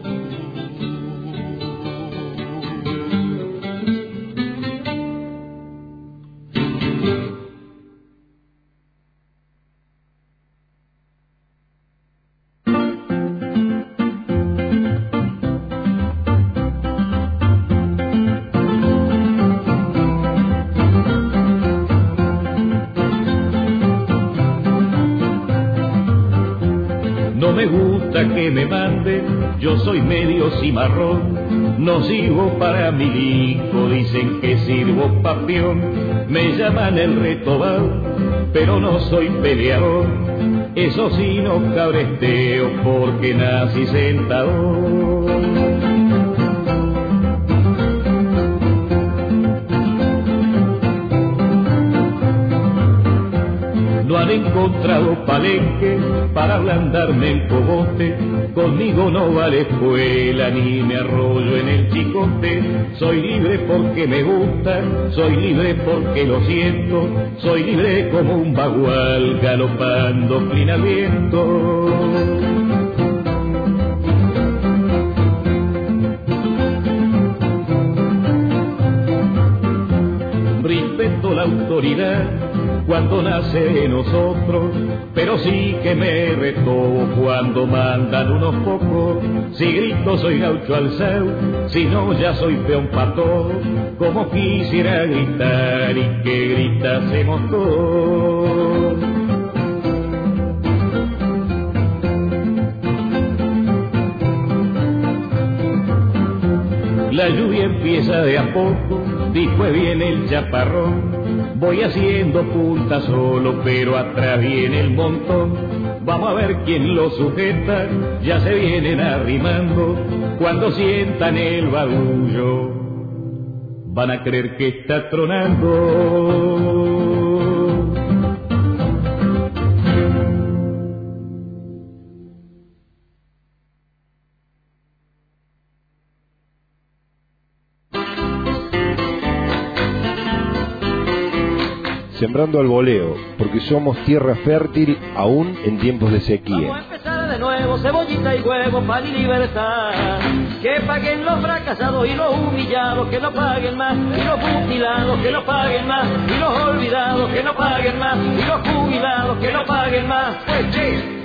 Que me manden, yo soy medio cimarrón, no sirvo para milico, dicen que sirvo papión, me llaman el retobal, pero no soy peleador, eso sí no cabresteo porque nací sentador. No han encontrado palenque para ablandarme el cogote, conmigo no vale escuela ni me arroyo en el chicote. Soy libre porque me gusta, soy libre porque lo siento, soy libre como un bagual galopando clin al viento. Respeto la autoridad cuando nace de nosotros, pero sí que me retobo cuando mandan unos pocos. Si grito soy gaucho alzado, si no ya soy peón pato, como quisiera gritar y que gritásemos todos. La lluvia empieza de a poco, después viene el chaparrón. Voy haciendo punta solo, pero atrás viene el montón. Vamos a ver quién lo sujeta, ya se vienen arrimando. Cuando sientan el barullo, van a creer que está tronando. Sembrando al voleo, porque somos tierra fértil aún en tiempos de sequía. Vamos a empezar de nuevo, cebollita y huevo, pan y libertad. Que paguen los fracasados y los humillados, que no paguen más. Y los mutilados, que no paguen más. Y los olvidados, que no paguen más. Y los jubilados, que no paguen más. Pues che.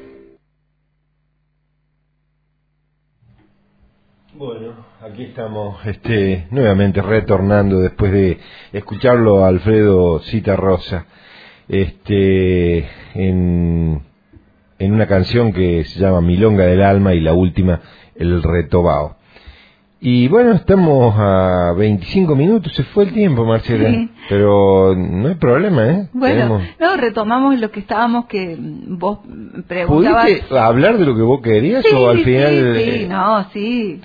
Bueno, aquí estamos nuevamente retornando después de escucharlo a Alfredo Citarrosa en una canción que se llama Milonga del Alma y la última El Retobao. Y bueno, estamos a 25 minutos, se fue el tiempo, Marcela, sí. Pero no hay problema, ¿eh? Bueno, no, retomamos lo que estábamos, que vos preguntabas. ¿Pudiste hablar de lo que vos querías o al final? Sí.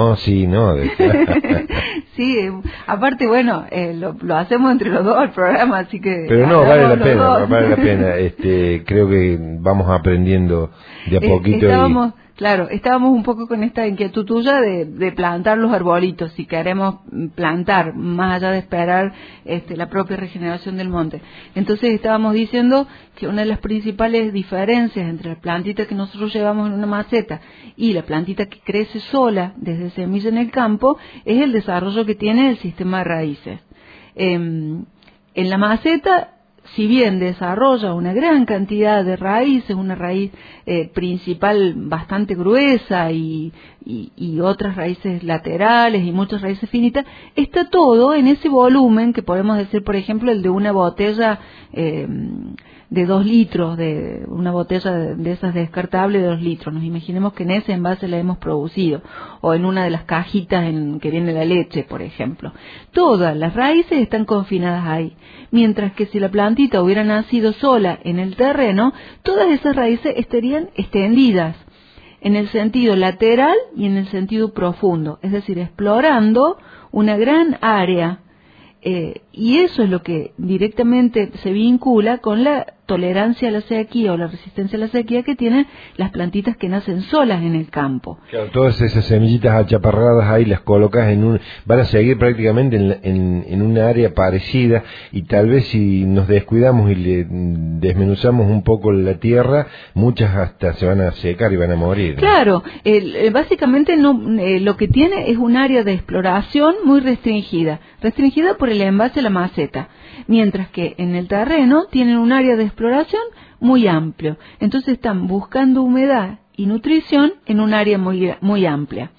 Sí, aparte, bueno, lo hacemos entre los dos el programa, así que... Pero no, vale la pena, creo que vamos aprendiendo de a poquito. Estábamos un poco con esta inquietud tuya de plantar los arbolitos, si queremos plantar, más allá de esperar la propia regeneración del monte. Entonces estábamos diciendo que una de las principales diferencias entre la plantita que nosotros llevamos en una maceta y la plantita que crece sola desde semilla en el campo es el desarrollo que tiene el sistema de raíces. En la maceta, si bien desarrolla una gran cantidad de raíces, una raíz principal bastante gruesa y otras raíces laterales y muchas raíces finitas, está todo en ese volumen que podemos decir, por ejemplo, el de una botella de 2 litros, de una botella de esas descartables de 2 litros. Nos imaginemos que en ese envase la hemos producido, o en una de las cajitas en que viene la leche, por ejemplo. Todas las raíces están confinadas ahí, mientras que si la plantita hubiera nacido sola en el terreno, todas esas raíces estarían extendidas en el sentido lateral y en el sentido profundo, es decir, explorando una gran área. Y eso es lo que directamente se vincula con la tolerancia a la sequía o la resistencia a la sequía que tienen las plantitas que nacen solas en el campo. Claro, todas esas semillitas achaparradas ahí las colocas van a seguir prácticamente en una área parecida, y tal vez si nos descuidamos y le desmenuzamos un poco la tierra, muchas hasta se van a secar y van a morir, ¿no? Claro, básicamente lo que tiene es un área de exploración muy restringida por el envase de la maceta, mientras que en el terreno tienen un área de exploración muy amplio. Entonces están buscando humedad y nutrición en un área muy amplia.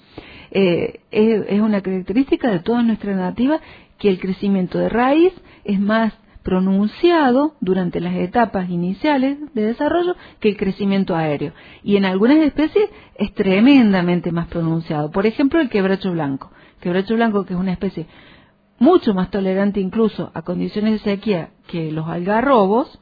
Es una característica de toda nuestra nativa que el crecimiento de raíz es más pronunciado durante las etapas iniciales de desarrollo que el crecimiento aéreo. Y en algunas especies es tremendamente más pronunciado. Por ejemplo, el quebracho blanco. Quebracho blanco, que es una especie mucho más tolerante incluso a condiciones de sequía que los algarrobos,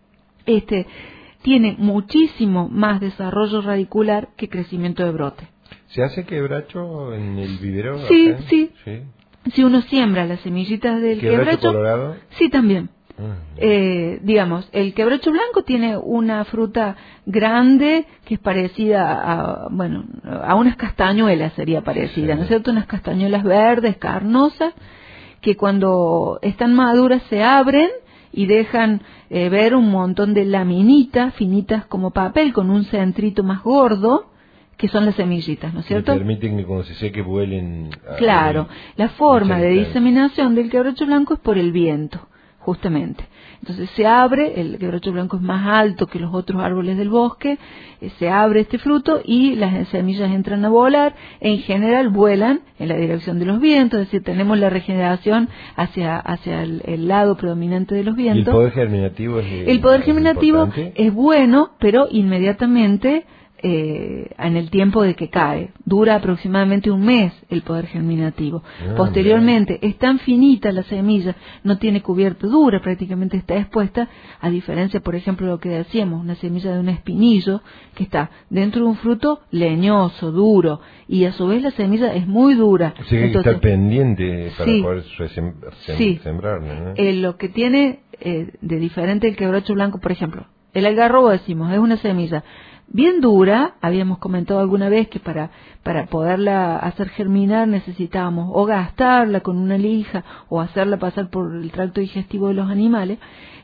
tiene muchísimo más desarrollo radicular que crecimiento de brote. ¿Se hace quebracho en el vivero? Sí, sí. Si uno siembra las semillitas del quebracho colorado. Sí, también. Digamos, el quebracho blanco tiene una fruta grande que es parecida a unas castañuelas, sería parecida, ¿no es cierto? Unas castañuelas verdes, carnosas, que cuando están maduras se abren y dejan ver un montón de laminitas finitas como papel con un centrito más gordo, que son las semillitas, ¿no es cierto? Que permiten que cuando se seque vuelen. Claro, la forma de diseminación del quebracho blanco es por el viento, justamente. Entonces se abre, el quebracho blanco es más alto que los otros árboles del bosque, se abre este fruto y las semillas entran a volar, en general vuelan en la dirección de los vientos, es decir, tenemos la regeneración hacia el lado predominante de los vientos. ¿Y el poder germinativo El poder germinativo es bueno, pero inmediatamente en el tiempo de que cae. Dura aproximadamente un mes el poder germinativo. Posteriormente, es tan finita la semilla, no tiene cobertura, prácticamente está expuesta, a diferencia, por ejemplo, de lo que decíamos, una semilla de un espinillo, que está dentro de un fruto leñoso, duro, y a su vez la semilla es muy dura. O sea, hay que estar pendiente para poder sembrar, ¿no? Lo que tiene de diferente el quebracho blanco, por ejemplo, el algarrobo, decimos, es una semilla bien dura. Habíamos comentado alguna vez que para poderla hacer germinar necesitábamos o gastarla con una lija o hacerla pasar por el tracto digestivo de los animales.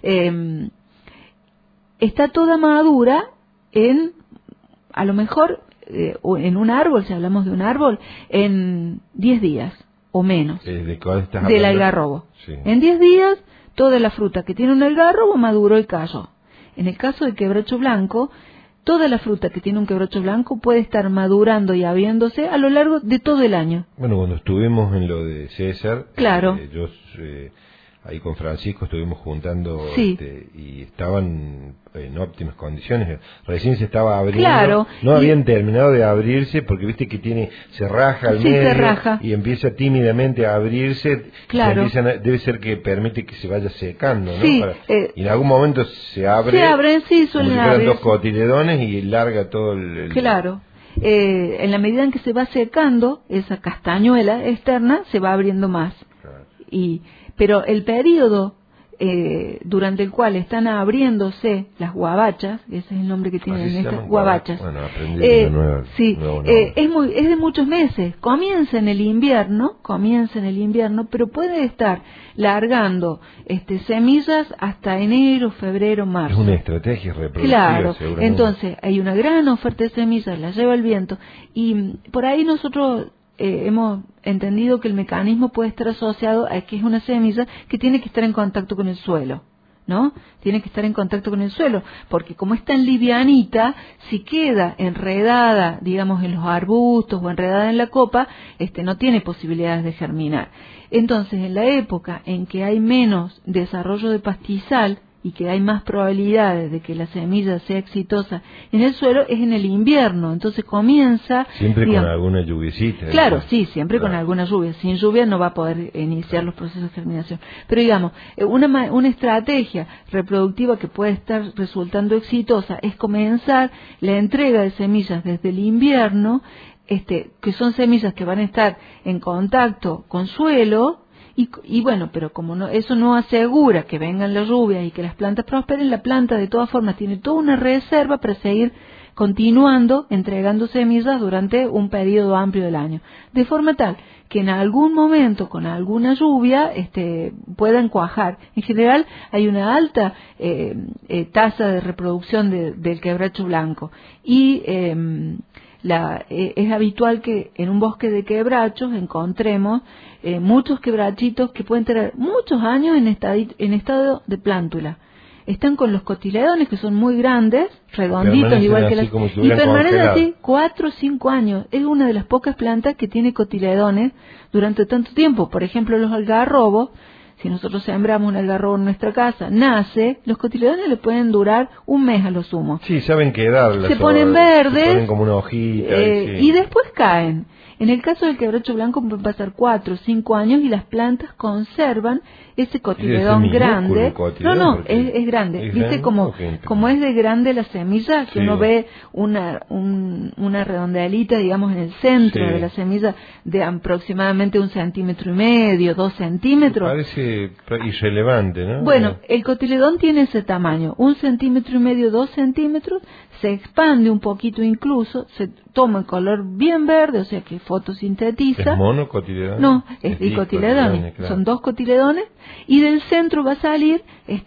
Está toda madura a lo mejor en un árbol, si hablamos de un árbol, en 10 días o menos del algarrobo. Sí. En 10 días toda la fruta que tiene un algarrobo maduró y cayó. En el caso del quebracho blanco, toda la fruta que tiene un quebracho blanco puede estar madurando y abriéndose a lo largo de todo el año. Bueno, cuando estuvimos en lo de César, claro. Ahí con Francisco estuvimos juntando y estaban en óptimas condiciones. Recién se estaba abriendo. Claro. No habían terminado de abrirse porque viste que se raja al medio se raja. Y empieza tímidamente a abrirse. Claro. Debe ser que permite que se vaya secando, ¿no? Sí, y en algún momento se abre. Se abren, sí, suelen abrir. Dos cotiledones y larga todo el... Claro. En la medida en que se va secando, esa castañuela externa se va abriendo más. Claro. Pero el periodo durante el cual están abriéndose las guabachas, ese es el nombre que tienen estas guabachas, bueno, es de muchos meses. Comienza en el invierno, pero puede estar largando semillas hasta enero, febrero, marzo. Es una estrategia reproductiva. Claro, entonces hay una gran oferta de semillas, las lleva el viento, y por ahí nosotros hemos entendido que el mecanismo puede estar asociado a que es una semilla que tiene que estar en contacto con el suelo, ¿no? Tiene que estar en contacto con el suelo, porque como es tan livianita, si queda enredada, digamos, en los arbustos o enredada en la copa, no tiene posibilidades de germinar. Entonces, en la época en que hay menos desarrollo de pastizal y que hay más probabilidades de que la semilla sea exitosa en el suelo es en el invierno. Entonces comienza... Siempre con alguna lluviecita. Claro, sí, siempre con alguna lluvia. Sin lluvia no va a poder iniciar los procesos de germinación. Pero digamos, una estrategia reproductiva que puede estar resultando exitosa es comenzar la entrega de semillas desde el invierno, que son semillas que van a estar en contacto con suelo, y bueno, pero como eso no asegura que vengan las lluvias y que las plantas prosperen, la planta de todas formas tiene toda una reserva para seguir continuando entregando semillas durante un periodo amplio del año, de forma tal que en algún momento con alguna lluvia puedan cuajar. En general hay una alta tasa de reproducción del quebracho blanco y es habitual que en un bosque de quebrachos encontremos muchos quebrachitos que pueden tener muchos años en estado de plántula. Están con los cotiledones, que son muy grandes, redonditos, igual que las... Y permanecen así 4 o 5 años. Es una de las pocas plantas que tiene cotiledones durante tanto tiempo. Por ejemplo, los algarrobos, si nosotros sembramos un algarrobo en nuestra casa, nace, los cotiledones le pueden durar un mes a lo sumo. Sí, saben quedar. Se ponen verdes. Se ponen como una hojita. Y después caen. En el caso del quebracho blanco pueden pasar 4 o 5 años y las plantas conservan ese cotiledón grande. No, es grande. ¿Viste como es de grande la semilla? Que uno ve una redondelita, digamos, en el centro de la semilla de aproximadamente 1,5 centímetros, 2 centímetros. Parece irrelevante, ¿no? Bueno, el cotiledón tiene ese tamaño, 1,5 centímetros, 2 centímetros, se expande un poquito incluso, se toma el color bien verde, o sea que fotosintetiza. ¿Es monocotiledón? No, es dicotiledón. Claro. Son 2 cotiledones y del centro va a salir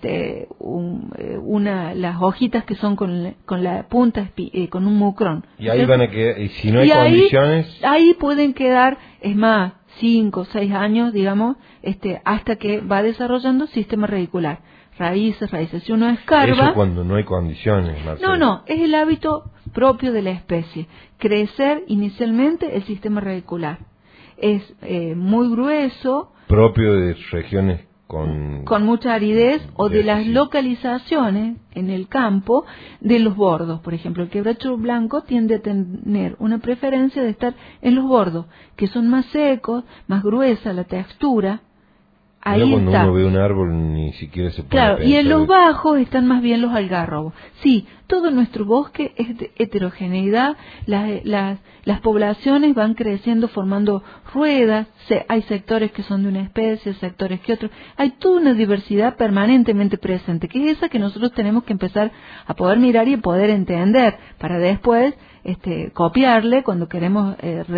las hojitas que son con la punta con un mucrón. Y ahí van a quedar, y si no hay condiciones... Ahí pueden quedar, es más, 5 o 6 años, digamos, hasta que va desarrollando sistema radicular. Raíces. Si uno escarba... Eso cuando no hay condiciones, Marcelo. No, es el hábito propio de la especie. Crecer inicialmente el sistema radicular. Es muy grueso. Propio de regiones con mucha aridez o de las localizaciones en el campo de los bordos. Por ejemplo, el quebracho blanco tiende a tener una preferencia de estar en los bordos, que son más secos, más gruesa la textura. Ahí cuando está. Uno ve un árbol ni siquiera se puede Claro, y en los bajos están más bien los algarrobos. Sí, todo nuestro bosque es de heterogeneidad, las poblaciones van creciendo formando ruedas, hay sectores que son de una especie, sectores que otros, hay toda una diversidad permanentemente presente, que es esa que nosotros tenemos que empezar a poder mirar y poder entender, para después copiarle cuando queremos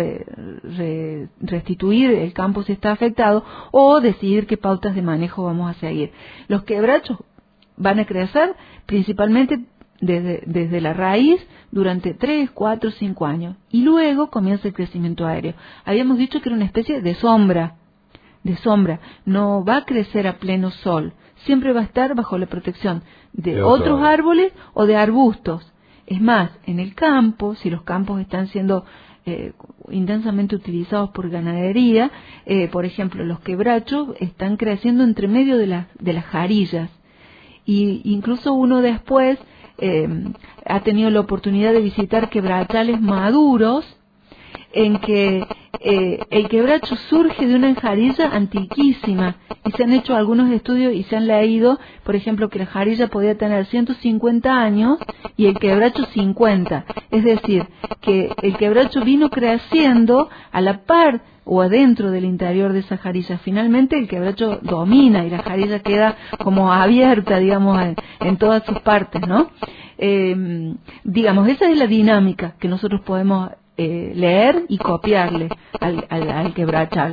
restituir el campo si está afectado o decidir qué pautas de manejo vamos a seguir. Los quebrachos van a crecer principalmente desde la raíz durante 3, 4, 5 años y luego comienza el crecimiento aéreo. Habíamos dicho que era una especie de sombra, no va a crecer a pleno sol, siempre va a estar bajo la protección de otros árboles o de arbustos. Es más, en el campo, si los campos están siendo intensamente utilizados por ganadería, por ejemplo, los quebrachos están creciendo entre medio de las jarillas. Y incluso uno después ha tenido la oportunidad de visitar quebrachales maduros en que el quebracho surge de una jarilla antiquísima y se han hecho algunos estudios y se han leído, por ejemplo, que la jarilla podía tener 150 años y el quebracho 50, es decir, que el quebracho vino creciendo a la par o adentro del interior de esa jarilla. Finalmente el quebracho domina y la jarilla queda como abierta, digamos, en todas sus partes, ¿no? Digamos, esa es la dinámica que nosotros podemos leer y copiarle al quebrachal.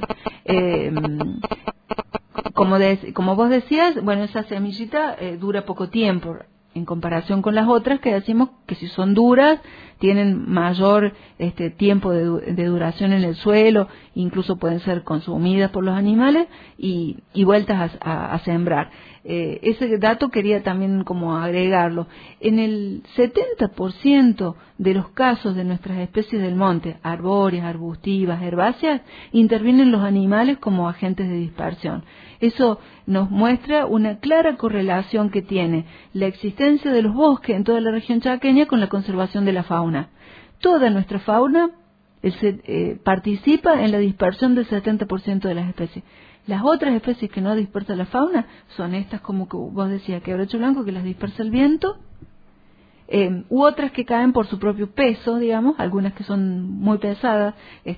Como vos decías, bueno, esa semillita dura poco tiempo en comparación con las otras que decimos que si son duras tienen mayor tiempo de duración en el suelo, incluso pueden ser consumidas por los animales y vueltas a sembrar. Ese dato quería también como agregarlo. En el 70% de los casos de nuestras especies del monte, arbóreas, arbustivas, herbáceas, intervienen los animales como agentes de dispersión. Eso nos muestra una clara correlación que tiene la existencia de los bosques en toda la región chaqueña con la conservación de la fauna. Toda nuestra fauna participa en la dispersión del 70% de las especies. Las otras especies que no dispersa la fauna son estas, como que vos decías, quebracho blanco, que las dispersa el viento, u otras que caen por su propio peso, digamos, algunas que son muy pesadas,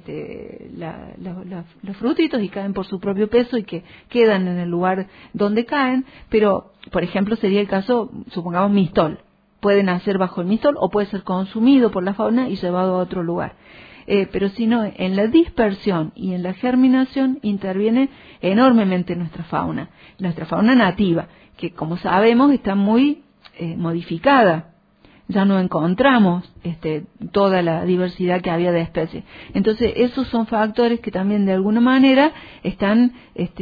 los frutitos, y caen por su propio peso y que quedan en el lugar donde caen. Pero, por ejemplo, sería el caso, supongamos, mistol. Puede nacer bajo el mistol o puede ser consumido por la fauna y llevado a otro lugar. Pero si no, en la dispersión y en la germinación interviene enormemente nuestra fauna nativa, que como sabemos está muy modificada. Ya no encontramos toda la diversidad que había de especies. Entonces, esos son factores que también de alguna manera están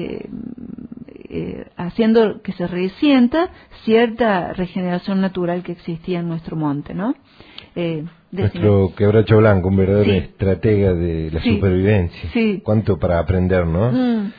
haciendo que se resienta cierta regeneración natural que existía en nuestro monte, ¿no? Nuestro quebracho blanco, un verdadero estratega de la supervivencia. Sí. Cuánto para aprender, ¿no?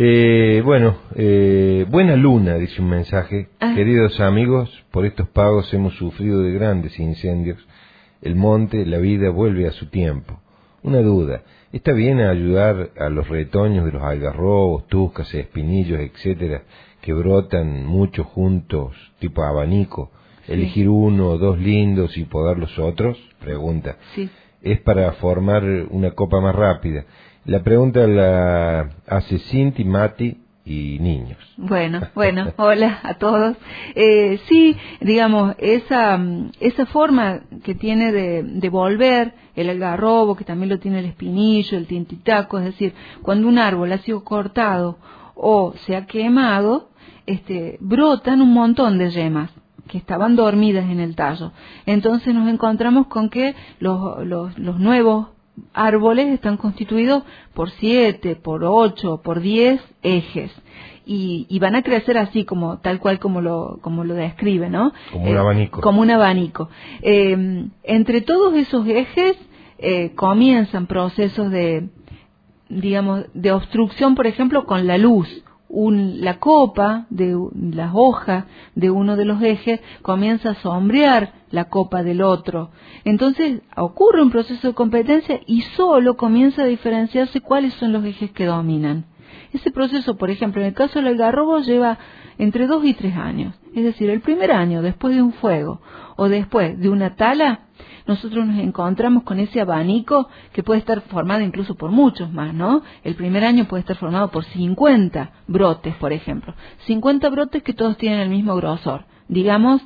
Buena luna, dice un mensaje. Queridos amigos, por estos pagos hemos sufrido de grandes incendios. El monte, la vida vuelve a su tiempo. Una duda, ¿está bien ayudar a los retoños de los algarrobos, tuscas, espinillos, etcétera, que brotan mucho juntos, tipo abanico? ¿Elegir uno o dos lindos y podar los otros? Pregunta. Sí. Es para formar una copa más rápida. La pregunta la hace Cinti, Mati y niños. Bueno, hola a todos. Sí, digamos, esa forma que tiene de volver el algarrobo, que también lo tiene el espinillo, el tintitaco, es decir, cuando un árbol ha sido cortado o se ha quemado, brotan un montón de yemas que estaban dormidas en el tallo. Entonces nos encontramos con que los nuevos árboles están constituidos por 7, por 8, por 10 ejes. Y van a crecer así, como tal cual como lo describe, ¿no? Como un abanico. Como un abanico. Entre todos esos ejes comienzan procesos de obstrucción, por ejemplo, con la luz. La copa de las hojas de uno de los ejes comienza a sombrear la copa del otro. Entonces ocurre un proceso de competencia y solo comienza a diferenciarse cuáles son los ejes que dominan. Ese proceso, por ejemplo, en el caso del algarrobo lleva entre 2 y 3 años. Es decir, el primer año, después de un fuego o después de una tala, nosotros nos encontramos con ese abanico que puede estar formado incluso por muchos más, ¿no? El primer año puede estar formado por 50 brotes, por ejemplo. 50 brotes que todos tienen el mismo grosor. Digamos,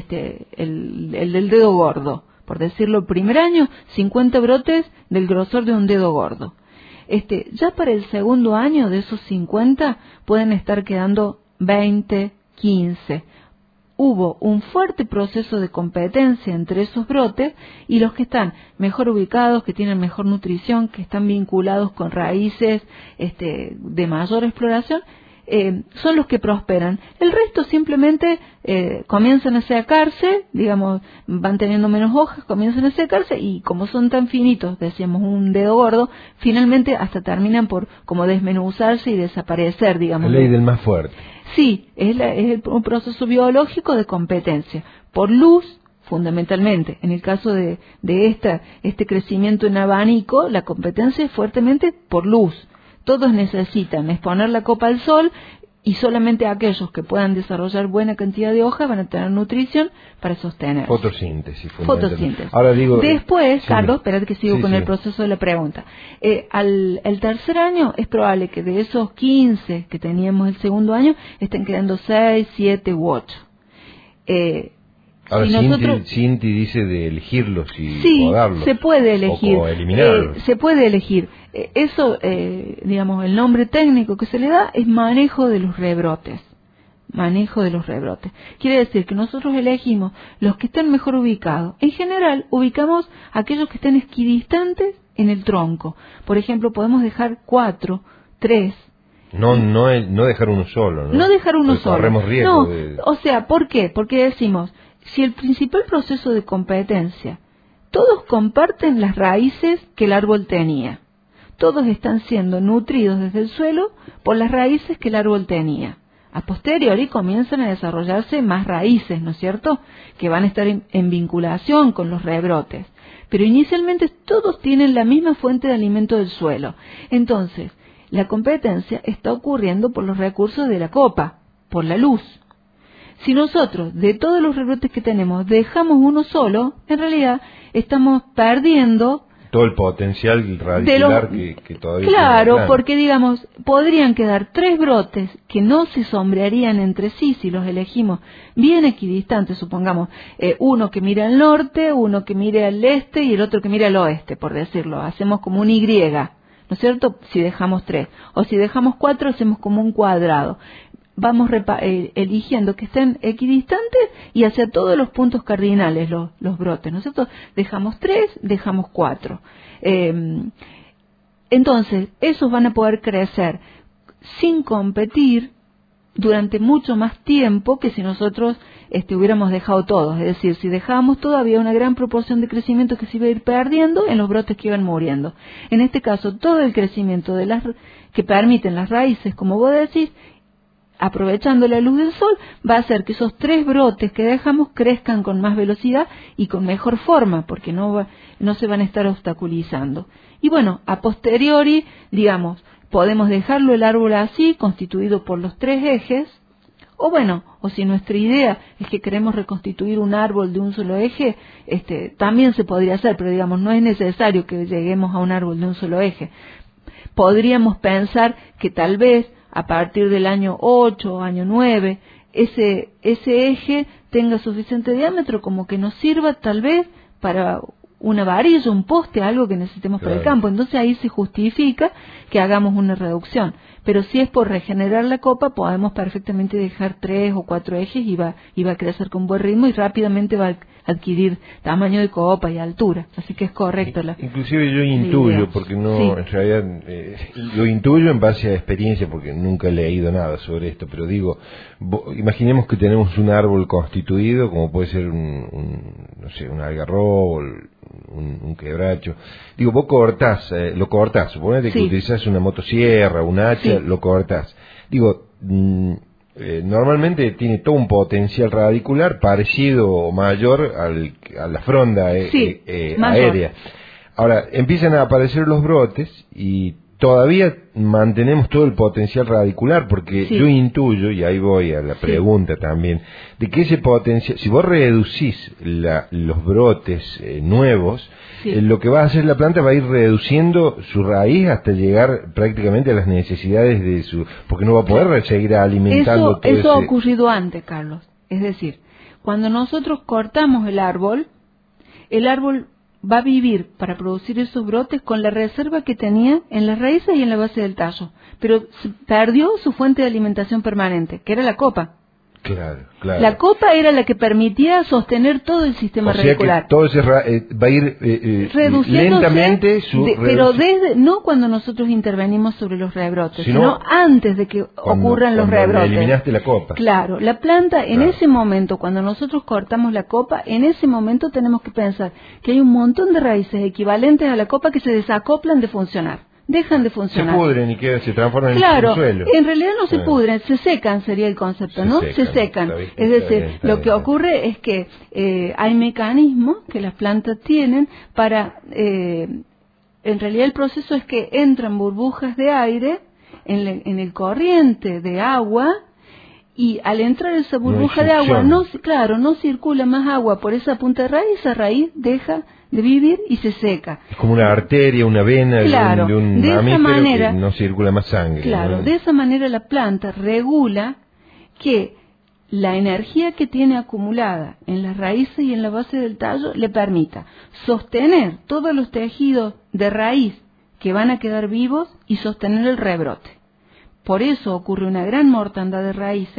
el del dedo gordo. Por decirlo, el primer año, 50 brotes del grosor de un dedo gordo. Ya para el segundo año de esos 50 pueden estar quedando 20, 15. Hubo un fuerte proceso de competencia entre esos brotes y los que están mejor ubicados, que tienen mejor nutrición, que están vinculados con raíces de mayor exploración, son los que prosperan. El resto simplemente comienzan a secarse, digamos, van teniendo menos hojas, comienzan a secarse y como son tan finitos, decíamos un dedo gordo, finalmente hasta terminan por como desmenuzarse y desaparecer, digamos. La ley del más fuerte. Sí, es un proceso biológico de competencia por luz, fundamentalmente. En el caso de este crecimiento en abanico, la competencia es fuertemente por luz. Todos necesitan exponer la copa al sol y solamente aquellos que puedan desarrollar buena cantidad de hojas van a tener nutrición para sostener. Fotosíntesis. Ahora digo, después, sí, Carlos, espérate que sigo con el proceso de la pregunta. El tercer año es probable que de esos 15 que teníamos el segundo año estén quedando 6, 7 u 8. Ahora, Cinti dice de elegirlos y podarlos. Sí, se puede elegir. O eliminarlos. Se puede elegir. Eso, digamos, el nombre técnico que se le da es manejo de los rebrotes. manejo de los rebrotes. Quiere decir que nosotros elegimos los que estén mejor ubicados. En general, ubicamos aquellos que estén equidistantes en el tronco. Por ejemplo, podemos dejar 4, 3. No dejar uno solo, ¿no? No dejar uno porque solo. Corremos riesgo no, o sea, ¿por qué? Porque decimos, si el principal proceso de competencia, todos comparten las raíces que el árbol tenía. Todos están siendo nutridos desde el suelo por las raíces que el árbol tenía. A posteriori comienzan a desarrollarse más raíces, ¿no es cierto?, que van a estar en vinculación con los rebrotes. Pero inicialmente todos tienen la misma fuente de alimento del suelo. Entonces, la competencia está ocurriendo por los recursos de la copa, por la luz. Si nosotros, de todos los rebrotes que tenemos, dejamos uno solo, en realidad estamos perdiendo todo el potencial radicular que todavía claro, porque digamos, podrían quedar 3 brotes que no se sombrearían entre sí si los elegimos bien equidistantes, supongamos, uno que mira al norte, uno que mire al este y el otro que mira al oeste, por decirlo, hacemos como un Y, ¿no es cierto?, si dejamos 3, o si dejamos 4 hacemos como un cuadrado. Vamos eligiendo que estén equidistantes y hacia todos los puntos cardinales los brotes, ¿no es cierto? Dejamos 3, dejamos 4. Entonces, esos van a poder crecer sin competir durante mucho más tiempo que si nosotros hubiéramos dejado todos. Es decir, si dejábamos todo, había una gran proporción de crecimiento que se iba a ir perdiendo en los brotes que iban muriendo. En este caso, todo el crecimiento que permiten las raíces, como vos decís, aprovechando la luz del sol, va a hacer que esos 3 brotes que dejamos crezcan con más velocidad y con mejor forma, porque no se van a estar obstaculizando. Y bueno, a posteriori, digamos, podemos dejarlo el árbol así, constituido por los 3 ejes, o bueno, o si nuestra idea es que queremos reconstituir un árbol de un solo eje, también se podría hacer, pero digamos, no es necesario que lleguemos a un árbol de un solo eje. Podríamos pensar que tal vez a partir del año 8 o año 9, ese eje tenga suficiente diámetro como que nos sirva tal vez para una varilla, un poste, algo que necesitemos para el campo. Entonces ahí se justifica que hagamos una reducción. Pero si es por regenerar la copa, podemos perfectamente dejar 3 o 4 ejes y va a crecer con buen ritmo y rápidamente va a adquirir tamaño de copa y altura. Así que es correcto. Inclusive yo intuyo, porque no, sí, en realidad lo intuyo en base a experiencia, porque nunca he leído nada sobre esto, pero digo, imaginemos que tenemos un árbol constituido, como puede ser un algarrobo, un quebracho. Digo, vos lo cortás, suponete que utilizás una motosierra, un hacha, lo cortás. Digo, normalmente tiene todo un potencial radicular parecido o mayor a la fronda aérea. Ahora, empiezan a aparecer los brotes y todavía mantenemos todo el potencial radicular, porque yo intuyo, y ahí voy a la pregunta también, de que ese potencial, si vos reducís los brotes nuevos, lo que va a hacer la planta va a ir reduciendo su raíz hasta llegar prácticamente a las necesidades de porque no va a poder seguir alimentando todo eso ha ocurrido antes, Carlos. Es decir, cuando nosotros cortamos el árbol va a vivir para producir esos brotes con la reserva que tenía en las raíces y en la base del tallo, pero perdió su fuente de alimentación permanente, que era la copa. Claro. La copa era la que permitía sostener todo el sistema radicular. Que todo va a ir lentamente pero no cuando nosotros intervenimos sobre los rebrotes, sino antes de que ocurran los rebrotes. Eliminaste la copa. Claro, la planta en ese momento, cuando nosotros cortamos la copa, en ese momento tenemos que pensar que hay un montón de raíces equivalentes a la copa que se desacoplan de funcionar. Dejan de funcionar. Se pudren y se transforman en suelo. En realidad no se pudren, se secan sería el concepto, ¿no? Se secan. Es decir, lo que ocurre es que hay mecanismos que las plantas tienen para... en realidad el proceso es que entran burbujas de aire en el corriente de agua, y al entrar esa burbuja de agua, no circula más agua por esa punta de raíz, esa raíz deja de vivir y se seca. Es como una arteria, una vena de un mamífero que no circula más sangre. Claro, de esa manera la planta regula que la energía que tiene acumulada en las raíces y en la base del tallo le permita sostener todos los tejidos de raíz que van a quedar vivos y sostener el rebrote. Por eso ocurre una gran mortandad de raíces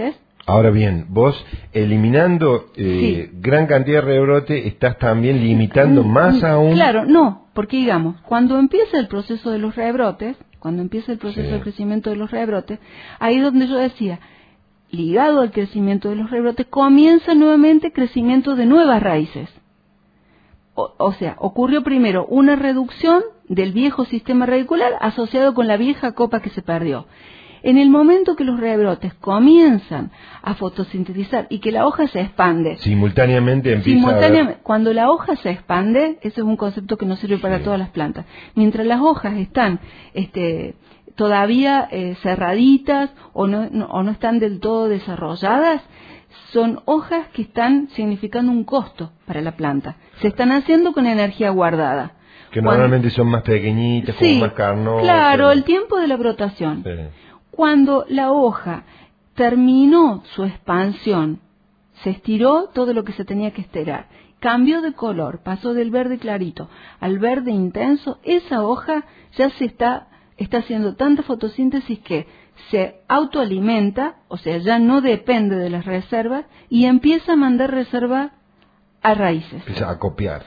Ahora bien, vos eliminando gran cantidad de rebrote, estás también limitando más aún... Claro, no, porque digamos, cuando empieza el proceso de los rebrotes, cuando empieza el proceso de crecimiento de los rebrotes, ahí es donde yo decía, ligado al crecimiento de los rebrotes, comienza nuevamente crecimiento de nuevas raíces. O sea, ocurrió primero una reducción del viejo sistema radicular asociado con la vieja copa que se perdió. En el momento que los rebrotes comienzan a fotosintetizar y que la hoja se expande, simultáneamente empieza cuando la hoja se expande, ese es un concepto que no sirve para todas las plantas. Mientras las hojas están todavía cerraditas o no están del todo desarrolladas, son hojas que están significando un costo para la planta. Se están haciendo con energía guardada. Que normalmente son más pequeñitas, como más carnosas. Claro, el tiempo de la brotación. Sí. Cuando la hoja terminó su expansión, se estiró todo lo que se tenía que estirar, cambió de color, pasó del verde clarito al verde intenso, esa hoja ya está haciendo tanta fotosíntesis que se autoalimenta, o sea, ya no depende de las reservas y empieza a mandar reserva a raíces. Empieza a copiar.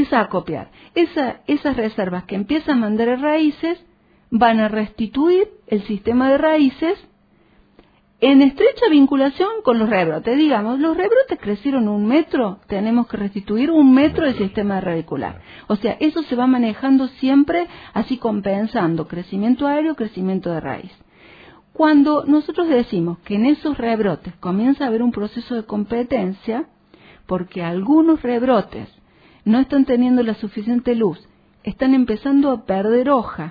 Esas reservas que empieza a mandar a raíces van a restituir el sistema de raíces en estrecha vinculación con los rebrotes. Digamos, los rebrotes crecieron 1 metro, tenemos que restituir 1 metro del sistema radicular. O sea, eso se va manejando siempre así compensando crecimiento aéreo, crecimiento de raíz. Cuando nosotros decimos que en esos rebrotes comienza a haber un proceso de competencia, porque algunos rebrotes no están teniendo la suficiente luz, están empezando a perder hoja,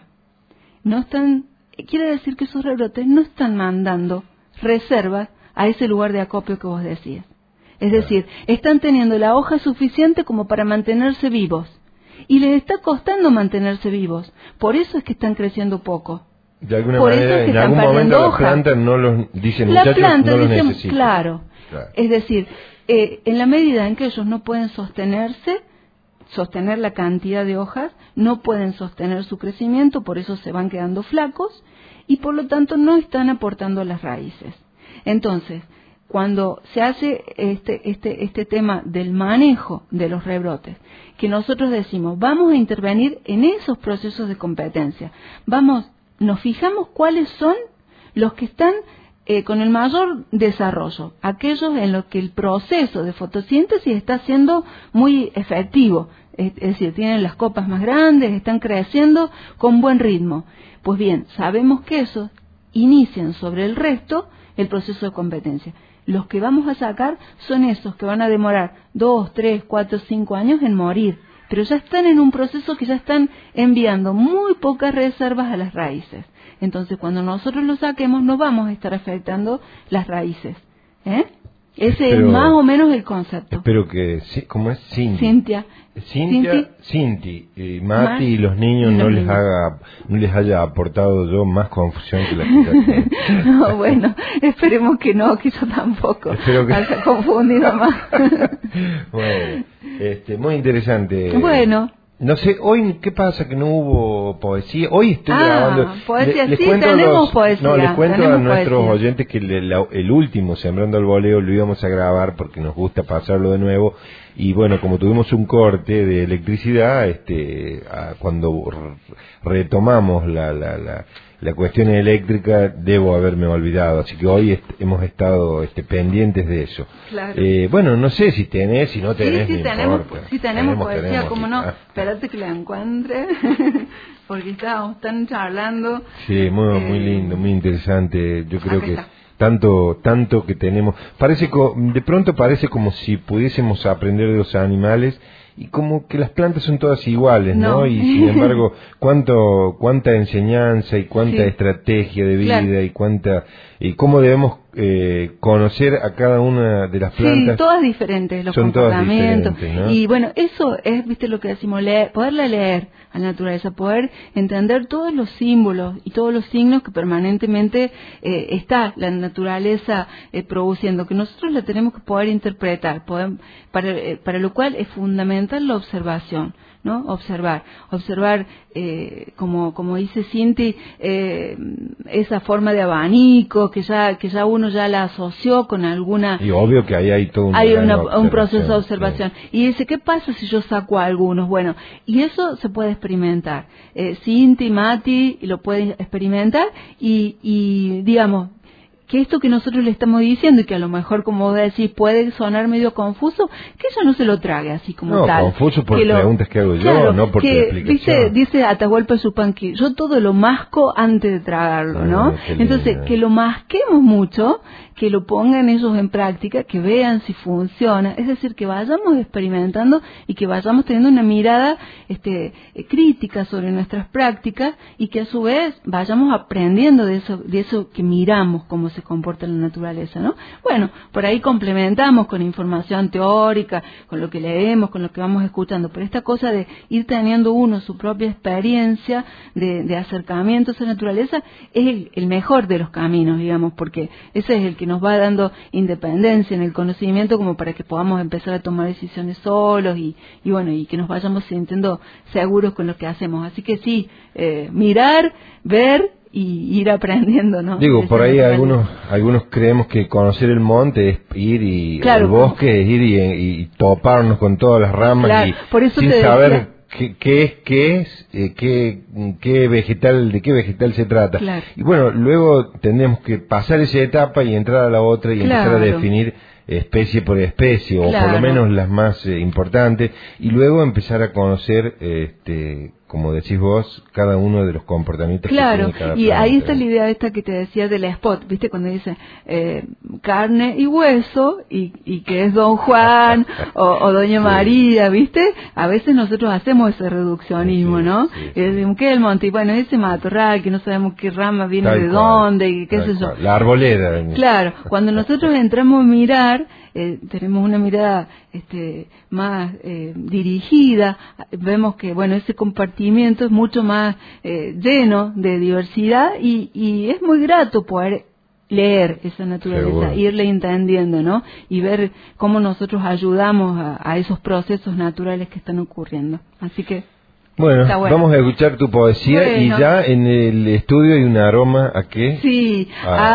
quiere decir que esos rebrotes no están mandando reservas a ese lugar de acopio que vos decías. Es decir, están teniendo la hoja suficiente como para mantenerse vivos. Y les está costando mantenerse vivos. Por eso es que están creciendo poco. De alguna manera, en algún momento la planta no los dicen, muchachos, no los necesitan. Claro. Es decir, en la medida en que ellos no pueden sostener la cantidad de hojas, no pueden sostener su crecimiento, por eso se van quedando flacos y por lo tanto no están aportando a las raíces. Entonces, cuando se hace este tema del manejo de los rebrotes, que nosotros decimos, vamos a intervenir en esos procesos de competencia, nos fijamos cuáles son los que están con el mayor desarrollo, aquellos en los que el proceso de fotosíntesis está siendo muy efectivo, es decir, tienen las copas más grandes, están creciendo con buen ritmo. Pues bien, sabemos que esos inician sobre el resto el proceso de competencia. Los que vamos a sacar son esos que van a demorar 2, 3, 4, 5 años en morir, pero ya están en un proceso que ya están enviando muy pocas reservas a las raíces. Entonces, cuando nosotros lo saquemos, no vamos a estar afectando las raíces. Ese es más o menos el concepto. Espero que, ¿cómo es? Cintia. Cinti y Mati y los niños no les haya aportado yo más confusión que la que ya tenía. No, bueno, esperemos que no, que yo tampoco haya confundido más. Bueno, muy interesante. Bueno. No sé, hoy, ¿qué pasa? Que no hubo poesía. Hoy estoy grabando. Poesía, les sí, cuento tenemos poesía. No, les cuento a nuestros poesía. oyentes que el último, Sembrando el Boleo, lo íbamos a grabar porque nos gusta pasarlo de nuevo. Y bueno, como tuvimos un corte de electricidad, cuando retomamos la cuestión eléctrica, debo haberme olvidado. Así que hoy hemos estado pendientes de eso. Claro. Bueno, no sé si tenés, si no tenés, sí, no tenemos, importa. Sí, tenemos poesía, como no. Ah. Espérate que la encuentre, porque estábamos tan charlando. Sí, muy lindo, muy interesante. Yo creo que está. tanto que tenemos. De pronto parece como si pudiésemos aprender de los animales y como que las plantas son todas iguales, ¿no? Y sin embargo, cuánta enseñanza y cuánta estrategia de vida, claro. y cómo debemos conocer a cada una de las plantas. Sí, todas diferentes, los son comportamientos. Todas diferentes, ¿no? Y bueno, eso es, viste lo que decimos, poderla leer a la naturaleza, poder entender todos los símbolos y todos los signos que permanentemente está la naturaleza produciendo, que nosotros la tenemos que poder interpretar, para lo cual es fundamental la observación. ¿no? Observar, como dice Cinti, esa forma de abanico que ya uno ya la asoció con alguna. Y obvio que ahí hay todo un proceso de observación. Sí. Y dice, ¿qué pasa si yo saco a algunos? Bueno, y eso se puede experimentar. Cinti, Mati lo pueden experimentar y digamos, que esto que nosotros le estamos diciendo y que a lo mejor, como vos decís, puede sonar medio confuso, que ella no se lo trague así como tal. No, confuso por preguntas que hago yo, no por tu explicación. Dice Atahualpa Yupanqui, yo todo lo masco antes de tragarlo, ¿no? Entonces, que lo masquemos mucho, que lo pongan ellos en práctica, que vean si funciona, es decir, que vayamos experimentando y que vayamos teniendo una mirada crítica sobre nuestras prácticas y que a su vez vayamos aprendiendo de eso que miramos, cómo se comporta en la naturaleza, ¿no? Bueno, por ahí complementamos con información teórica, con lo que leemos, con lo que vamos escuchando, pero esta cosa de ir teniendo uno su propia experiencia de acercamiento a esa naturaleza es el mejor de los caminos, digamos, porque ese es el que nos va dando independencia en el conocimiento como para que podamos empezar a tomar decisiones solos y bueno, y que nos vayamos sintiendo seguros con lo que hacemos. Así que sí, mirar, ver y ir aprendiendo, ¿no? Digo, por ahí algunos creemos que conocer el monte es ir al bosque, es ir y toparnos con todas las ramas, claro, y por eso sin saber qué vegetal, de qué vegetal se trata. Claro. Y bueno, luego tendremos que pasar esa etapa y entrar a la otra y empezar a definir especie por especie, o por lo menos las más importantes, y luego empezar a conocer, como decís vos, cada uno de los comportamientos que tiene cada planta. Y ahí está la idea esta que te decía del spot, ¿viste? Cuando dice carne y hueso, y que es Don Juan o Doña María, ¿viste? A veces nosotros hacemos ese reduccionismo, ¿no? Y decimos, ¿qué es el monte? Y bueno, ese matorral, que no sabemos qué rama viene de dónde, y qué sé yo. La arboleda. Claro, cuando nosotros entramos a mirar, tenemos una mirada más dirigida, vemos que bueno, ese compartimiento es mucho más lleno de diversidad y es muy grato poder leer esa naturaleza, irle entendiendo, ¿no? Y ver cómo nosotros ayudamos a esos procesos naturales que están ocurriendo. Así que bueno, vamos a escuchar tu poesía y ya en el estudio hay un aroma ¿a qué? Sí,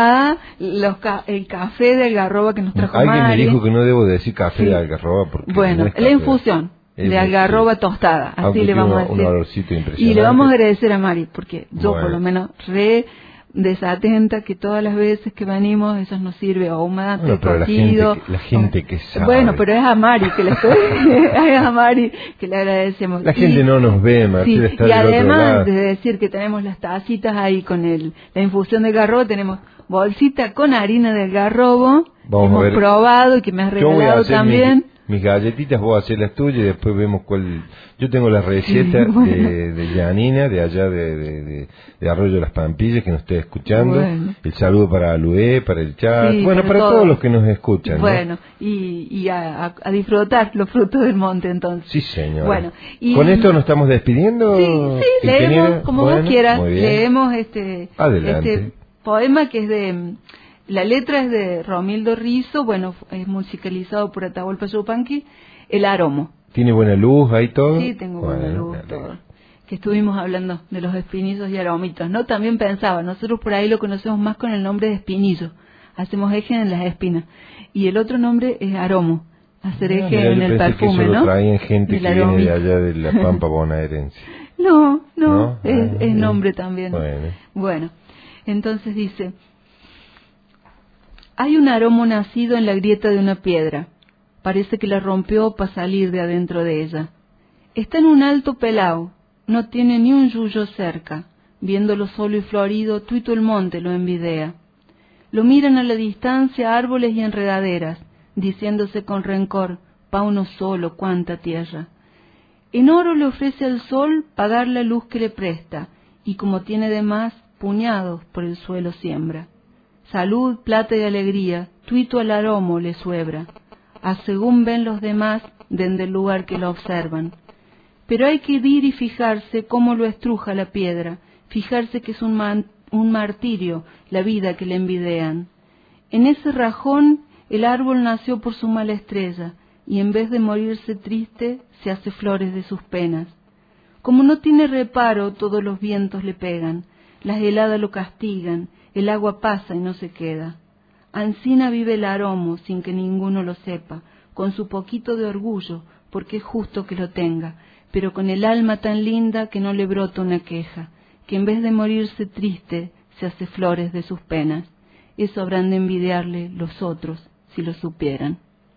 el café de algarroba que nos trajo Alguien Mari. me dijo que no debo decir café de algarroba porque bueno, no es la infusión de algarroba tostada, así le vamos a decir. Un olorcito impresionante. Y le vamos a agradecer a Mari porque yo por lo menos desatenta que todas las veces que venimos eso nos sirve o un mate cocido. La gente que sabe. Bueno, pero es a Mari que le estoy es a Mari que le agradecemos. La gente no nos ve, Marcela, está y del otro lado. además de decir que tenemos las tacitas ahí con la infusión de algarrobo, tenemos bolsita con harina de algarrobo, hemos probado y que me has regalado también. Mis galletitas, vos haces las tuyas y después vemos cuál. Yo tengo la receta de Yanina, de allá de Arroyo de las Pampillas, que nos esté escuchando. Bueno. El saludo para Lué, para el chat, para todos los que nos escuchan. Bueno, ¿no? y a disfrutar los frutos del monte entonces. Sí, señor. Bueno, ¿Con esto nos estamos despidiendo? Sí, leemos como vos quieras. Leemos Adelante. este poema que es de. La letra es de Romildo Rizzo, bueno, es musicalizado por Atahualpa Yupanqui, El Aromo. ¿Tiene buena luz ahí todo? Sí, tengo buena luz, todo. Que estuvimos hablando de los espinillos y aromitos, ¿no? También pensaba, nosotros por ahí lo conocemos más con el nombre de espinillo, hacemos eje en las espinas, y el otro nombre es aromo, hacer eje en el perfume, ¿no? Lo traían gente que viene de allá de la Pampa bonaerense. No, es nombre también. Bueno, entonces dice... Hay un aromo nacido en la grieta de una piedra. Parece que la rompió para salir de adentro de ella. Está en un alto pelao. No tiene ni un yuyo cerca. Viéndolo solo y florido, tuito el monte lo envidea. Lo miran a la distancia árboles y enredaderas, diciéndose con rencor, pa' uno solo, cuánta tierra. En oro le ofrece al sol pagar la luz que le presta, y como tiene de más, puñados por el suelo siembra. Salud, plata y alegría, tuito al aromo le suebra, a según ven los demás, dende el lugar que lo observan. Pero hay que ir y fijarse cómo lo estruja la piedra, fijarse que es un martirio la vida que le envidian. En ese rajón el árbol nació por su mala estrella, y en vez de morirse triste, se hace flores de sus penas. Como no tiene reparo, todos los vientos le pegan, las heladas lo castigan, el agua pasa y no se queda. Ansina vive el aromo sin que ninguno lo sepa, con su poquito de orgullo, porque es justo que lo tenga, pero con el alma tan linda que no le brota una queja, que en vez de morirse triste, se hace flores de sus penas. Eso habrán de envidiarle los otros, si lo supieran.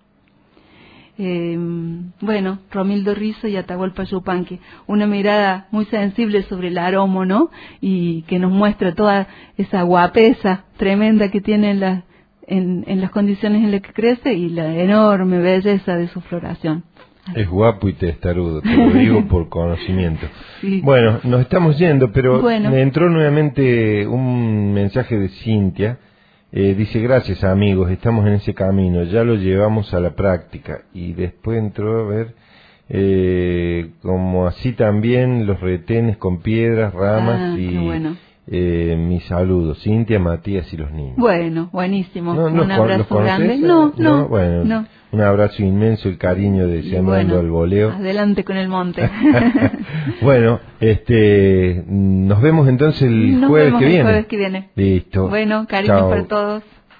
Bueno, Romildo Rizzo y Atahualpa Yupanqui, una mirada muy sensible sobre el aromo, ¿no? Y que nos muestra toda esa guapesa tremenda que tiene en las condiciones en las que crece y la enorme belleza de su floración. Es guapo y testarudo, te lo digo por conocimiento. Sí. Bueno, nos estamos yendo, pero bueno, me entró nuevamente un mensaje de Cintia. Dice, gracias amigos, estamos en ese camino, ya lo llevamos a la práctica. Y después entró a ver, como así también los retenes con piedras, ramas y bueno. Mis saludos, Cintia, Matías y los niños. Bueno, buenísimo, un abrazo grande. No. Un abrazo inmenso, el cariño de Sembrando al Voleo. Adelante con el monte. Bueno, nos vemos entonces el jueves que viene. Listo. Bueno, cariños para todos.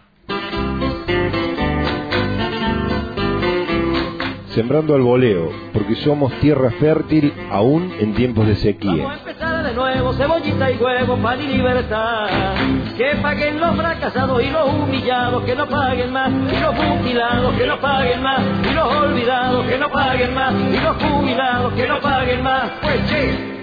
Sembrando al Voleo, porque somos tierra fértil aún en tiempos de sequía. Vamos a empezar de nuevo, cebollita y huevo, pan y libertad. Que paguen los fracasados y los humillados, que no paguen más. Y los mutilados, que no paguen más. Y los olvidados, que no paguen más. Y los jubilados, que no paguen más. Pues sí.